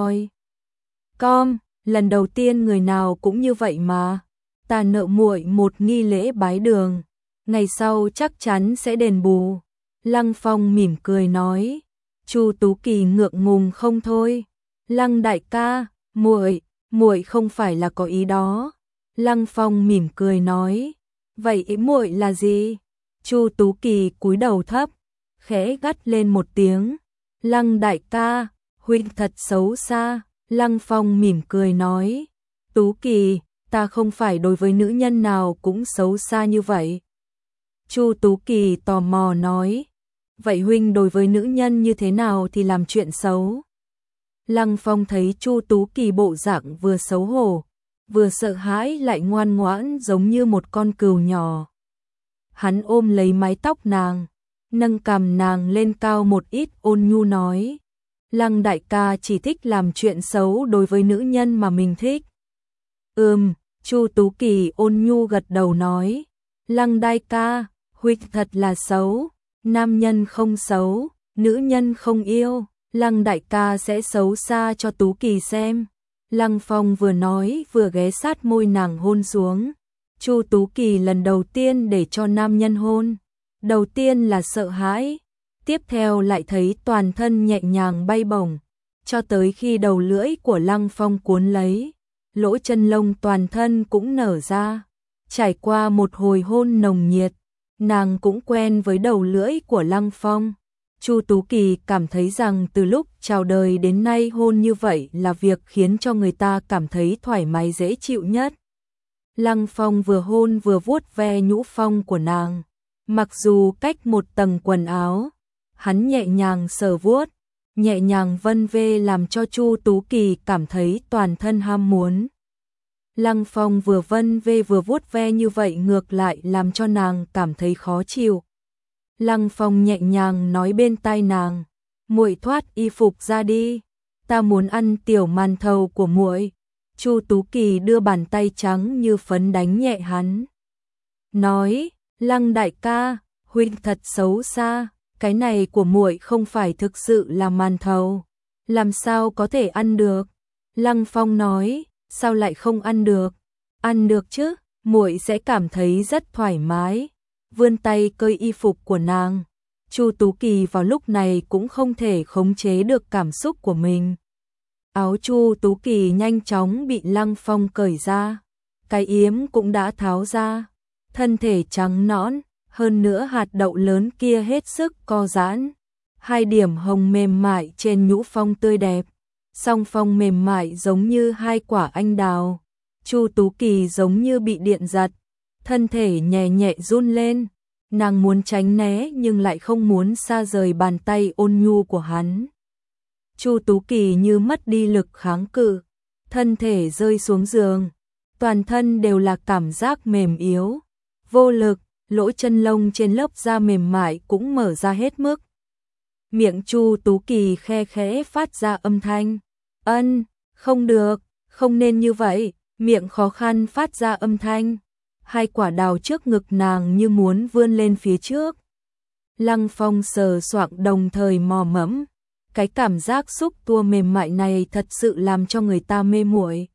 com. Lần đầu tiên người nào cũng như vậy mà, ta nợ muội một nghi lễ bái đường, ngày sau chắc chắn sẽ đền bù. Lăng Phong mỉm cười nói. Chu Tú Kỳ ngượng ngùng không thôi. Lăng đại ca, muội, muội không phải là có ý đó. Lăng Phong mỉm cười nói, vậy ý muội là gì? Chu Tú Kỳ cúi đầu thấp, khẽ gắt lên một tiếng. Lăng đại ca, huynh thật xấu xa. Lăng Phong mỉm cười nói, Tú Kỳ, ta không phải đối với nữ nhân nào cũng xấu xa như vậy. Chu Tú Kỳ tò mò nói, vậy huynh đối với nữ nhân như thế nào thì làm chuyện xấu? Lăng Phong thấy Chu Tú Kỳ bộ dạng vừa xấu hổ, vừa sợ hãi lại ngoan ngoãn giống như một con cừu nhỏ. Hắn ôm lấy mái tóc nàng, nâng cằm nàng lên cao một ít ôn nhu nói, Lăng đại ca chỉ thích làm chuyện xấu đối với nữ nhân mà mình thích. Ừm, Chu Tú Kỳ ôn nhu gật đầu nói, Lăng đại ca, huynh thật là xấu, nam nhân không xấu, nữ nhân không yêu, Lăng đại ca sẽ xấu xa cho Tú Kỳ xem. Lăng Phong vừa nói vừa ghé sát môi nàng hôn xuống. Chu Tú Kỳ lần đầu tiên để cho nam nhân hôn, đầu tiên là sợ hãi, tiếp theo lại thấy toàn thân nhẹ nhàng bay bổng, cho tới khi đầu lưỡi của Lăng Phong cuốn lấy, lỗ chân lông toàn thân cũng nở ra. Trải qua một hồi hôn nồng nhiệt, nàng cũng quen với đầu lưỡi của Lăng Phong. Chu Tú Kỳ cảm thấy rằng từ lúc chào đời đến nay hôn như vậy là việc khiến cho người ta cảm thấy thoải mái dễ chịu nhất. Lăng Phong vừa hôn vừa vuốt ve nhũ phong của nàng, mặc dù cách một tầng quần áo, hắn nhẹ nhàng sờ vuốt, nhẹ nhàng vân vê làm cho Chu Tú Kỳ cảm thấy toàn thân ham muốn. Lăng Phong vừa vân vê vừa vuốt ve như vậy ngược lại làm cho nàng cảm thấy khó chịu. Lăng Phong nhẹ nhàng nói bên tai nàng, muội thoát y phục ra đi, ta muốn ăn tiểu màn thầu của muội. Chu Tú Kỳ đưa bàn tay trắng như phấn đánh nhẹ hắn, nói, Lăng đại ca, huynh thật xấu xa, cái này của muội không phải thực sự là màn thầu, làm sao có thể ăn được? Lăng Phong nói, sao lại không ăn được? Ăn được chứ, muội sẽ cảm thấy rất thoải mái. Vươn tay cởi y phục của nàng. Chu Tú Kỳ vào lúc này cũng không thể khống chế được cảm xúc của mình. Áo Chu Tú Kỳ nhanh chóng bị Lăng Phong cởi ra, cái yếm cũng đã tháo ra, thân thể trắng nõn, hơn nữa hạt đậu lớn kia hết sức co giãn, hai điểm hồng mềm mại trên nhũ phong tươi đẹp, song phong mềm mại giống như hai quả anh đào. Chu Tú Kỳ giống như bị điện giật, thân thể nhẹ nhẹ run lên, nàng muốn tránh né nhưng lại không muốn xa rời bàn tay ôn nhu của hắn. Chu Tú Kỳ như mất đi lực kháng cự, thân thể rơi xuống giường, toàn thân đều là cảm giác mềm yếu, vô lực, lỗ chân lông trên lớp da mềm mại cũng mở ra hết mức. Miệng Chu Tú Kỳ khe khẽ phát ra âm thanh, ân, không được, không nên như vậy, miệng khó khăn phát ra âm thanh, hai quả đào trước ngực nàng như muốn vươn lên phía trước. Lăng Phong sờ soạng đồng thời mò mẫm, cái cảm giác xúc tua mềm mại này thật sự làm cho người ta mê muội.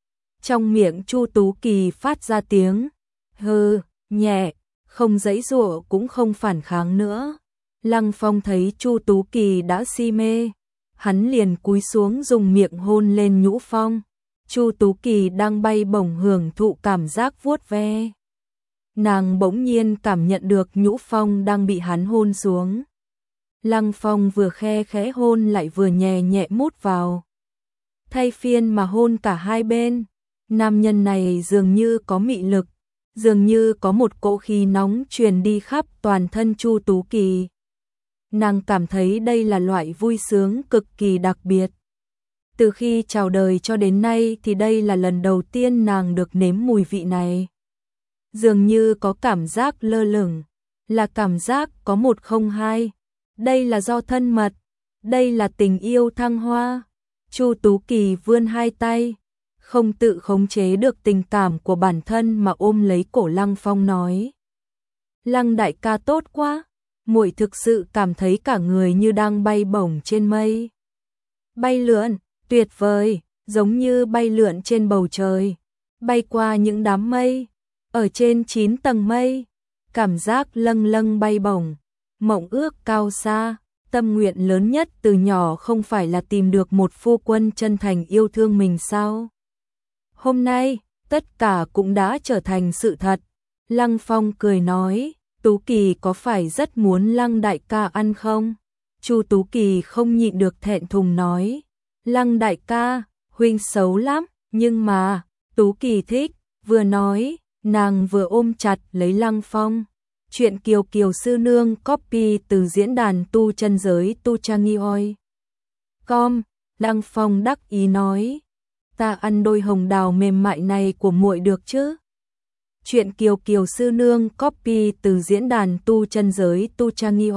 Trong miệng Chu Tú Kỳ phát ra tiếng hừ, nhẹ, không giãy giụa cũng không phản kháng nữa. Lăng Phong thấy Chu Tú Kỳ đã si mê, hắn liền cúi xuống dùng miệng hôn lên nhũ phong. Chu Tú Kỳ đang bay bổng hưởng thụ cảm giác vuốt ve. Nàng bỗng nhiên cảm nhận được nhũ phong đang bị hắn hôn xuống. Lăng Phong vừa khe khẽ hôn lại vừa nhẹ nhẹ mút vào. Thay phiên mà hôn cả hai bên, nam nhân này dường như có mị lực, dường như có một cỗ khí nóng truyền đi khắp toàn thân Chu Tú Kỳ. Nàng cảm thấy đây là loại vui sướng cực kỳ đặc biệt. Từ khi chào đời cho đến nay thì đây là lần đầu tiên nàng được nếm mùi vị này. Dường như có cảm giác lơ lửng, là cảm giác có một không hai. Đây là do thân mật, đây là tình yêu thăng hoa. Chu Tú Kỳ vươn hai tay, không tự khống chế được tình cảm của bản thân mà ôm lấy cổ Lăng Phong nói. Lăng đại ca tốt quá, muội thực sự cảm thấy cả người như đang bay bổng trên mây. Bay lượn, tuyệt vời, giống như bay lượn trên bầu trời, bay qua những đám mây, ở trên chín tầng mây, cảm giác lâng lâng bay bổng, mộng ước cao xa, tâm nguyện lớn nhất từ nhỏ không phải là tìm được một phu quân chân thành yêu thương mình sao? Hôm nay, tất cả cũng đã trở thành sự thật. Lăng Phong cười nói, Tú Kỳ có phải rất muốn Lăng đại ca ăn không? Chu Tú Kỳ không nhịn được thẹn thùng nói, Lăng đại ca, huynh xấu lắm, nhưng mà, Tú Kỳ thích, vừa nói, nàng vừa ôm chặt lấy Lăng Phong. Chuyện Kiều Kiều Sư Nương copy từ diễn đàn tu chân giới tu trang nghi com. Lăng Phong đắc ý nói, ta ăn đôi hồng đào mềm mại này của muội được chứ? Chuyện Kiều Kiều Sư Nương copy từ diễn đàn tu chân giới tu trang nghi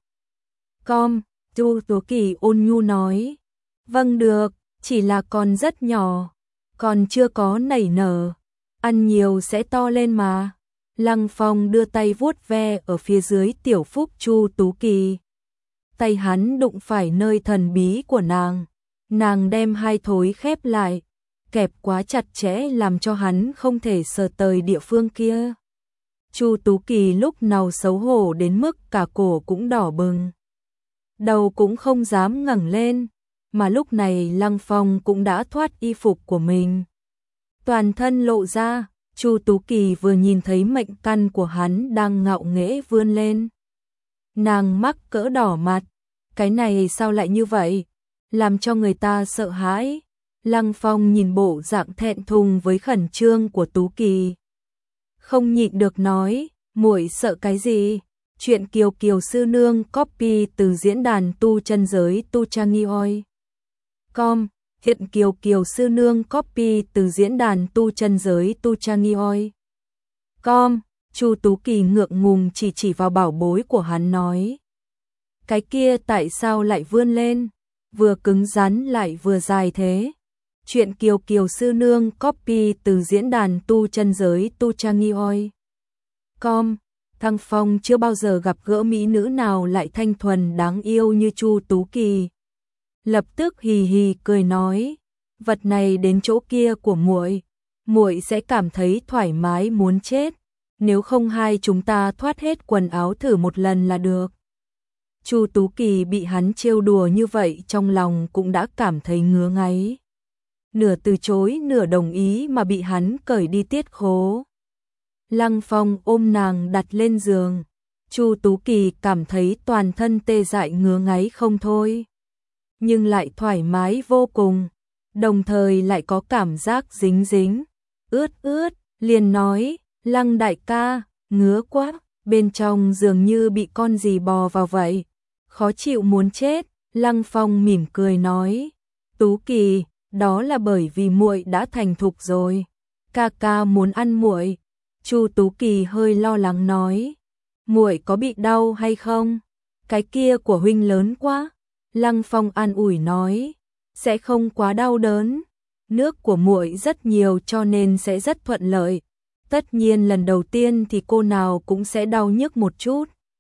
com. Chu Tú Kỳ ôn nhu nói, vâng được, chỉ là còn rất nhỏ, còn chưa có nảy nở, ăn nhiều sẽ to lên mà. Lăng Phong đưa tay vuốt ve ở phía dưới tiểu phúc Chu Tú Kỳ. Tay hắn đụng phải nơi thần bí của nàng, nàng đem hai thối khép lại, kẹp quá chặt chẽ làm cho hắn không thể sờ tới địa phương kia. Chu Tú Kỳ lúc nào xấu hổ đến mức cả cổ cũng đỏ bừng, đầu cũng không dám ngẩng lên, mà lúc này Lăng Phong cũng đã thoát y phục của mình, toàn thân lộ ra. Chu Tú Kỳ vừa nhìn thấy mệnh căn của hắn đang ngạo nghễ vươn lên, nàng mắc cỡ đỏ mặt, cái này sao lại như vậy, làm cho người ta sợ hãi. Lăng Phong nhìn bộ dạng thẹn thùng với khẩn trương của Tú Kỳ, không nhịn được nói, muội sợ cái gì? Chuyện Kiều Kiều Sư Nương copy từ diễn đàn tu chân giới tu trang nghi com. Hiện Kiều Kiều Sư Nương copy từ diễn đàn tu chân giới tu trang nghi com. Chu Tú Kỳ ngượng ngùng chỉ chỉ vào bảo bối của hắn nói, cái kia tại sao lại vươn lên, vừa cứng rắn lại vừa dài thế? Chuyện Kiều Kiều Sư Nương copy từ diễn đàn tu chân giới tu trang nghi com. Thăng Phong chưa bao giờ gặp gỡ mỹ nữ nào lại thanh thuần đáng yêu như Chu Tú Kỳ. Lập tức hì hì cười nói, vật này đến chỗ kia của muội, muội sẽ cảm thấy thoải mái muốn chết, nếu không hai chúng ta thoát hết quần áo thử một lần là được. Chu Tú Kỳ bị hắn trêu đùa như vậy trong lòng cũng đã cảm thấy ngứa ngáy. Nửa từ chối nửa đồng ý mà bị hắn cởi đi tiết khố. Lăng Phong ôm nàng đặt lên giường. Chu Tú Kỳ cảm thấy toàn thân tê dại ngứa ngáy không thôi. Nhưng lại thoải mái vô cùng. Đồng thời lại có cảm giác dính dính. Ướt ướt, liền nói, Lăng đại ca, ngứa quá. Bên trong dường như bị con gì bò vào vậy. Khó chịu muốn chết. Lăng Phong mỉm cười nói, Tú Kỳ, đó là bởi vì muội đã thành thục rồi. Ca ca muốn ăn muội. Chu Tú Kỳ hơi lo lắng nói, muội có bị đau hay không? Cái kia của huynh lớn quá. Lăng Phong an ủi nói, sẽ không quá đau đớn. Nước của muội rất nhiều cho nên sẽ rất thuận lợi. Tất nhiên lần đầu tiên thì cô nào cũng sẽ đau nhức một chút.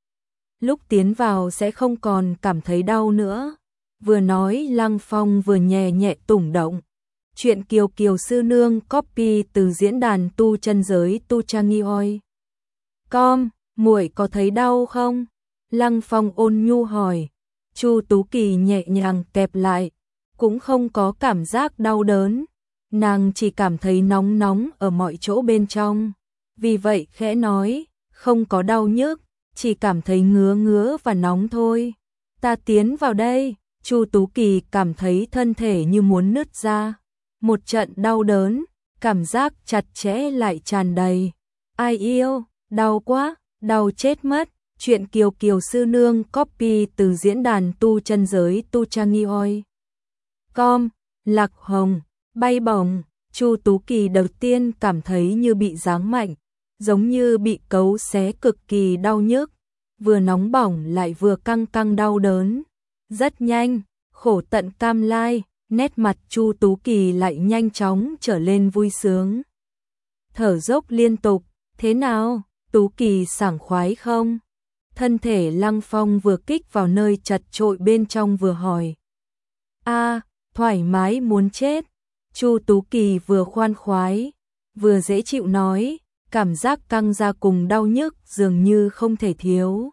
Lúc tiến vào sẽ không còn cảm thấy đau nữa. Vừa nói Lăng Phong vừa nhẹ nhẹ tủng động. Chuyện Kiều Kiều Sư Nương copy từ diễn đàn tu chân giới tu trang oi. Com, muội có thấy đau không? Lăng Phong ôn nhu hỏi. Chu Tú Kỳ nhẹ nhàng kẹp lại, cũng không có cảm giác đau đớn. Nàng chỉ cảm thấy nóng nóng ở mọi chỗ bên trong. Vì vậy khẽ nói, không có đau nhức, chỉ cảm thấy ngứa ngứa và nóng thôi. Ta tiến vào đây. Chu Tú Kỳ cảm thấy thân thể như muốn nứt ra. Một trận đau đớn, cảm giác chặt chẽ lại tràn đầy. Ai yêu, đau quá, đau chết mất. Chuyện Kiều Kiều Sư Nương copy từ diễn đàn tu chân giới tu trang oi. Com, Lạc Hồng, bay bổng. Chu Tú Kỳ đầu tiên cảm thấy như bị giáng mạnh, giống như bị cấu xé cực kỳ đau nhức, vừa nóng bỏng lại vừa căng căng đau đớn. Rất nhanh, khổ tận cam lai, nét mặt Chu Tú Kỳ lại nhanh chóng trở lên vui sướng. Thở dốc liên tục, thế nào, Tú Kỳ sảng khoái không? Thân thể Lăng Phong vừa kích vào nơi chật chội bên trong vừa hỏi. A, thoải mái muốn chết. Chu Tú Kỳ vừa khoan khoái, vừa dễ chịu nói, cảm giác căng ra cùng đau nhức dường như không thể thiếu.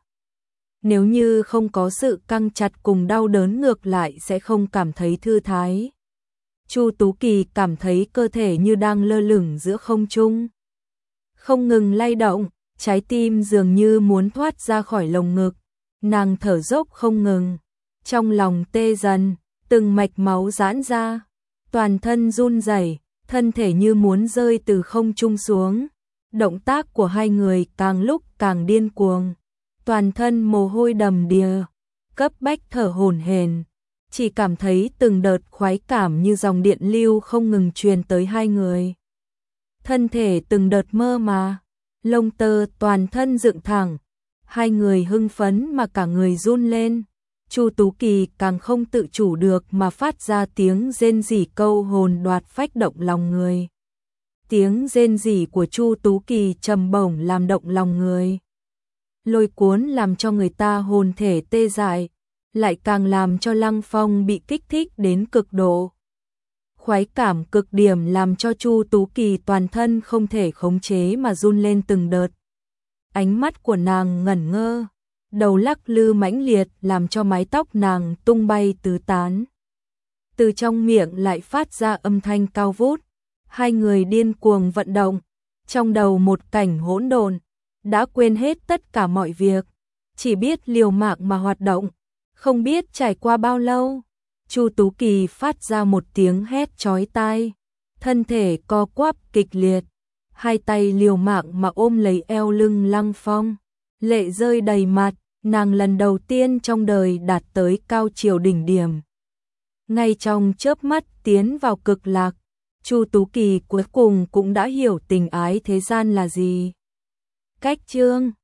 Nếu như không có sự căng chặt cùng đau đớn ngược lại sẽ không cảm thấy thư thái. Chu Tú Kỳ cảm thấy cơ thể như đang lơ lửng giữa không trung. Không ngừng lay động, trái tim dường như muốn thoát ra khỏi lồng ngực. Nàng thở dốc không ngừng, trong lòng tê dần, từng mạch máu giãn ra. Toàn thân run rẩy, thân thể như muốn rơi từ không trung xuống. Động tác của hai người càng lúc càng điên cuồng. Toàn thân mồ hôi đầm đìa, cấp bách thở hổn hển, chỉ cảm thấy từng đợt khoái cảm như dòng điện lưu không ngừng truyền tới hai người. Thân thể từng đợt mơ mà, lông tơ toàn thân dựng thẳng, hai người hưng phấn mà cả người run lên. Chu Tú Kỳ càng không tự chủ được mà phát ra tiếng rên rỉ câu hồn đoạt phách động lòng người. Tiếng rên rỉ của Chu Tú Kỳ trầm bổng làm động lòng người, lôi cuốn làm cho người ta hồn thể tê dại, lại càng làm cho Lăng Phong bị kích thích đến cực độ. Khoái cảm cực điểm làm cho Chu Tú Kỳ toàn thân không thể khống chế mà run lên từng đợt. Ánh mắt của nàng ngẩn ngơ, đầu lắc lư mãnh liệt làm cho mái tóc nàng tung bay tứ tán. Từ trong miệng lại phát ra âm thanh cao vút, hai người điên cuồng vận động, trong đầu một cảnh hỗn độn, đã quên hết tất cả mọi việc, chỉ biết liều mạng mà hoạt động, không biết trải qua bao lâu. Chu Tú Kỳ phát ra một tiếng hét chói tai, thân thể co quắp kịch liệt, hai tay liều mạng mà ôm lấy eo lưng Lăng Phong, lệ rơi đầy mặt. Nàng lần đầu tiên trong đời đạt tới cao triều đỉnh điểm. Ngay trong chớp mắt tiến vào cực lạc, Chu Tú Kỳ cuối cùng cũng đã hiểu tình ái thế gian là gì. Cách chương